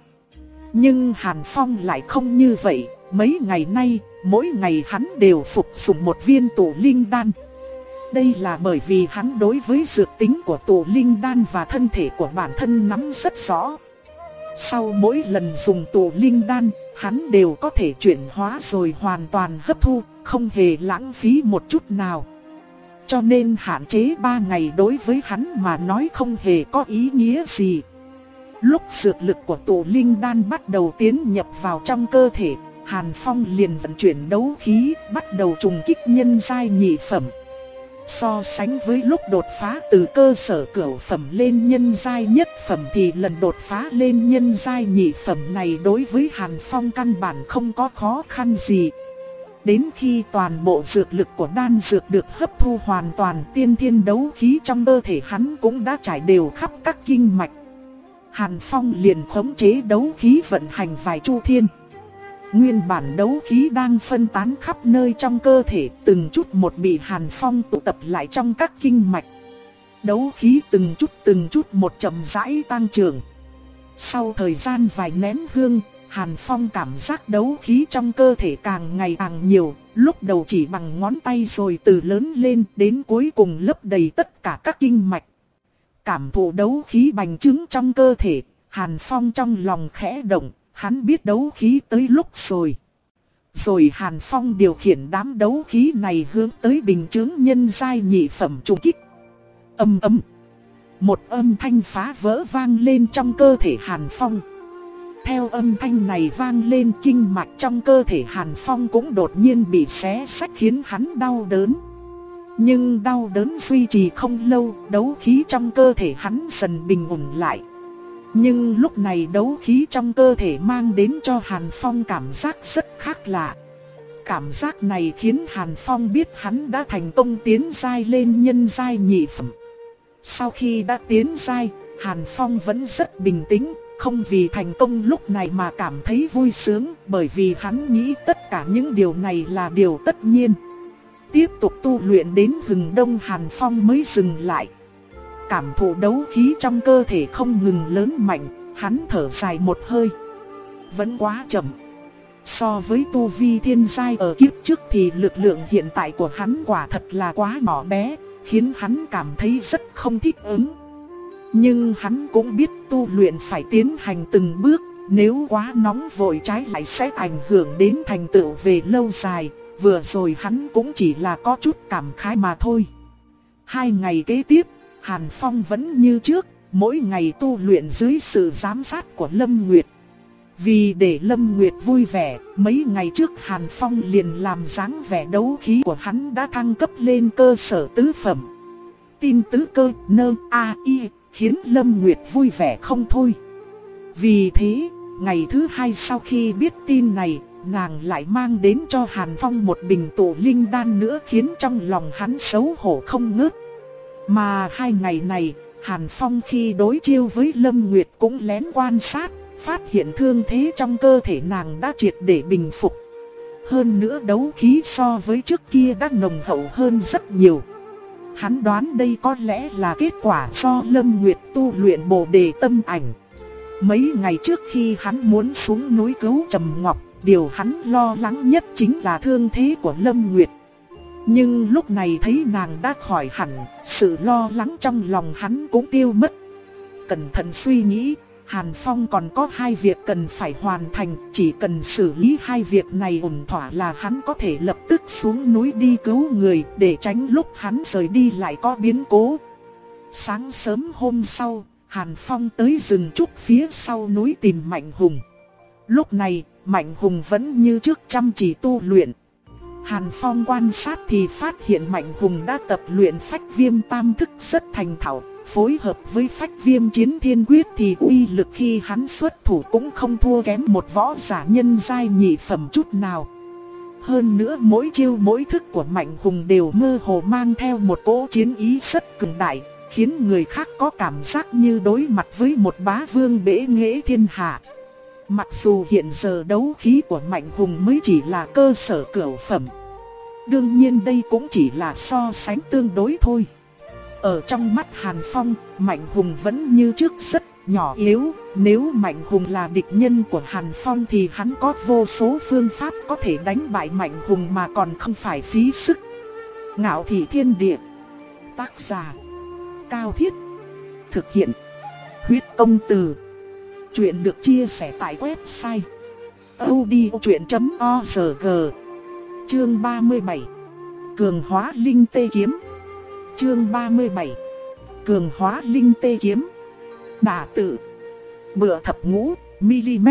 Nhưng Hàn Phong lại không như vậy. Mấy ngày nay, mỗi ngày hắn đều phục dụng một viên tụ linh đan. Đây là bởi vì hắn đối với dược tính của tụ linh đan và thân thể của bản thân nắm rất rõ. Sau mỗi lần dùng tụ linh đan, hắn đều có thể chuyển hóa rồi hoàn toàn hấp thu, không hề lãng phí một chút nào. Cho nên hạn chế ba ngày đối với hắn mà nói không hề có ý nghĩa gì. Lúc dược lực của tụ linh đan bắt đầu tiến nhập vào trong cơ thể, Hàn Phong liền vận chuyển đấu khí, bắt đầu trùng kích nhân giai nhị phẩm. So sánh với lúc đột phá từ cơ sở cửu phẩm lên nhân giai nhất phẩm thì lần đột phá lên nhân giai nhị phẩm này đối với Hàn Phong căn bản không có khó khăn gì. Đến khi toàn bộ dược lực của đan dược được hấp thu hoàn toàn, tiên thiên đấu khí trong cơ thể hắn cũng đã trải đều khắp các kinh mạch. Hàn Phong liền khống chế đấu khí vận hành vài chu thiên. Nguyên bản đấu khí đang phân tán khắp nơi trong cơ thể, từng chút một bị Hàn Phong tụ tập lại trong các kinh mạch. Đấu khí từng chút từng chút một chậm rãi tăng trưởng. Sau thời gian vài nén hương, Hàn Phong cảm giác đấu khí trong cơ thể càng ngày càng nhiều, lúc đầu chỉ bằng ngón tay rồi từ lớn lên đến cuối cùng lấp đầy tất cả các kinh mạch. Cảm thụ đấu khí bành trướng trong cơ thể, Hàn Phong trong lòng khẽ động. Hắn biết đấu khí tới lúc rồi. Rồi Hàn Phong điều khiển đám đấu khí này hướng tới bình chướng nhân giai nhị phẩm trùng kích. Âm ầm. Một âm thanh phá vỡ vang lên trong cơ thể Hàn Phong. Theo âm thanh này vang lên, kinh mạch trong cơ thể Hàn Phong cũng đột nhiên bị xé xách khiến hắn đau đớn. Nhưng đau đớn duy trì không lâu, đấu khí trong cơ thể hắn dần bình ổn lại. Nhưng lúc này đấu khí trong cơ thể mang đến cho Hàn Phong cảm giác rất khác lạ. Cảm giác này khiến Hàn Phong biết hắn đã thành công tiến giai lên nhân giai nhị phẩm. Sau khi đã tiến giai, Hàn Phong vẫn rất bình tĩnh, không vì thành công lúc này mà cảm thấy vui sướng, bởi vì hắn nghĩ tất cả những điều này là điều tất nhiên. Tiếp tục tu luyện đến hừng đông, Hàn Phong mới dừng lại. Cảm thụ đấu khí trong cơ thể không ngừng lớn mạnh, hắn thở dài một hơi. Vẫn quá chậm. So với tu vi thiên giai ở kiếp trước thì lực lượng hiện tại của hắn quả thật là quá nhỏ bé, khiến hắn cảm thấy rất không thích ứng. Nhưng hắn cũng biết tu luyện phải tiến hành từng bước, nếu quá nóng vội trái lại sẽ ảnh hưởng đến thành tựu về lâu dài. Vừa rồi hắn cũng chỉ là có chút cảm khái mà thôi. Hai ngày kế tiếp, Hàn Phong vẫn như trước, mỗi ngày tu luyện dưới sự giám sát của Lâm Nguyệt. Vì để Lâm Nguyệt vui vẻ, mấy ngày trước Hàn Phong liền làm dáng vẻ đấu khí của hắn đã thăng cấp lên cơ sở tứ phẩm. Tin tứ cơ nơ a i khiến Lâm Nguyệt vui vẻ không thôi. Vì thế, ngày thứ hai sau khi biết tin này, nàng lại mang đến cho Hàn Phong một bình tụ linh đan nữa, khiến trong lòng hắn xấu hổ không ngớt. Mà hai ngày này, Hàn Phong khi đối chiêu với Lâm Nguyệt cũng lén quan sát, phát hiện thương thế trong cơ thể nàng đã triệt để bình phục. Hơn nữa đấu khí so với trước kia đã nồng hậu hơn rất nhiều. Hắn đoán đây có lẽ là kết quả do Lâm Nguyệt tu luyện Bồ Đề Tâm Ảnh. Mấy ngày trước khi hắn muốn xuống núi cứu Trầm Ngọc, điều hắn lo lắng nhất chính là thương thế của Lâm Nguyệt. Nhưng lúc này thấy nàng đã khỏi hẳn, sự lo lắng trong lòng hắn cũng tiêu mất. Cẩn thận suy nghĩ, Hàn Phong còn có hai việc cần phải hoàn thành, chỉ cần xử lý hai việc này ổn thỏa là hắn có thể lập tức xuống núi đi cứu người, để tránh lúc hắn rời đi lại có biến cố. Sáng sớm hôm sau, Hàn Phong tới rừng trúc phía sau núi tìm Mạnh Hùng. Lúc này, Mạnh Hùng vẫn như trước chăm chỉ tu luyện. Hàn Phong quan sát thì phát hiện Mạnh Hùng đã tập luyện Phách Viêm Tam Thức rất thành thạo. Phối hợp với Phách Viêm Chiến Thiên Quyết thì uy lực khi hắn xuất thủ cũng không thua kém một võ giả nhân giai nhị phẩm chút nào. Hơn nữa mỗi chiêu mỗi thức của Mạnh Hùng đều mơ hồ mang theo một cỗ chiến ý rất cường đại, khiến người khác có cảm giác như đối mặt với một bá vương bệ nghệ thiên hạ. Mặc dù hiện giờ đấu khí của Mạnh Hùng mới chỉ là cơ sở cửu phẩm. Đương nhiên đây cũng chỉ là so sánh tương đối thôi. Ở trong mắt Hàn Phong, Mạnh Hùng vẫn như trước rất nhỏ yếu. Nếu Mạnh Hùng là địch nhân của Hàn Phong thì hắn có vô số phương pháp có thể đánh bại Mạnh Hùng mà còn không phải phí sức. Ngạo Thị Thiên Địa. Tác giả Cao Thiết. Thực hiện Huyết Công Từ. Chuyện được chia sẻ tại website audiochuyện chấm org. Chương ba mươi bảy. Cường hóa linh tê kiếm. Chương ba mươi bảy. Cường hóa linh tê kiếm. Đả tự. Bựa thập ngũ mm.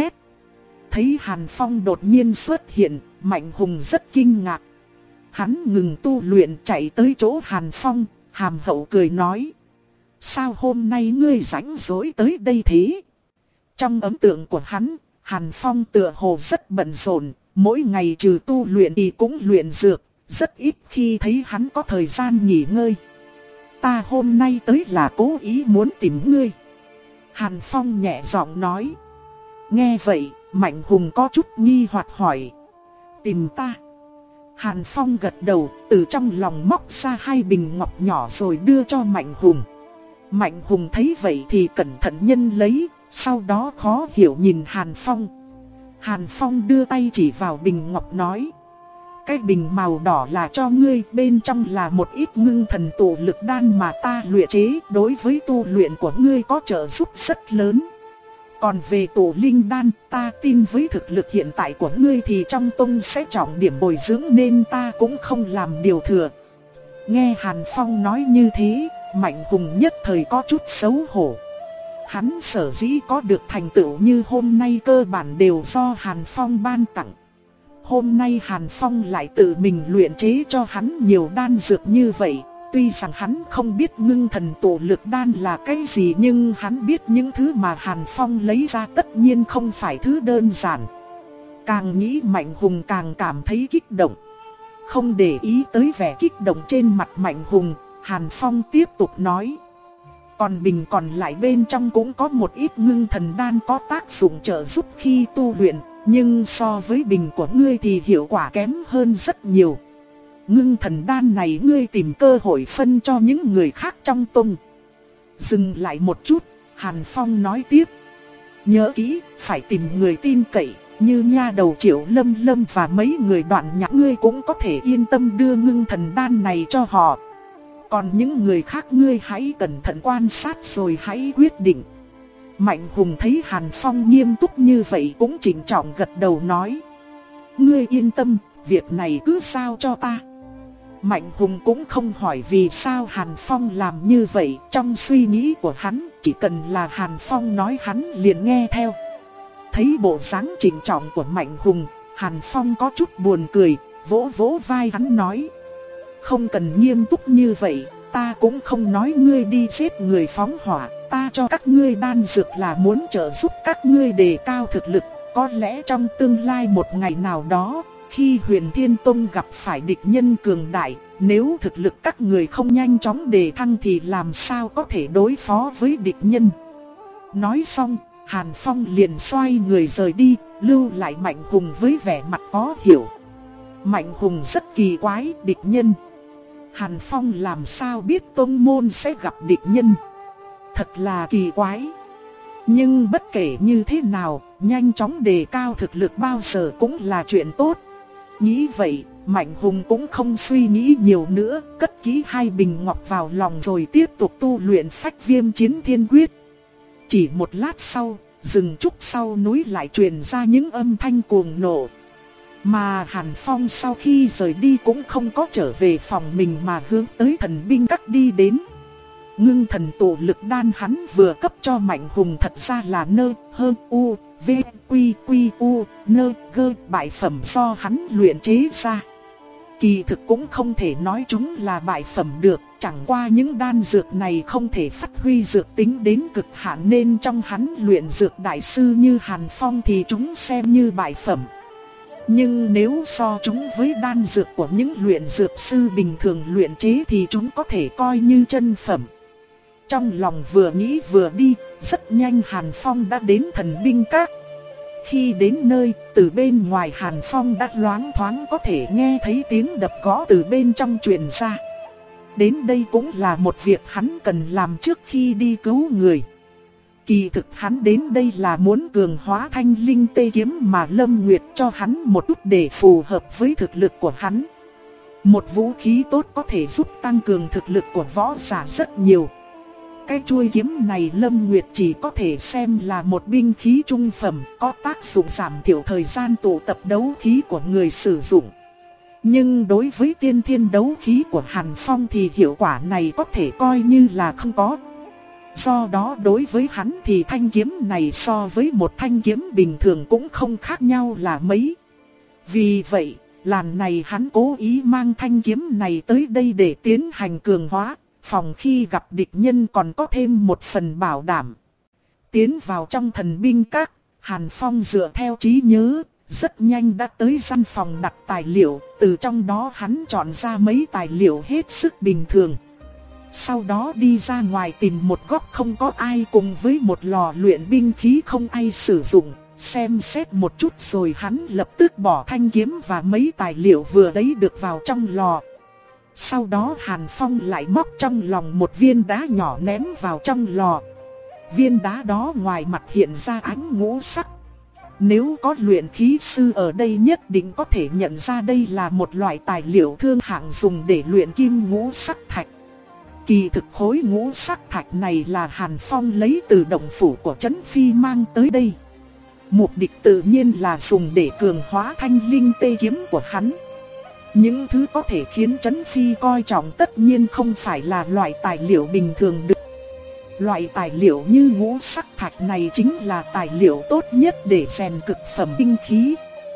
Thấy Hàn Phong đột nhiên xuất hiện, Mạnh Hùng rất kinh ngạc. Hắn ngừng tu luyện chạy tới chỗ Hàn Phong, hàm hậu cười nói: sao hôm nay ngươi rảnh rỗi tới đây thế? Trong ấn tượng của hắn, Hàn Phong tựa hồ rất bận rộn, mỗi ngày trừ tu luyện thì cũng luyện dược, rất ít khi thấy hắn có thời gian nghỉ ngơi. Ta hôm nay tới là cố ý muốn tìm ngươi. Hàn Phong nhẹ giọng nói. Nghe vậy, Mạnh Hùng có chút nghi hoặc hỏi: tìm ta? Hàn Phong gật đầu, từ trong lòng móc ra hai bình ngọc nhỏ rồi đưa cho Mạnh Hùng. Mạnh Hùng thấy vậy thì cẩn thận nhân lấy, sau đó khó hiểu nhìn Hàn Phong. Hàn Phong đưa tay chỉ vào bình ngọc nói: cái bình màu đỏ là cho ngươi, bên trong là một ít ngưng thần tụ lực đan mà ta luyện chế, đối với tu luyện của ngươi có trợ giúp rất lớn. Còn về tụ linh đan, ta tin với thực lực hiện tại của ngươi thì trong tông sẽ trọng điểm bồi dưỡng nên ta cũng không làm điều thừa. Nghe Hàn Phong nói như thế, Mạnh Hùng nhất thời có chút xấu hổ. Hắn sở dĩ có được thành tựu như hôm nay cơ bản đều do Hàn Phong ban tặng. Hôm nay Hàn Phong lại tự mình luyện chế cho hắn nhiều đan dược như vậy. Tuy rằng hắn không biết ngưng thần tụ lực đan là cái gì, nhưng hắn biết những thứ mà Hàn Phong lấy ra tất nhiên không phải thứ đơn giản. Càng nghĩ Mạnh Hùng càng cảm thấy kích động. Không để ý tới vẻ kích động trên mặt Mạnh Hùng, Hàn Phong tiếp tục nói: còn bình còn lại bên trong cũng có một ít ngưng thần đan có tác dụng trợ giúp khi tu luyện, nhưng so với bình của ngươi thì hiệu quả kém hơn rất nhiều. Ngưng thần đan này ngươi tìm cơ hội phân cho những người khác trong tông. Dừng lại một chút, Hàn Phong nói tiếp: nhớ kỹ, phải tìm người tin cậy, như nha đầu Triệu Lâm Lâm và mấy người Đoạn Nhạc, ngươi cũng có thể yên tâm đưa ngưng thần đan này cho họ. Còn những người khác ngươi hãy cẩn thận quan sát rồi hãy quyết định. Mạnh Hùng thấy Hàn Phong nghiêm túc như vậy cũng chỉnh trọng gật đầu nói: ngươi yên tâm, việc này cứ giao cho ta. Mạnh Hùng cũng không hỏi vì sao Hàn Phong làm như vậy. Trong suy nghĩ của hắn, chỉ cần là Hàn Phong nói hắn liền nghe theo. Thấy bộ dáng trịnh trọng của Mạnh Hùng, Hàn Phong có chút buồn cười, vỗ vỗ vai hắn nói: không cần nghiêm túc như vậy, ta cũng không nói ngươi đi giết người phóng hỏa. Ta cho các ngươi đan dược là muốn trợ giúp các ngươi đề cao thực lực. Có lẽ trong tương lai một ngày nào đó, khi Huyền Thiên Tông gặp phải địch nhân cường đại, nếu thực lực các người không nhanh chóng đề thăng thì làm sao có thể đối phó với địch nhân. Nói xong, Hàn Phong liền xoay người rời đi, lưu lại Mạnh Hùng với vẻ mặt khó hiểu. Mạnh Hùng rất kỳ quái, địch nhân. Hàn Phong làm sao biết tông môn sẽ gặp địch nhân? Thật là kỳ quái. Nhưng bất kể như thế nào, nhanh chóng đề cao thực lực bao giờ cũng là chuyện tốt. Nghĩ vậy, Mạnh Hùng cũng không suy nghĩ nhiều nữa, cất kỹ hai bình ngọc vào lòng rồi tiếp tục tu luyện Phách Viêm Chiến Thiên Quyết. Chỉ một lát sau, rừng trúc sau núi lại truyền ra những âm thanh cuồng nộ. Mà Hàn Phong sau khi rời đi cũng không có trở về phòng mình mà hướng tới thần binh các đi đến. Ngưng thần tụ lực đan hắn vừa cấp cho Mạnh Hùng thật ra là nơ, hơ, u, v, quy, quy, u, nơ, gơ, bại phẩm do hắn luyện chế ra. Kỳ thực cũng không thể nói chúng là bại phẩm được, chẳng qua những đan dược này không thể phát huy dược tính đến cực hạn nên trong hắn luyện dược đại sư như Hàn Phong thì chúng xem như bại phẩm. Nhưng nếu so chúng với đan dược của những luyện dược sư bình thường luyện chế thì chúng có thể coi như chân phẩm. Trong lòng vừa nghĩ vừa đi, rất nhanh Hàn Phong đã đến thần binh các. Khi đến nơi, từ bên ngoài Hàn Phong đã loáng thoáng có thể nghe thấy tiếng đập gõ từ bên trong truyền ra. Đến đây cũng là một việc hắn cần làm trước khi đi cứu người. Kỳ thực hắn đến đây là muốn cường hóa thanh linh tê kiếm mà Lâm Nguyệt cho hắn một chút để phù hợp với thực lực của hắn. Một vũ khí tốt có thể giúp tăng cường thực lực của võ giả rất nhiều. Cái chuôi kiếm này Lâm Nguyệt chỉ có thể xem là một binh khí trung phẩm, có tác dụng giảm thiểu thời gian tụ tập đấu khí của người sử dụng. Nhưng đối với tiên thiên đấu khí của Hàn Phong thì hiệu quả này có thể coi như là không có. Do đó đối với hắn thì thanh kiếm này so với một thanh kiếm bình thường cũng không khác nhau là mấy. Vì vậy, lần này hắn cố ý mang thanh kiếm này tới đây để tiến hành cường hóa, phòng khi gặp địch nhân còn có thêm một phần bảo đảm. Tiến vào trong thần binh các, Hàn Phong dựa theo trí nhớ, rất nhanh đã tới gian phòng đặt tài liệu, từ trong đó hắn chọn ra mấy tài liệu hết sức bình thường. Sau đó đi ra ngoài tìm một góc không có ai cùng với một lò luyện binh khí không ai sử dụng, xem xét một chút rồi hắn lập tức bỏ thanh kiếm và mấy tài liệu vừa lấy được vào trong lò. Sau đó Hàn Phong lại móc trong lòng một viên đá nhỏ ném vào trong lò. Viên đá đó ngoài mặt hiện ra ánh ngũ sắc. Nếu có luyện khí sư ở đây nhất định có thể nhận ra đây là một loại tài liệu thương hạng dùng để luyện kim ngũ sắc thạch. Kỳ thực khối ngũ sắc thạch này là Hàn Phong lấy từ động phủ của Trấn Phi mang tới đây. Mục đích tự nhiên là dùng để cường hóa thanh linh tê kiếm của hắn. Những thứ có thể khiến Trấn Phi coi trọng tất nhiên không phải là loại tài liệu bình thường được. Loại tài liệu như ngũ sắc thạch này chính là tài liệu tốt nhất để rèn cực phẩm binh khí.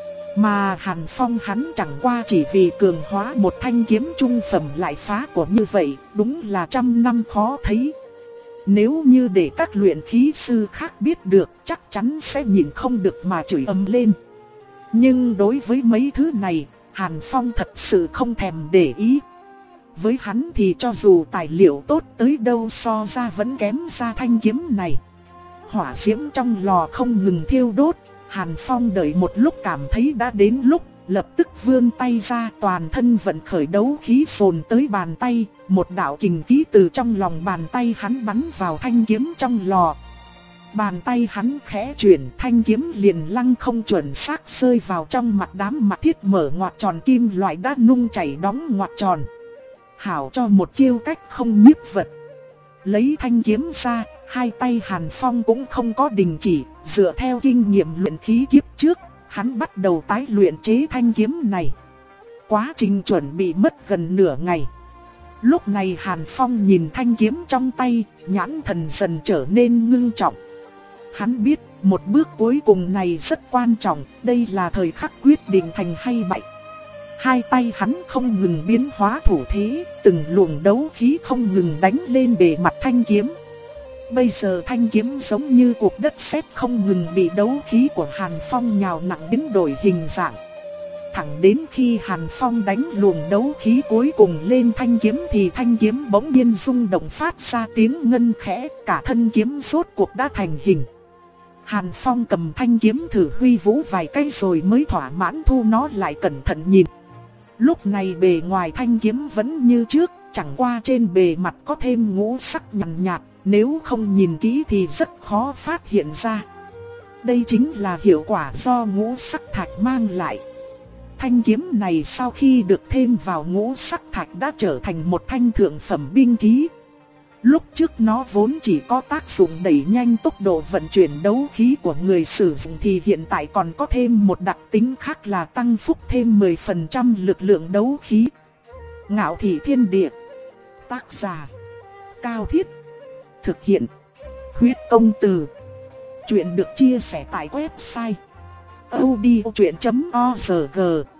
Mà Hàn Phong hắn chẳng qua chỉ vì cường hóa một thanh kiếm trung phẩm lại phá của như vậy, đúng là trăm năm khó thấy. Nếu như để các luyện khí sư khác biết được chắc chắn sẽ nhìn không được mà chửi ầm lên. Nhưng đối với mấy thứ này, Hàn Phong thật sự không thèm để ý. Với hắn thì cho dù tài liệu tốt tới đâu so ra vẫn kém ra thanh kiếm này. Hỏa diễm trong lò không ngừng thiêu đốt, Hàn Phong đợi một lúc cảm thấy đã đến lúc, lập tức vươn tay ra toàn thân vận khởi đấu khí phồn tới bàn tay, một đạo kình khí từ trong lòng bàn tay hắn bắn vào thanh kiếm trong lò. Bàn tay hắn khẽ chuyển, thanh kiếm liền lăng không chuẩn xác rơi vào trong mặt đám mặt thiết mở ngoặt tròn kim loại đã nung chảy đóng ngoặt tròn. Hảo cho một chiêu cách không nhiếp vật. Lấy thanh kiếm ra, hai tay Hàn Phong cũng không có đình chỉ, dựa theo kinh nghiệm luyện khí kiếp trước, hắn bắt đầu tái luyện chế thanh kiếm này. quá trình chuẩn bị mất gần nửa ngày. Lúc này Hàn Phong nhìn thanh kiếm trong tay, nhãn thần dần trở nên ngưng trọng. Hắn biết một bước cuối cùng này rất quan trọng, đây là thời khắc quyết định thành hay bại. Hai tay hắn không ngừng biến hóa thủ thế, từng luồng đấu khí không ngừng đánh lên bề mặt thanh kiếm. Bây giờ thanh kiếm giống như cuộc đất sét không ngừng bị đấu khí của Hàn Phong nhào nặng biến đổi hình dạng. Thẳng đến khi Hàn Phong đánh luồng đấu khí cuối cùng lên thanh kiếm thì thanh kiếm bỗng nhiên rung động phát ra tiếng ngân khẽ, cả thân kiếm rốt cuộc đã thành hình. Hàn Phong cầm thanh kiếm thử huy vũ vài cái rồi mới thỏa mãn thu nó lại cẩn thận nhìn. Lúc này bề ngoài thanh kiếm vẫn như trước, chẳng qua trên bề mặt có thêm ngũ sắc nhàn nhạt, nếu không nhìn kỹ thì rất khó phát hiện ra. Đây chính là hiệu quả do ngũ sắc thạch mang lại. Thanh kiếm này sau khi được thêm vào ngũ sắc thạch đã trở thành một thanh thượng phẩm binh khí. Lúc trước nó vốn chỉ có tác dụng đẩy nhanh tốc độ vận chuyển đấu khí của người sử dụng thì hiện tại còn có thêm một đặc tính khác là tăng phúc thêm mười phần trăm lực lượng đấu khí. Ngạo Thị Thiên Địa. Tác giả Cao Thiết. Thực hiện Huyết Công Từ. Chuyện được chia sẻ tại website audiochuyện chấm org.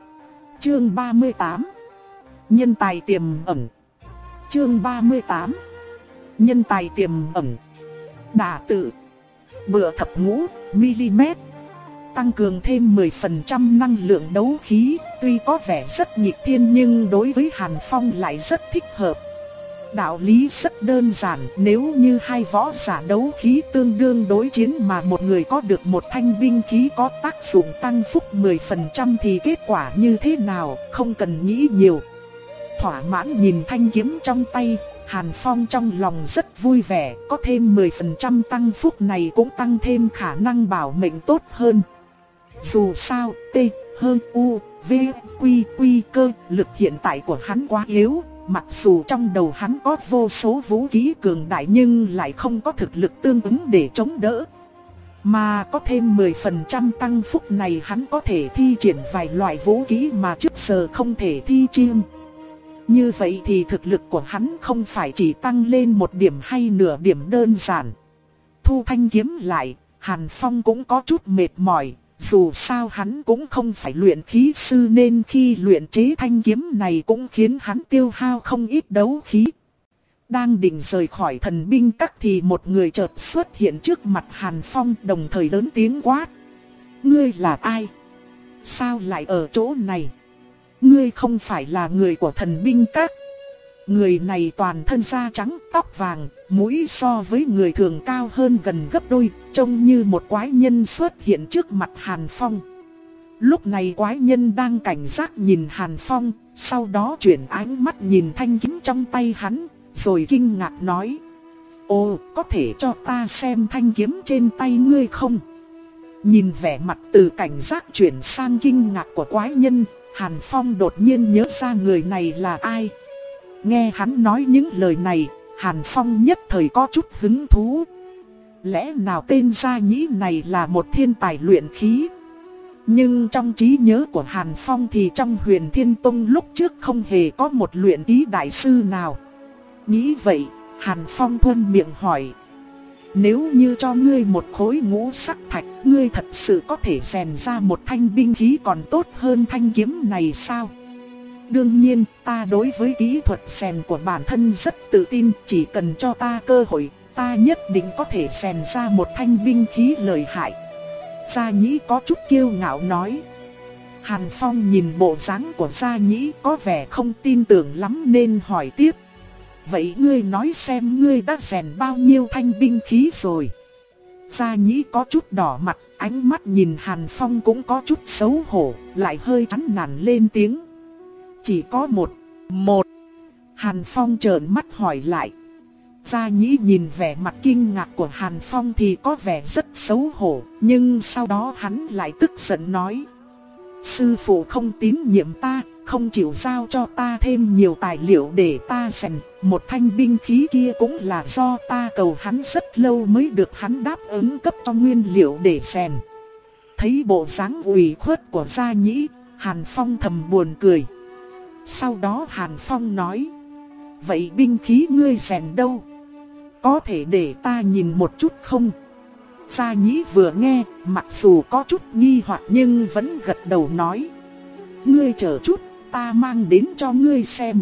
Chương ba mươi tám. Nhân tài tiềm ẩn. Chương ba mươi tám. Nhân tài tiềm ẩn. Đả tự. Bựa thập ngũ mm. Tăng cường thêm mười phần trăm năng lượng đấu khí, tuy có vẻ rất nghịch thiên nhưng đối với Hàn Phong lại rất thích hợp. Đạo lý rất đơn giản, nếu như hai võ giả đấu khí tương đương đối chiến mà một người có được một thanh binh khí có tác dụng tăng phúc mười phần trăm thì kết quả như thế nào, không cần nghĩ nhiều. Thỏa mãn nhìn thanh kiếm trong tay, Hàn Phong trong lòng rất vui vẻ, có thêm mười phần trăm tăng phúc này cũng tăng thêm khả năng bảo mệnh tốt hơn. Dù sao, T, hơn U, V, Quy, Quy cơ, lực hiện tại của hắn quá yếu. Mặc dù trong đầu hắn có vô số vũ khí cường đại nhưng lại không có thực lực tương ứng để chống đỡ. Mà có thêm mười phần trăm tăng phúc này hắn có thể thi triển vài loại vũ khí mà trước giờ không thể thi triển. Như vậy thì thực lực của hắn không phải chỉ tăng lên một điểm hay nửa điểm đơn giản. Thu thanh kiếm lại, Hàn Phong cũng có chút mệt mỏi. Dù sao hắn cũng không phải luyện khí sư nên khi luyện chế thanh kiếm này cũng khiến hắn tiêu hao không ít đấu khí. Đang định rời khỏi thần binh các thì một người chợt xuất hiện trước mặt Hàn Phong đồng thời lớn tiếng quát. Ngươi là ai? Sao lại ở chỗ này? Ngươi không phải là người của thần binh các. Người này toàn thân da trắng, tóc vàng, mũi so với người thường cao hơn gần gấp đôi, trông như một quái nhân xuất hiện trước mặt Hàn Phong. Lúc này quái nhân đang cảnh giác nhìn Hàn Phong, sau đó chuyển ánh mắt nhìn thanh kiếm trong tay hắn, rồi kinh ngạc nói. Ồ, có thể cho ta xem thanh kiếm trên tay ngươi không? Nhìn vẻ mặt từ cảnh giác chuyển sang kinh ngạc của quái nhân, Hàn Phong đột nhiên nhớ ra người này là ai. Nghe hắn nói những lời này, Hàn Phong nhất thời có chút hứng thú. Lẽ nào tên Gia Nhĩ này là một thiên tài luyện khí? Nhưng trong trí nhớ của Hàn Phong thì trong Huyền Thiên Tông lúc trước không hề có một luyện khí đại sư nào. Nghĩ vậy, Hàn Phong thuận miệng hỏi. Nếu như cho ngươi một khối ngũ sắc thạch, ngươi thật sự có thể rèn ra một thanh binh khí còn tốt hơn thanh kiếm này sao? Đương nhiên, ta đối với kỹ thuật rèn của bản thân rất tự tin, chỉ cần cho ta cơ hội, ta nhất định có thể rèn ra một thanh binh khí lợi hại. Gia Nhĩ có chút kiêu ngạo nói. Hàn Phong nhìn bộ dáng của Gia Nhĩ có vẻ không tin tưởng lắm nên hỏi tiếp. Vậy ngươi nói xem ngươi đã rèn bao nhiêu thanh binh khí rồi? Gia Nhĩ có chút đỏ mặt, ánh mắt nhìn Hàn Phong cũng có chút xấu hổ, lại hơi chán nản lên tiếng. Chỉ có một, một. Hàn Phong trợn mắt hỏi lại. Gia Nhĩ nhìn vẻ mặt kinh ngạc của Hàn Phong thì có vẻ rất xấu hổ, nhưng sau đó hắn lại tức giận nói. Sư phụ không tín nhiệm ta, không chịu giao cho ta thêm nhiều tài liệu để ta rèn. Một thanh binh khí kia cũng là do ta cầu hắn rất lâu mới được hắn đáp ứng cấp cho nguyên liệu để rèn. Thấy bộ dáng ủy khuất của Gia Nhĩ, Hàn Phong thầm buồn cười. Sau đó Hàn Phong nói, vậy binh khí ngươi rèn đâu? Có thể để ta nhìn một chút không? Gia Nhĩ vừa nghe, mặc dù có chút nghi hoặc nhưng vẫn gật đầu nói, ngươi chờ chút, ta mang đến cho ngươi xem.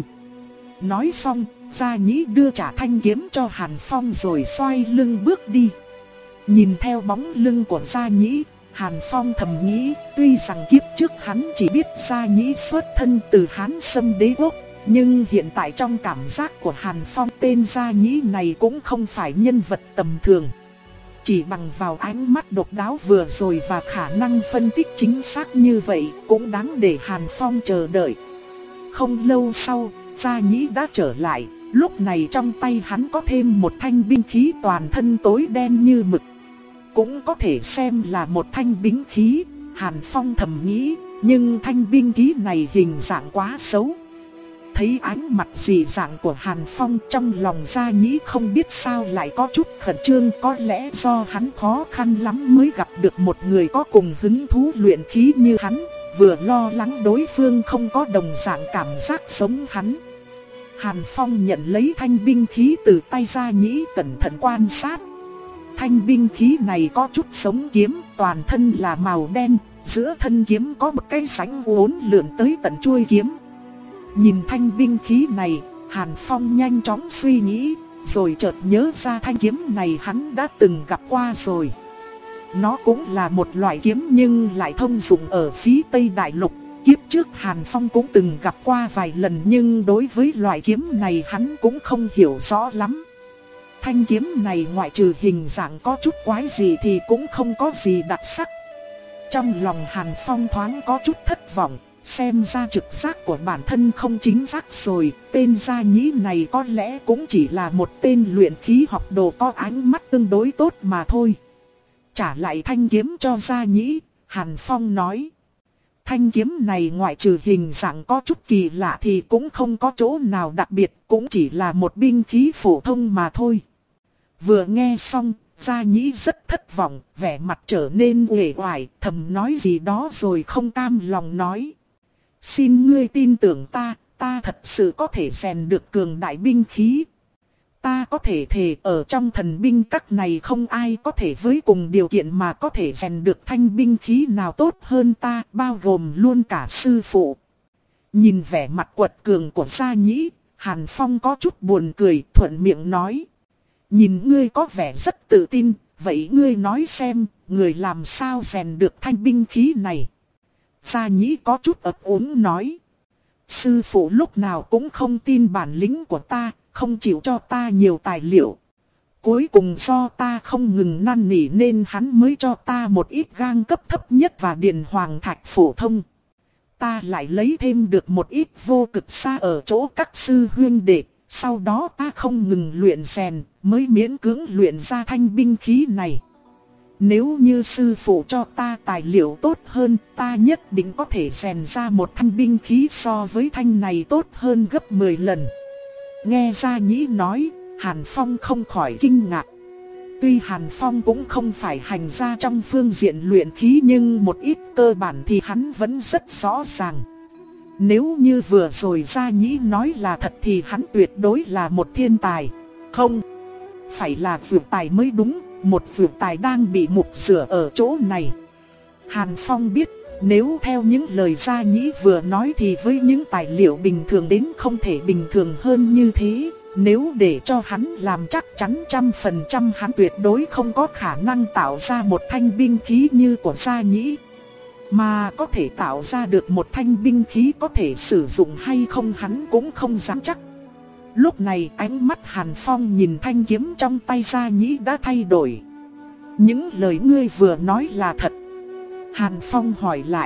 Nói xong, Gia Nhĩ đưa trả thanh kiếm cho Hàn Phong rồi xoay lưng bước đi. Nhìn theo bóng lưng của Gia Nhĩ, Hàn Phong thầm nghĩ, tuy rằng kiếp trước hắn chỉ biết Gia Nhĩ xuất thân từ Hán Sâm Đế Quốc, nhưng hiện tại trong cảm giác của Hàn Phong tên Gia Nhĩ này cũng không phải nhân vật tầm thường. Chỉ bằng vào ánh mắt độc đáo vừa rồi và khả năng phân tích chính xác như vậy cũng đáng để Hàn Phong chờ đợi. Không lâu sau, Gia Nhĩ đã trở lại, lúc này trong tay hắn có thêm một thanh binh khí toàn thân tối đen như mực. Cũng có thể xem là một thanh bính khí, Hàn Phong thầm nghĩ, nhưng thanh binh khí này hình dạng quá xấu. Thấy ánh mặt dị dạng của Hàn Phong, trong lòng Gia Nhĩ không biết sao lại có chút khẩn trương, có lẽ do hắn khó khăn lắm mới gặp được một người có cùng hứng thú luyện khí như hắn, vừa lo lắng đối phương không có đồng dạng cảm giác giống hắn. Hàn Phong nhận lấy thanh binh khí từ tay Gia Nhĩ, cẩn thận quan sát. Thanh binh khí này có chút giống kiếm, toàn thân là màu đen, giữa thân kiếm có một cái rãnh uốn lượn tới tận chuôi kiếm. Nhìn thanh binh khí này, Hàn Phong nhanh chóng suy nghĩ, rồi chợt nhớ ra thanh kiếm này hắn đã từng gặp qua rồi. Nó cũng là một loại kiếm nhưng lại thông dụng ở phía Tây Đại Lục. Kiếp trước Hàn Phong cũng từng gặp qua vài lần nhưng đối với loại kiếm này hắn cũng không hiểu rõ lắm. Thanh kiếm này ngoại trừ hình dạng có chút quái gì thì cũng không có gì đặc sắc. Trong lòng Hàn Phong thoáng có chút thất vọng, xem ra trực giác của bản thân không chính xác rồi, tên Gia Nhĩ này có lẽ cũng chỉ là một tên luyện khí học đồ có ánh mắt tương đối tốt mà thôi. Trả lại thanh kiếm cho Gia Nhĩ, Hàn Phong nói, thanh kiếm này ngoại trừ hình dạng có chút kỳ lạ thì cũng không có chỗ nào đặc biệt, cũng chỉ là một binh khí phổ thông mà thôi. Vừa nghe xong, Gia Nhĩ rất thất vọng, vẻ mặt trở nên uể oải, thầm nói gì đó rồi không cam lòng nói, xin ngươi tin tưởng ta, ta thật sự có thể rèn được cường đại binh khí. Ta có thể thề ở trong thần binh các này không ai có thể với cùng điều kiện mà có thể rèn được thanh binh khí nào tốt hơn ta, bao gồm luôn cả sư phụ. Nhìn vẻ mặt quật cường của Gia Nhĩ, Hàn Phong có chút buồn cười, thuận miệng nói, nhìn ngươi có vẻ rất tự tin, vậy ngươi nói xem, người làm sao rèn được thanh binh khí này? Gia Nhĩ có chút ấp úng nói, sư phụ lúc nào cũng không tin bản lĩnh của ta, không chịu cho ta nhiều tài liệu. Cuối cùng do ta không ngừng năn nỉ nên hắn mới cho ta một ít gang cấp thấp nhất và điền hoàng thạch phổ thông. Ta lại lấy thêm được một ít vô cực xa ở chỗ các sư huynh đệ, sau đó ta không ngừng luyện rèn, mới miễn cưỡng luyện ra thanh binh khí này. Nếu như sư phụ cho ta tài liệu tốt hơn, ta nhất định có thể rèn ra một thanh binh khí so với thanh này tốt hơn gấp mười lần. Nghe Gia Nhĩ nói, Hàn Phong không khỏi kinh ngạc. Tuy Hàn Phong cũng không phải hành gia trong phương diện luyện khí nhưng một ít cơ bản thì hắn vẫn rất rõ ràng. Nếu như vừa rồi Gia Nhĩ nói là thật thì hắn tuyệt đối là một thiên tài. Không, phải là vượt tài mới đúng, một vượt tài đang bị mục rửa ở chỗ này. Hàn Phong biết, nếu theo những lời Gia Nhĩ vừa nói thì với những tài liệu bình thường đến không thể bình thường hơn như thế. Nếu để cho hắn làm chắc chắn trăm phần trăm hắn tuyệt đối không có khả năng tạo ra một thanh binh khí như của Gia Nhĩ. Mà có thể tạo ra được một thanh binh khí có thể sử dụng hay không hắn cũng không dám chắc. Lúc này ánh mắt Hàn Phong nhìn thanh kiếm trong tay Gia Nhĩ đã thay đổi. Những lời ngươi vừa nói là thật? Hàn Phong hỏi lại.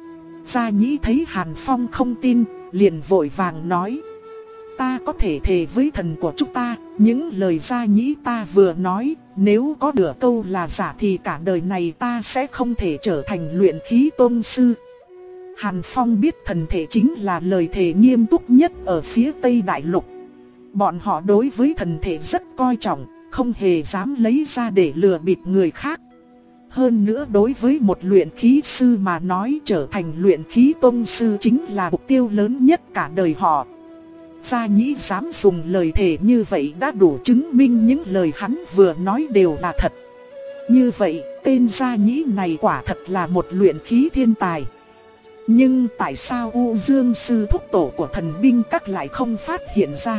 Gia Nhĩ thấy Hàn Phong không tin, liền vội vàng nói, ta có thể thề với thần của chúng ta, những lời Gia Nhĩ ta vừa nói, nếu có nửa câu là giả thì cả đời này ta sẽ không thể trở thành luyện khí tôn sư. Hàn Phong biết thần thể chính là lời thề nghiêm túc nhất ở phía Tây Đại Lục. Bọn họ đối với thần thể rất coi trọng, không hề dám lấy ra để lừa bịp người khác. Hơn nữa đối với một luyện khí sư mà nói, trở thành luyện khí tông sư chính là mục tiêu lớn nhất cả đời họ. Gia Nhĩ dám dùng lời thề như vậy đã đủ chứng minh những lời hắn vừa nói đều là thật. Như vậy, tên Gia Nhĩ này quả thật là một luyện khí thiên tài. Nhưng tại sao U Dương sư thúc tổ của thần binh các lại không phát hiện ra?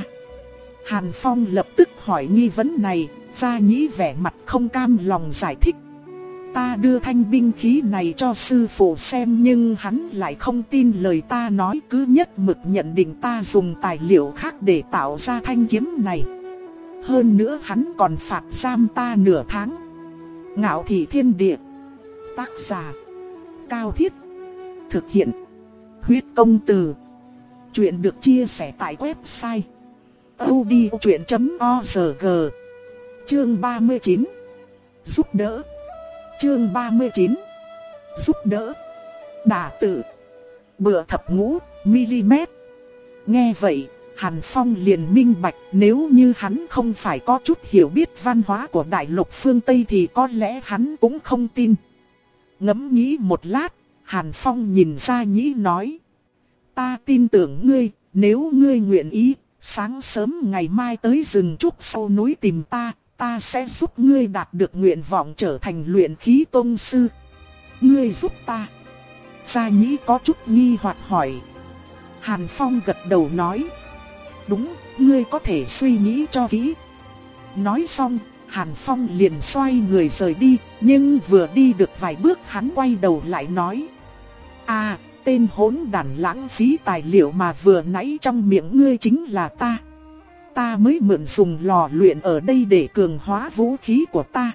Hàn Phong lập tức hỏi nghi vấn này. Gia Nhĩ vẻ mặt không cam lòng giải thích. Ta đưa thanh binh khí này cho sư phụ xem, nhưng hắn lại không tin lời ta nói, cứ nhất mực nhận định ta dùng tài liệu khác để tạo ra thanh kiếm này. Hơn nữa hắn còn phạt giam ta nửa tháng. Ngạo Thị Thiên Địa. Tác giả Cao Thiết. Thực hiện Huyết Công Từ. Chuyện được chia sẻ tại website audiochuyện chấm org. Chương ba mươi chín. Giúp đỡ. Chương ba mươi chín. Giúp đỡ. Đả tử. Bựa thập ngũ mm. Nghe vậy, Hàn Phong liền minh bạch, nếu như hắn không phải có chút hiểu biết văn hóa của đại lục phương Tây thì có lẽ hắn cũng không tin. Ngẫm nghĩ một lát, Hàn Phong nhìn Gia Nhĩ nói: ta tin tưởng ngươi, nếu ngươi nguyện ý, sáng sớm ngày mai tới rừng trúc sau núi tìm ta, ta sẽ giúp ngươi đạt được nguyện vọng trở thành luyện khí tông sư. Ngươi giúp ta? Gia Nhĩ có chút nghi hoặc hỏi. Hàn Phong gật đầu nói: đúng, ngươi có thể suy nghĩ cho kỹ. Nói xong, Hàn Phong liền xoay người rời đi, nhưng vừa đi được vài bước hắn quay đầu lại nói: à, tên hỗn đản lãng phí tài liệu mà vừa nãy trong miệng ngươi chính là ta. Ta mới mượn dùng lò luyện ở đây để cường hóa vũ khí của ta.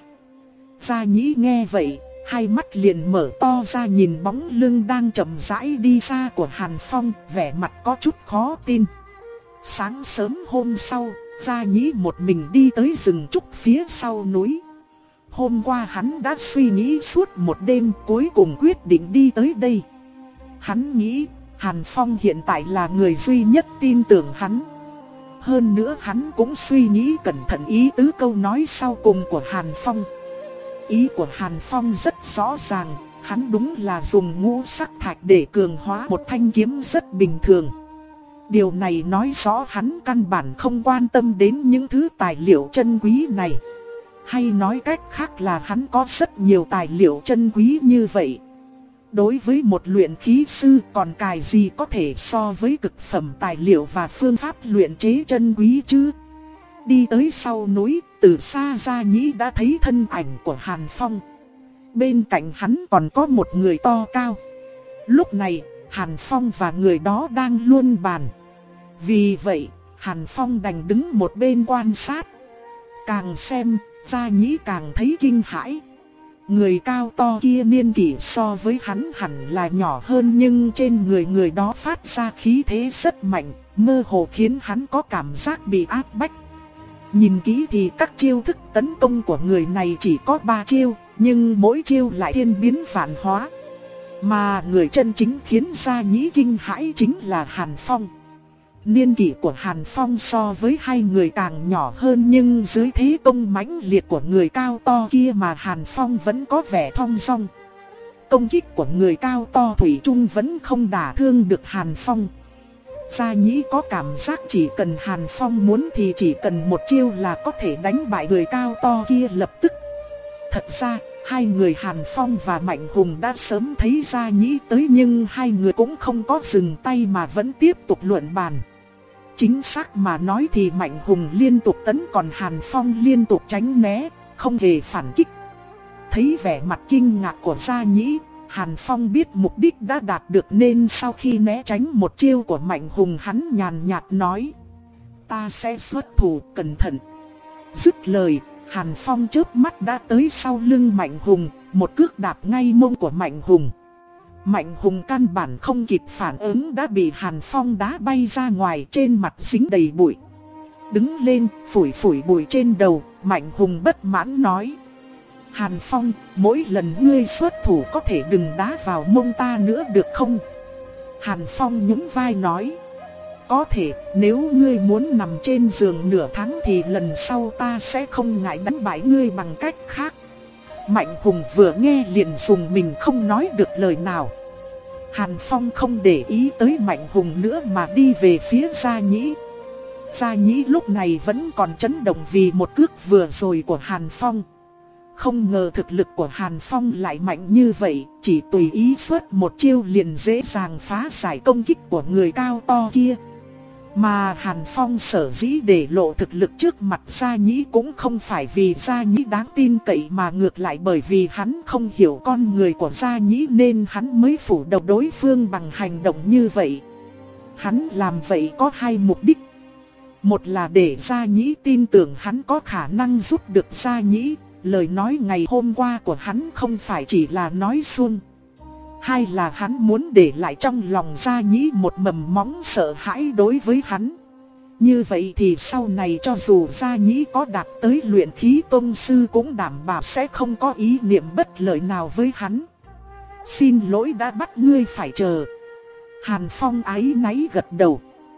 Gia Nhĩ nghe vậy, hai mắt liền mở to ra nhìn bóng lưng đang chậm rãi đi xa của Hàn Phong, vẻ mặt có chút khó tin. Sáng sớm hôm sau, Gia Nhĩ một mình đi tới rừng trúc phía sau núi. Hôm qua hắn đã suy nghĩ suốt một đêm, cuối cùng quyết định đi tới đây. Hắn nghĩ, Hàn Phong hiện tại là người duy nhất tin tưởng hắn. Hơn nữa hắn cũng suy nghĩ cẩn thận ý tứ câu nói sau cùng của Hàn Phong. Ý của Hàn Phong rất rõ ràng, hắn đúng là dùng ngũ sắc thạch để cường hóa một thanh kiếm rất bình thường. Điều này nói rõ hắn căn bản không quan tâm đến những thứ tài liệu chân quý này. Hay nói cách khác là hắn có rất nhiều tài liệu chân quý như vậy. Đối với một luyện khí sư còn cài gì có thể so với cực phẩm tài liệu và phương pháp luyện chế chân quý chứ. Đi tới sau núi, từ xa Gia Nhĩ đã thấy thân ảnh của Hàn Phong. Bên cạnh hắn còn có một người to cao. Lúc này, Hàn Phong và người đó đang luân bàn. Vì vậy, Hàn Phong đành đứng một bên quan sát. Càng xem, Gia Nhĩ càng thấy kinh hãi. Người cao to kia niên kỷ so với hắn hẳn là nhỏ hơn, nhưng trên người người đó phát ra khí thế rất mạnh, mơ hồ khiến hắn có cảm giác bị áp bách. Nhìn kỹ thì các chiêu thức tấn công của người này chỉ có ba chiêu, nhưng mỗi chiêu lại thiên biến vạn hóa. Mà người chân chính khiến Gia Nhĩ kinh hãi chính là Hàn Phong. Niên kỷ của Hàn Phong so với hai người càng nhỏ hơn, nhưng dưới thế công mãnh liệt của người cao to kia mà Hàn Phong vẫn có vẻ thong dong. Công kích của người cao to thủy chung vẫn không đả thương được Hàn Phong. Gia Nhĩ có cảm giác chỉ cần Hàn Phong muốn thì chỉ cần một chiêu là có thể đánh bại người cao to kia lập tức. Thật ra, hai người Hàn Phong và Mạnh Hùng đã sớm thấy Gia Nhĩ tới, nhưng hai người cũng không có dừng tay mà vẫn tiếp tục luận bàn. Chính xác mà nói thì Mạnh Hùng liên tục tấn, còn Hàn Phong liên tục tránh né, không hề phản kích. Thấy vẻ mặt kinh ngạc của Gia Nhĩ, Hàn Phong biết mục đích đã đạt được, nên sau khi né tránh một chiêu của Mạnh Hùng, hắn nhàn nhạt nói: ta sẽ xuất thủ, cẩn thận. Dứt lời, Hàn Phong chớp mắt đã tới sau lưng Mạnh Hùng, một cước đạp ngay mông của Mạnh Hùng. Mạnh Hùng căn bản không kịp phản ứng đã bị Hàn Phong đá bay ra ngoài, trên mặt dính đầy bụi. Đứng lên, phủi phủi bụi trên đầu, Mạnh Hùng bất mãn nói: Hàn Phong, mỗi lần ngươi xuất thủ có thể đừng đá vào mông ta nữa được không? Hàn Phong nhún vai nói: có thể, nếu ngươi muốn nằm trên giường nửa tháng thì lần sau ta sẽ không ngại đánh bại ngươi bằng cách khác. Mạnh Hùng vừa nghe liền dùng mình không nói được lời nào. Hàn Phong không để ý tới Mạnh Hùng nữa mà đi về phía Gia Nhĩ. Gia Nhĩ lúc này vẫn còn chấn động vì một cước vừa rồi của Hàn Phong. Không ngờ thực lực của Hàn Phong lại mạnh như vậy, chỉ tùy ý xuất một chiêu liền dễ dàng phá giải công kích của người cao to kia. Mà Hàn Phong sở dĩ để lộ thực lực trước mặt Gia Nhĩ cũng không phải vì Gia Nhĩ đáng tin cậy, mà ngược lại bởi vì hắn không hiểu con người của Gia Nhĩ nên hắn mới phủ đầu đối phương bằng hành động như vậy. Hắn làm vậy có hai mục đích. Một là để Gia Nhĩ tin tưởng hắn có khả năng giúp được Gia Nhĩ, lời nói ngày hôm qua của hắn không phải chỉ là nói suông. Hai là hắn muốn để lại trong lòng Gia Nhĩ một mầm móng sợ hãi đối với hắn. Như vậy thì sau này cho dù Gia Nhĩ có đạt tới luyện khí tông sư cũng đảm bảo sẽ không có ý niệm bất lợi nào với hắn. Xin lỗi đã bắt ngươi phải chờ. Hàn Phong áy náy gật đầu.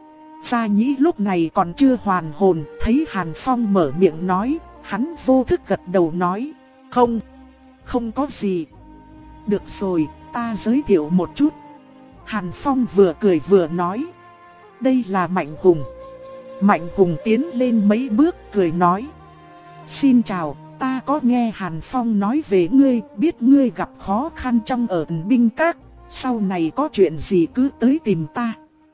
Gia Nhĩ lúc này còn chưa hoàn hồn, thấy Hàn Phong mở miệng nói, hắn vô thức gật đầu nói, không, không có gì. Được rồi, ta giới thiệu một chút. Hàn Phong vừa cười vừa nói, đây là Mạnh Hùng. Mạnh Hùng tiến lên mấy bước cười nói, xin chào, ta có nghe Hàn Phong nói về ngươi, biết ngươi gặp khó khăn trong ở binh các, sau này có chuyện gì cứ tới tìm ta.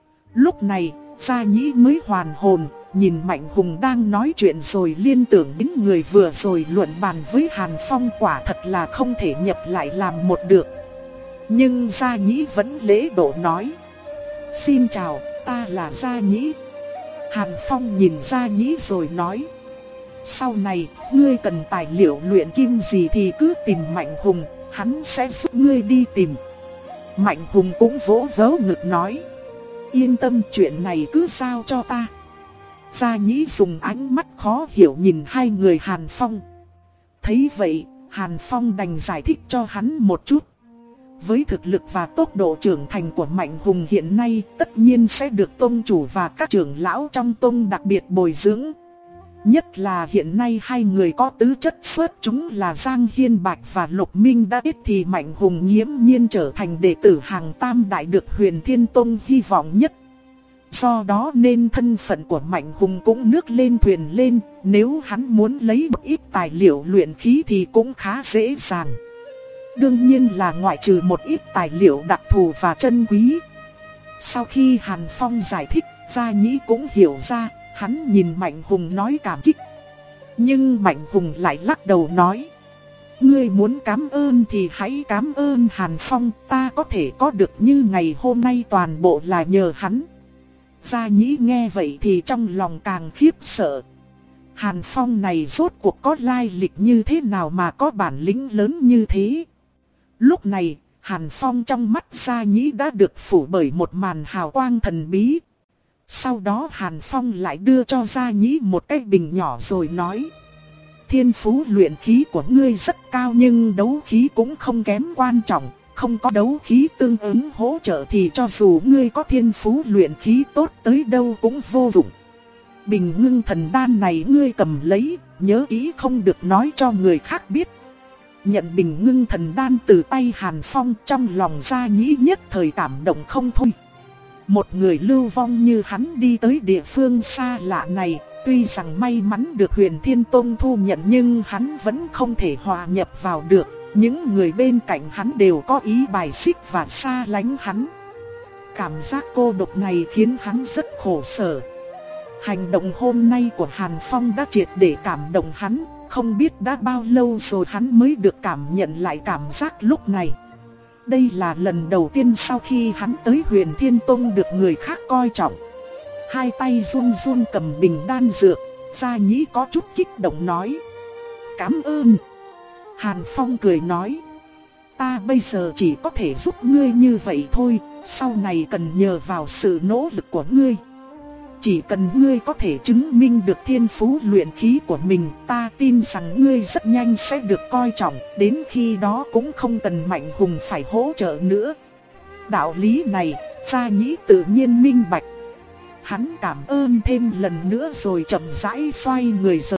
Lúc này, Gia Nhĩ mới hoàn hồn, nhìn Mạnh Hùng đang nói chuyện rồi liên tưởng đến người vừa rồi luận bàn với Hàn Phong, quả thật là không thể nhập lại làm một được. Nhưng Gia Nhĩ vẫn lễ độ nói, xin chào, ta là Gia Nhĩ. Hàn Phong nhìn Gia Nhĩ rồi nói, sau này, ngươi cần tài liệu luyện kim gì thì cứ tìm Mạnh Hùng, hắn sẽ giúp ngươi đi tìm. Mạnh Hùng cũng vỗ vỗ ngực nói, yên tâm, chuyện này cứ giao cho ta. Gia Nhĩ dùng ánh mắt khó hiểu nhìn hai người Hàn Phong. Thấy vậy, Hàn Phong đành giải thích cho hắn một chút. Với thực lực và tốc độ trưởng thành của Mạnh Hùng hiện nay, tất nhiên sẽ được tông chủ và các trưởng lão trong tông đặc biệt bồi dưỡng. Nhất là hiện nay hai người có tứ chất xuất chúng là Giang Hiên Bạch và Lục Minh đã ít, thì Mạnh Hùng nghiễm nhiên trở thành đệ tử hàng tam đại được Huyền Thiên Tông hy vọng nhất. Do đó nên thân phận của Mạnh Hùng cũng nước lên thuyền lên, nếu hắn muốn lấy một ít tài liệu luyện khí thì cũng khá dễ dàng. Đương nhiên là ngoại trừ một ít tài liệu đặc thù và chân quý. Sau khi Hàn Phong giải thích, Gia Nhĩ cũng hiểu ra, hắn nhìn Mạnh Hùng nói cảm kích. Nhưng Mạnh Hùng lại lắc đầu nói, ngươi muốn cảm ơn thì hãy cảm ơn Hàn Phong, ta có thể có được như ngày hôm nay toàn bộ là nhờ hắn. Gia Nhĩ nghe vậy thì trong lòng càng khiếp sợ. Hàn Phong này rốt cuộc có lai lịch như thế nào mà có bản lĩnh lớn như thế? Lúc này, Hàn Phong trong mắt Gia Nhĩ đã được phủ bởi một màn hào quang thần bí. Sau đó Hàn Phong lại đưa cho Gia Nhĩ một cái bình nhỏ rồi nói, thiên phú luyện khí của ngươi rất cao nhưng đấu khí cũng không kém quan trọng. Không có đấu khí tương ứng hỗ trợ thì cho dù ngươi có thiên phú luyện khí tốt tới đâu cũng vô dụng. Bình ngưng thần đan này ngươi cầm lấy, nhớ kỹ không được nói cho người khác biết. Nhận bình ngưng thần đan từ tay Hàn Phong, trong lòng Gia Nhĩ nhất thời cảm động không thôi. Một người lưu vong như hắn đi tới địa phương xa lạ này, tuy rằng may mắn được Huyền Thiên Tông thu nhận nhưng hắn vẫn không thể hòa nhập vào được. Những người bên cạnh hắn đều có ý bài xích và xa lánh hắn. Cảm giác cô độc này khiến hắn rất khổ sở. Hành động hôm nay của Hàn Phong đã triệt để cảm động hắn. Không biết đã bao lâu rồi hắn mới được cảm nhận lại cảm giác lúc này. Đây là lần đầu tiên sau khi hắn tới Huyền Thiên Tông được người khác coi trọng. Hai tay run run cầm bình đan dược, Gia Nhĩ có chút kích động nói, cảm ơn. Hàn Phong cười nói, ta bây giờ chỉ có thể giúp ngươi như vậy thôi, sau này cần nhờ vào sự nỗ lực của ngươi. Chỉ cần ngươi có thể chứng minh được thiên phú luyện khí của mình, ta tin rằng ngươi rất nhanh sẽ được coi trọng, đến khi đó cũng không cần Mạnh Hùng phải hỗ trợ nữa. Đạo lý này, Gia Nhĩ tự nhiên minh bạch. Hắn cảm ơn thêm lần nữa rồi chậm rãi xoay người rời